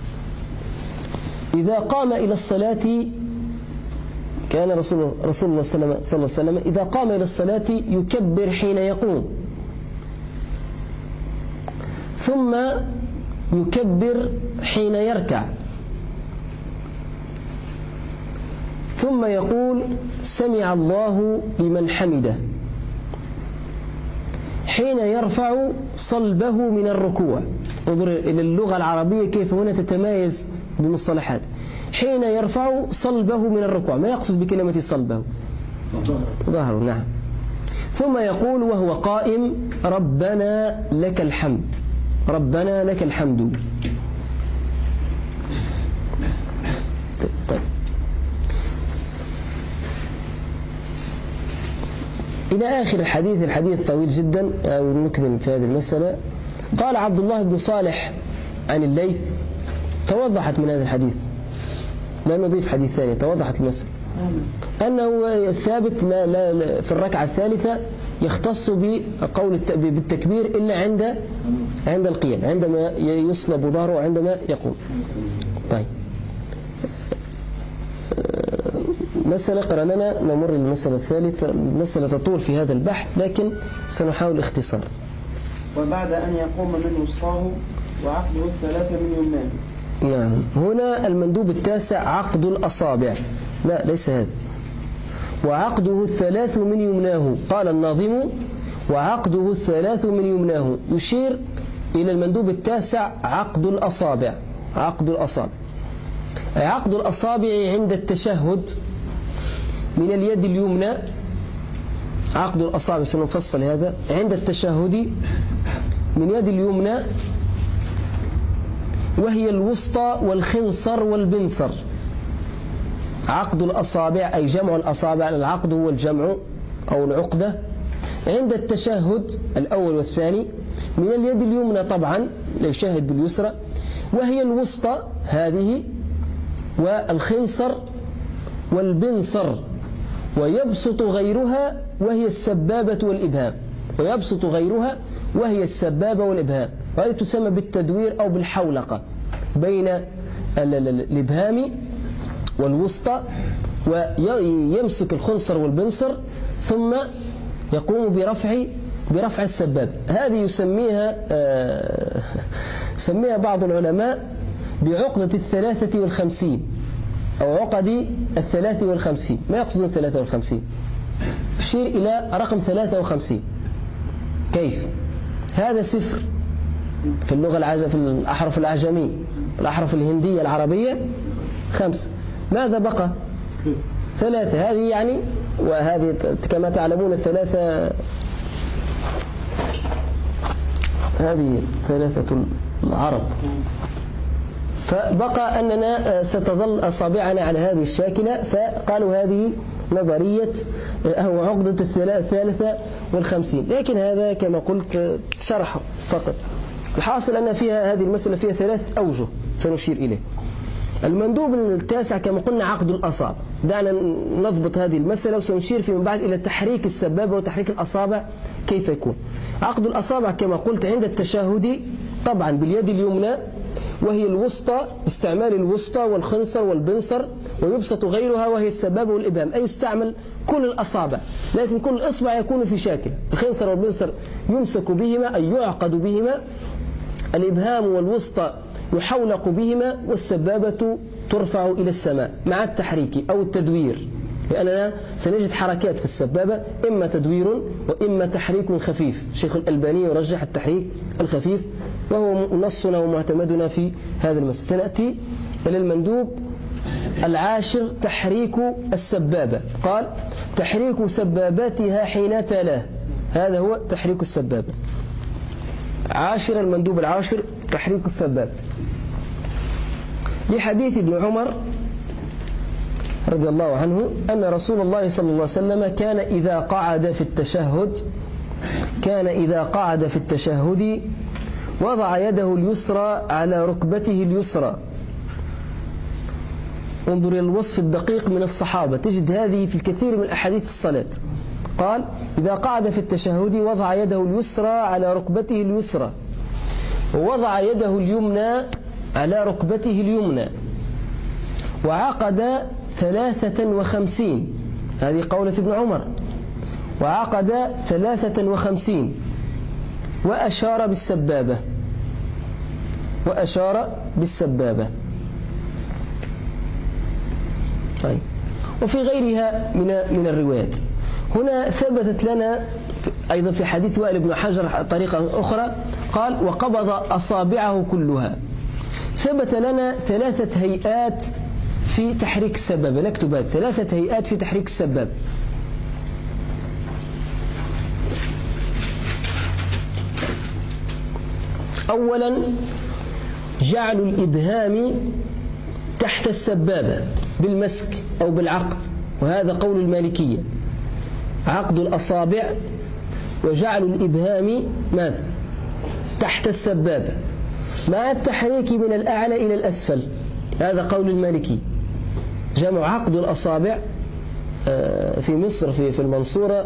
إذا قام إلى الصلاة كان رسول رسول الله صلى الله عليه وسلم إذا قام إلى الصلاة يكبر حين يقوم، ثم يكبر حين يركع، ثم يقول: سمع الله لمن حمده، حين يرفع صلبه من الركوع. انظر إلى اللغة العربية كيف هنا تتمايز بمصطلحات. حين يرفع صلبه من الركوع، ما يقصد بكلمة صلبه؟ ظهره، نعم. ثم يقول وهو قائم: ربنا لك الحمد، ربنا لك الحمد. طيب. إلى آخر الحديث. الحديث طويل جدا، نكمل في هذه المسألة. قال عبد الله بن صالح عن الليث: توضحت من هذا الحديث، لا نضيف حديث ثاني، توضحت المسألة أنه الثابت لا لا في الركعة الثالثة يختص بقول بالتكبير إلا عند عند القيام، عندما يصلب ظهره وعندما يقوم. طيب، مسألة قرأنا، نمر للمسألة الثالثة. المسألة تطول في هذا البحث لكن سنحاول الاختصار. وبعد أن يقوم من وسطاه وعقده الثلاثة من يمناه. نعم، هنا المندوب التاسع عقد الأصابع، لا ليس هذا. وعقده الثلاث من يمناه، قال الناظم: وعقده الثلاث من يمناه، يشير إلى المندوب التاسع عقد الأصابع. عقد الأصابع عقد الأصابع عند التشهد من اليد اليمنى. عقد الأصابع سنفصل هذا. عند التشهد من يد اليمنى، وهي الوسطى والخنصر والبنصر. عقد الأصابع أي جمع الأصابع، العقد هو الجمع أو العقدة. عند التشهد الأول والثاني من اليد اليمنى طبعا لا يشهد باليسرى، وهي الوسطى هذه، والخنصر والبنصر، ويبسط غيرها وهي السبابة والإبهام. ويبسط غيرها وهي السبابة والإبهام، وهذه تسمى بالتدوير أو بالحولقة بين الإبهام والوسطى، ويمسك الخنصر والبنصر ثم يقوم برفع برفع السباب. هذه يسميها سميها بعض العلماء بعقدة الثلاثة والخمسين أو عقد الثلاثة والخمسين. ما يقصد الثلاثة والخمسين؟ يشير إلى رقم ثلاثة وخمسين. كيف؟ هذا صفر في اللغة العجمية، في الأحرف الأعجمية، الأحرف الهندية العربية خمسة. ماذا بقى؟ ثلاثة. هذه يعني، وهذه كما تعلمون الثلاثة، هذه ثلاثة العرب. فبقى أننا ستظل أصابعنا على هذه الشاكلة، فقالوا هذه نظرية أو عقدة الثالثة والخمسين. لكن هذا كما قلت شرح فقط. الحاصل أن فيها هذه المسألة فيها ثلاث أوجه. سنشير إليه. المندوب التاسع كما قلنا عقد الأصابع. دعنا نضبط هذه المسألة وسنشير فيما بعد إلى تحريك السبابة وتحريك الأصابع كيف يكون. عقد الأصابع كما قلت عند التشهد طبعا باليد اليمنى وهي الوسطى، استعمال الوسطى والخنصر والبنصر، ويبسط غيرها وهي السبابة والإبهام، أي يستعمل كل الأصابع، لكن كل إصبع يكون في شكل. الخنصر والبنصر يمسك بهما أي يعقد بهما، الإبهام والوسطى يحولق بهما، والسبابة ترفع إلى السماء مع التحريك أو التدوير، لأننا سنجد حركات في السبابة إما تدوير وإما تحريك خفيف. الشيخ الألباني يرجح التحريك الخفيف وهو نصنا ومعتمدنا في هذا المسألة. سنأتي إلى المندوب العاشر تحريك السبابة. قال تحريك سباباتها حين تلاه، هذا هو تحريك السبابة. عاشر المندوب العاشر تحريك السبابة، لحديث ابن عمر رضي الله عنه أن رسول الله صلى الله عليه وسلم كان إذا قعد في التشهد كان إذا قعد في التشهد وضع يده اليسرى على ركبته اليسرى. انظر إلى الوصف الدقيق من الصحابة، تجد هذه في الكثير من أحاديث الصلاة. قال إذا قعد في التشهد وضع يده اليسرى على ركبته اليسرى، ووضع يده اليمنى على ركبته اليمنى، وعقد ثلاثة وخمسين، هذه قولة ابن عمر، وعقد ثلاثة وخمسين، وأشار بالسبابة وأشار بالسبابة. طيب. وفي غيرها من من الروايات. هنا ثبتت لنا أيضا في حديث وائل بن حجر طريقة أخرى، قال وقبض أصابعه كلها. ثبت لنا ثلاثة هيئات في تحريك السبابة، نكتب هذه ثلاثة هيئات في تحريك السبابة. أولا جعل الإبهام تحت السبابة بالمسك أو بالعقد، وهذا قول المالكية، عقد الأصابع وجعل الإبهام ماذا؟ تحت السبابة مع التحريك من الأعلى إلى الأسفل، هذا قول المالكي. جمع عقد الأصابع في مصر في في المنصورة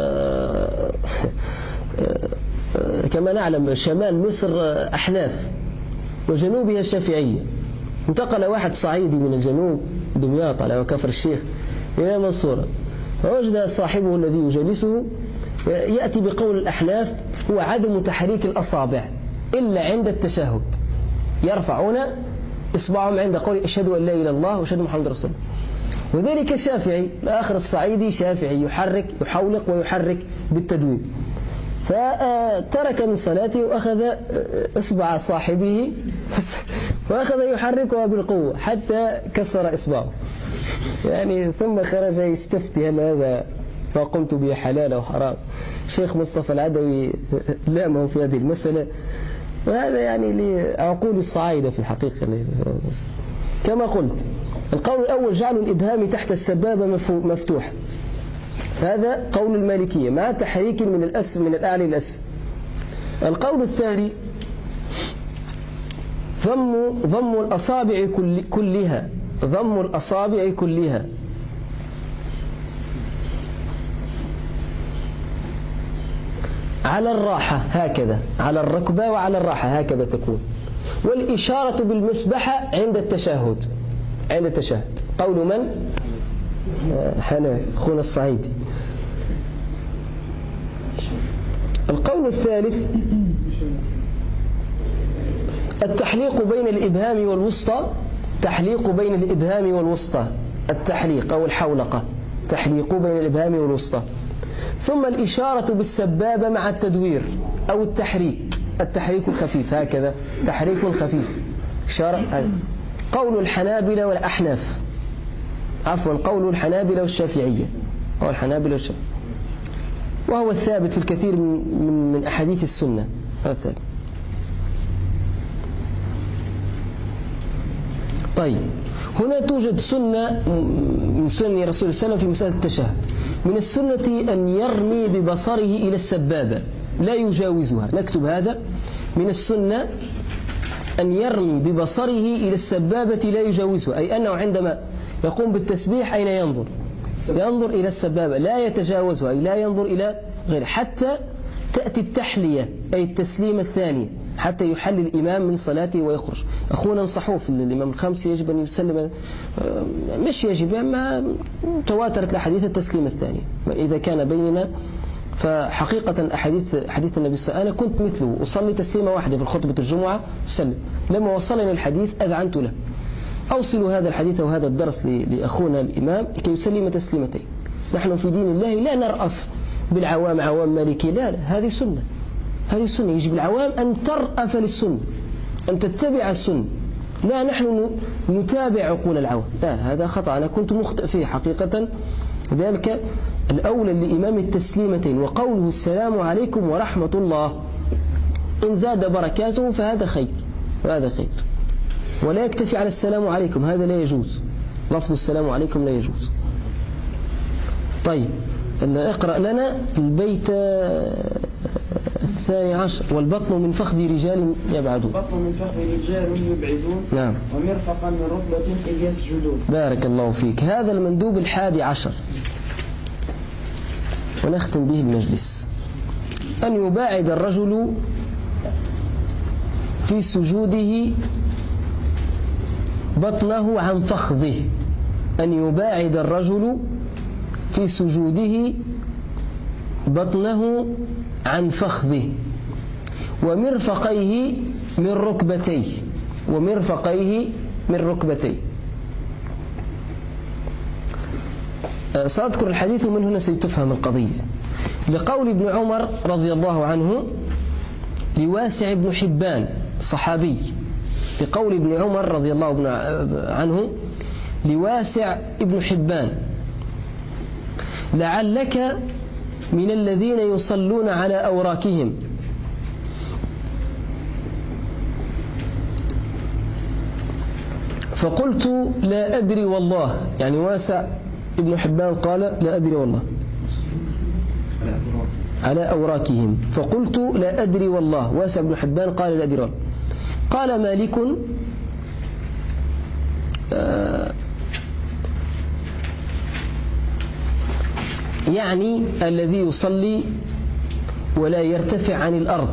كما نعلم شمال مصر أحناف وجنوبها الشافعية. انتقل واحد صعيدي من الجنوب دمياط على كفر الشيخ إلى المنصورة، فوجد صاحبه الذي يجلسه يأتي بقول الأحناف هو عدم تحريك الأصابع إلا عند التشهد، يرفعون إصبعهم عند قول أشهد أن لا إله إلا الله وأشهد محمد رسول الله. وذلك الشافعي الآخر الصعيدي شافعي يحرك يحولق ويحرك بالتدوير، فترك من صلاته وأخذ إصبع صاحبه وأخذ يحركها بالقوة حتى كسر إصبعه، يعني ثم خرج يستفتي هل هذا ما قمت به حلال أو حرام. الشيخ مصطفى العدوي لامه في هذه المسألة، وهذا يعني لعقول الصعايدة في الحقيقة. كما قلت القول الأول جعل الإبهام تحت السبابة مفتوح، هذا قول المالكية مع تحريك من الأسفل من الأعلى إلى الأسفل. القول الثاني ضم ضم الأصابع كل كلها ضم الأصابع كلها على الراحة، هكذا على الركبة وعلى الراحة هكذا تكون، والإشارة بالمسبحة عند التشهد عند التشهد. قول من؟ حنا أخونا الصعيدي. القول الثالث التحليق بين الإبهام والوسطى، تحليق بين الإبهام والوسطى، التحليق أو الحولقة، تحليق بين الإبهام والوسطى. ثم الإشارة بالسبابة مع التدوير أو التحريك، التحريك الخفيف هكذا، تحريك خفيف إشارة. قول الحنابلة والأحناف، عفوا قول الحنابلة والشافعية، أو الحنابلة والشافعية، وهو الثابت في الكثير من من أحاديث السنة، هذا ثابت. طيب هنا توجد سنة من سنة رسول الله صلى الله عليه وسلم في مسألة التشهد. من السنة أن يرمي ببصره إلى السبابة لا يجاوزها، نكتب هذا. من السنة أن يرمي ببصره إلى السبابة لا يجاوزه، أي أنه عندما يقوم بالتسبيح أين ينظر؟ ينظر إلى السبابة لا يتجاوزها، أي لا ينظر إلى غيره حتى تأتي التحلية أي التسليم الثاني، حتى يحل الإمام من صلاته ويخرج. أخونا انصحوه في الإمام الخامس يجب أن يسلم، مش يجب ما تواترت الأحاديث التسليم الثاني إذا كان بيننا. فحقيقة أحاديث حديث النبي صلى الله عليه وسلم أنا كنت مثله أصلي تسليمة واحدة في خطبة الجمعة وسلم، لما وصلنا الحديث أذعنت له أوصلوا هذا الحديث وهذا الدرس لأخونا الإمام لكي يسلم تسليمتين. نحن في دين الله لا نرأف بالعوام عوام مالكي، لا, لا هذه سنة، هذه سنة يجب العوام أن ترأف للسنة، أن تتبع السنة، لا نحن نتابع عقول العوام، لا هذا خطأ، أنا كنت مخطئ فيه حقيقة. ذلك الأولى لإمام التسليمتين وقوله السلام عليكم ورحمة الله، إن زاد بركاته فهذا خير وهذا خير، ولا يكتفي على السلام عليكم، هذا لا يجوز، لفظ السلام عليكم لا يجوز. طيب اقرأ لنا البيت الثاني عشر. والبطن من فخذ رجال يبعدون. البطن من فخذ رجال يبعدون. نعم. ومرفقا من ركبة إذ يسجدون. بارك الله فيك. هذا المندوب الحادي عشر ونختم به المجلس، أن يباعد الرجل في سجوده بطنه عن فخذه، أن يباعد الرجل في سجوده بطنه عن فخذه ومرفقيه من ركبتيه، ومرفقيه من ركبتيه. سأذكر الحديث ومن هنا ستفهم القضية. لقول ابن عمر رضي الله عنه لواسع بن حبان صحابي، لقول ابن عمر رضي الله عنه لواسع ابن حبان: لعلك من الذين يصلون على أوراكهم. فقلت لا أدري والله، يعني واسع ابن حبان قال لا أدري والله على أوراكهم، فقلت لا أدري والله، واسع ابن حبان قال لا أدري والله. قال مالك آه يعني الذي يصلي ولا يرتفع عن الأرض،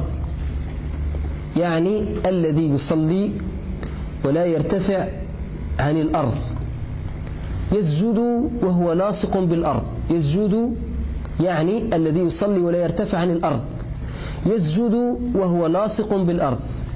يعني الذي يصلي ولا يرتفع عن الأرض، يسجد وهو لاصق بالأرض، يسجد يعني الذي يصلي ولا يرتفع عن الأرض، يسجد وهو لاصق بالأرض.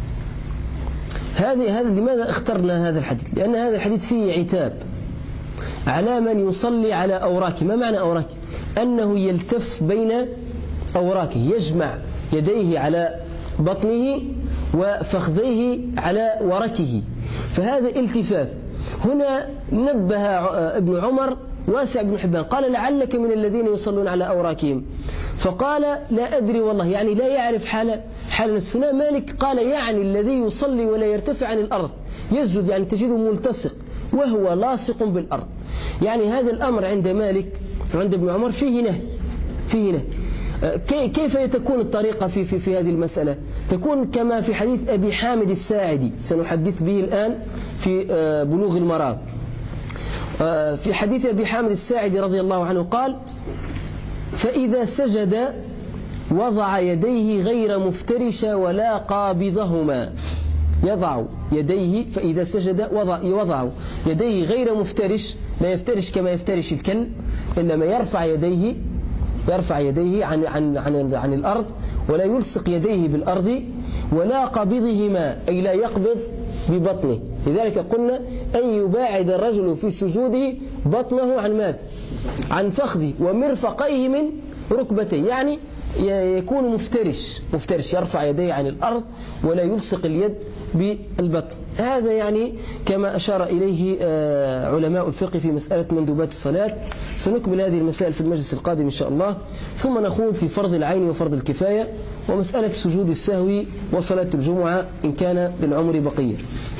هذه هذا لماذا اخترنا هذا الحديث؟ لأن هذا الحديث فيه عتاب على من يصلي على أوراكه. ما معنى أوراكه؟ أنه يلتف بين أوراكه، يجمع يديه على بطنه وفخذيه على وركه، فهذا التفاف. هنا نبه ابن عمر واسع بن حبان قال لعلك من الذين يصلون على أوراكهم، فقال لا أدري والله، يعني لا يعرف حال حال نفسه. مالك قال يعني الذي يصلي ولا يرتفع عن الأرض، يسجد يعني تجده ملتصق وهو لاصق بالأرض. يعني هذا الأمر عند مالك وعند ابن عمر فيه نهي، فيه نهي. كيف تكون الطريقة في, في, في هذه المسألة؟ تكون كما في حديث أبي حامد الساعدي سنحدث به الآن في بلوغ المرام. في حديث أبي حامد الساعدي رضي الله عنه قال: فإذا سجد وضع يديه غير مفترشة ولا قابضهما، يضع يديه فإذا سجد وضع يوضع يديه غير مفترش، لا يفترش كما يفترش الكلب، إنما يرفع يديه يرفع يديه عن عن عن عن الأرض، ولا يلصق يديه بالأرض، ولا قبضهما أي لا يقبض ببطنه. لذلك قلنا أن يباعد الرجل في سجوده بطنه عن ماذا؟ عن فخذه ومرفقيه من ركبتيه، يعني يكون مفترش مفترش يرفع يديه عن الأرض ولا يلصق اليد بالبطن. هذا يعني كما أشار إليه علماء الفقه في مسألة مندوبات الصلاة. سنكمل هذه المسائل في المجلس القادم إن شاء الله، ثم نخوض في فرض العين وفرض الكفاية ومسألة سجود السهو وصلاة الجمعة إن كان للعمر بقية.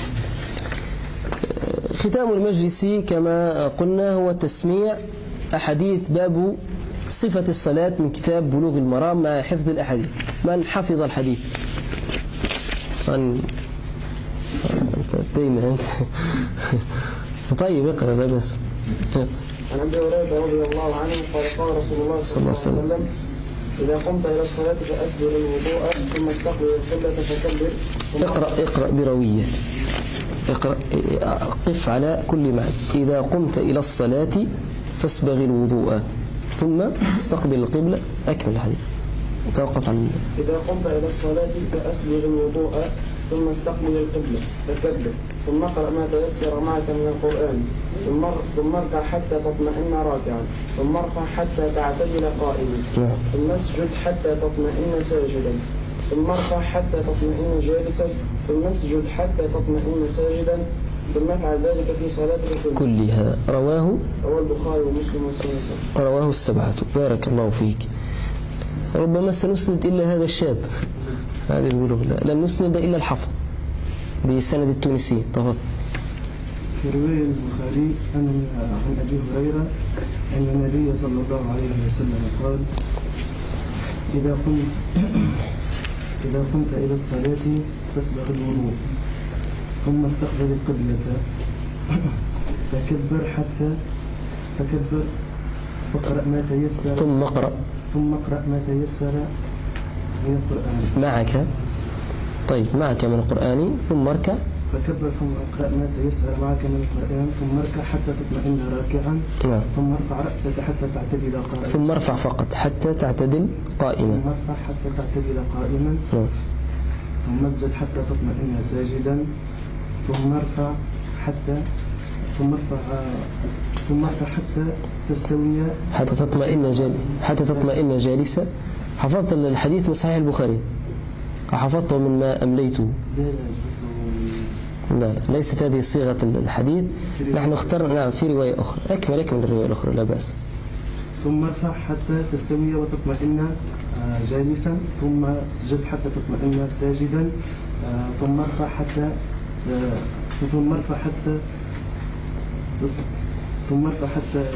ختام المجلس كما قلنا هو تسميع أحاديث باب صفة الصلاة من كتاب بلوغ المرام مع حفظ الأحاديث. من حفظ الحديث؟ من أنت دايما أنت طيب اقرأ لا بس. عن أبي هريرة رضي الله عنه قال قال رسول الله صلى الله عليه وسلم إذا قمت إلى الصلاة فأسبغ الوضوء ثم استقبل القبلة فكبر. اقرأ اقرأ بروية. اقرأ قف على كل معنى. إذا قمت إلى الصلاة فاسبغ الوضوء ثم استقبل القبلة. أكمل الحديث. توقف عن إذا قمت إلى الصلاة فأسبغ الوضوء ثم استقبل القبلة فكبر ثم اقرأ ما تيسر معك من القرآن ثم ثم اركع حتى تطمئن راكعا ثم ارفع حتى تعتدل قائما ثم اسجد حتى تطمئن ساجدا ثم ارفع حتى تطمئن جالسا ثم اسجد حتى تطمئن ساجدا ثم افعل ذلك في صلاتك كلها. رواه رواه البخاري ومسلم والسنة. رواه السبعة. بارك الله فيك. ربما سنسند إلا هذا الشاب هذا يقولوا لا لن نسند إلا الحفظ بسند التونسي. تفضل. في رواية البخاري عن أبي هريرة أن النبي صلى الله عليه وسلم قال إذا قمت إذا قمت إلى الصلاة فاسبغ الوضوء ثم استقبل القبلة فكبر حتى فكبر واقرأ ما تيسر ثم اقرأ ثم اقرأ ما تيسر من القرآن معك. طيب معك من القرآن ثم اركع فكبر ثم اقرأ ما تيسر معك من القرآن ثم اركع حتى تطمئن راكعا نعم. ثم ارفع رأسك حتى تعتدل قائما ثم ارفع فقط حتى تعتدل قائما ثم ارفع حتى تعتدل قائما نعم. ثم اسجد حتى تطمئن ساجدا ثم ارفع حتى ثم ارفع ثم ارفع حتى تستوي حتى تطمئن جال حتى تطمئن جالسا. حفظت الحديث من صحيح البخاري حفظته من ما أمليته؟ لا ليست هذه صيغة الحديث. نحن اخترنا نعم في رواية أخرى. أكمل أكمل الرواية الأخرى لا بأس. ثم ارفع حتى تستوي وتطمئن جالسا ثم اسجد حتى تطمئن ساجدا ثم ارفع حتى ثم ارفع حتى ثم ارفع حتى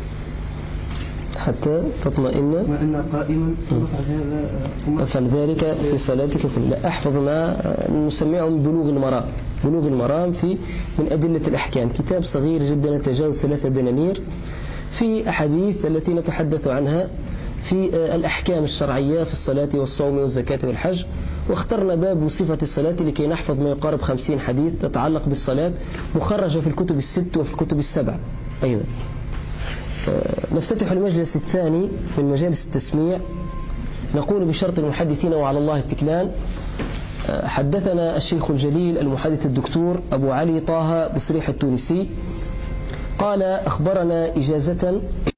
حتى تطمئن تطمئن قائما ثم افعل ذلك في صلاتك كلها. أحفظ ما نسميه بلوغ المرام. بلوغ المرام في من أدلة الأحكام كتاب صغير جدا يتجاوز ثلاثة دنانير في أحاديث التي نتحدث عنها في الأحكام الشرعية في الصلاة والصوم والزكاة والحج. واخترنا باب صفة الصلاة لكي نحفظ ما يقارب خمسين حديث تتعلق بالصلاة مخرجة في الكتب الست وفي الكتب السبع أيضا. نفتتح المجلس الثاني من مجالس التسميع. نقول بشرط المحدثين وعلى الله التكلان. حدثنا الشيخ الجليل المحدث الدكتور أبو علي طه بصريح التونسي قال أخبرنا إجازة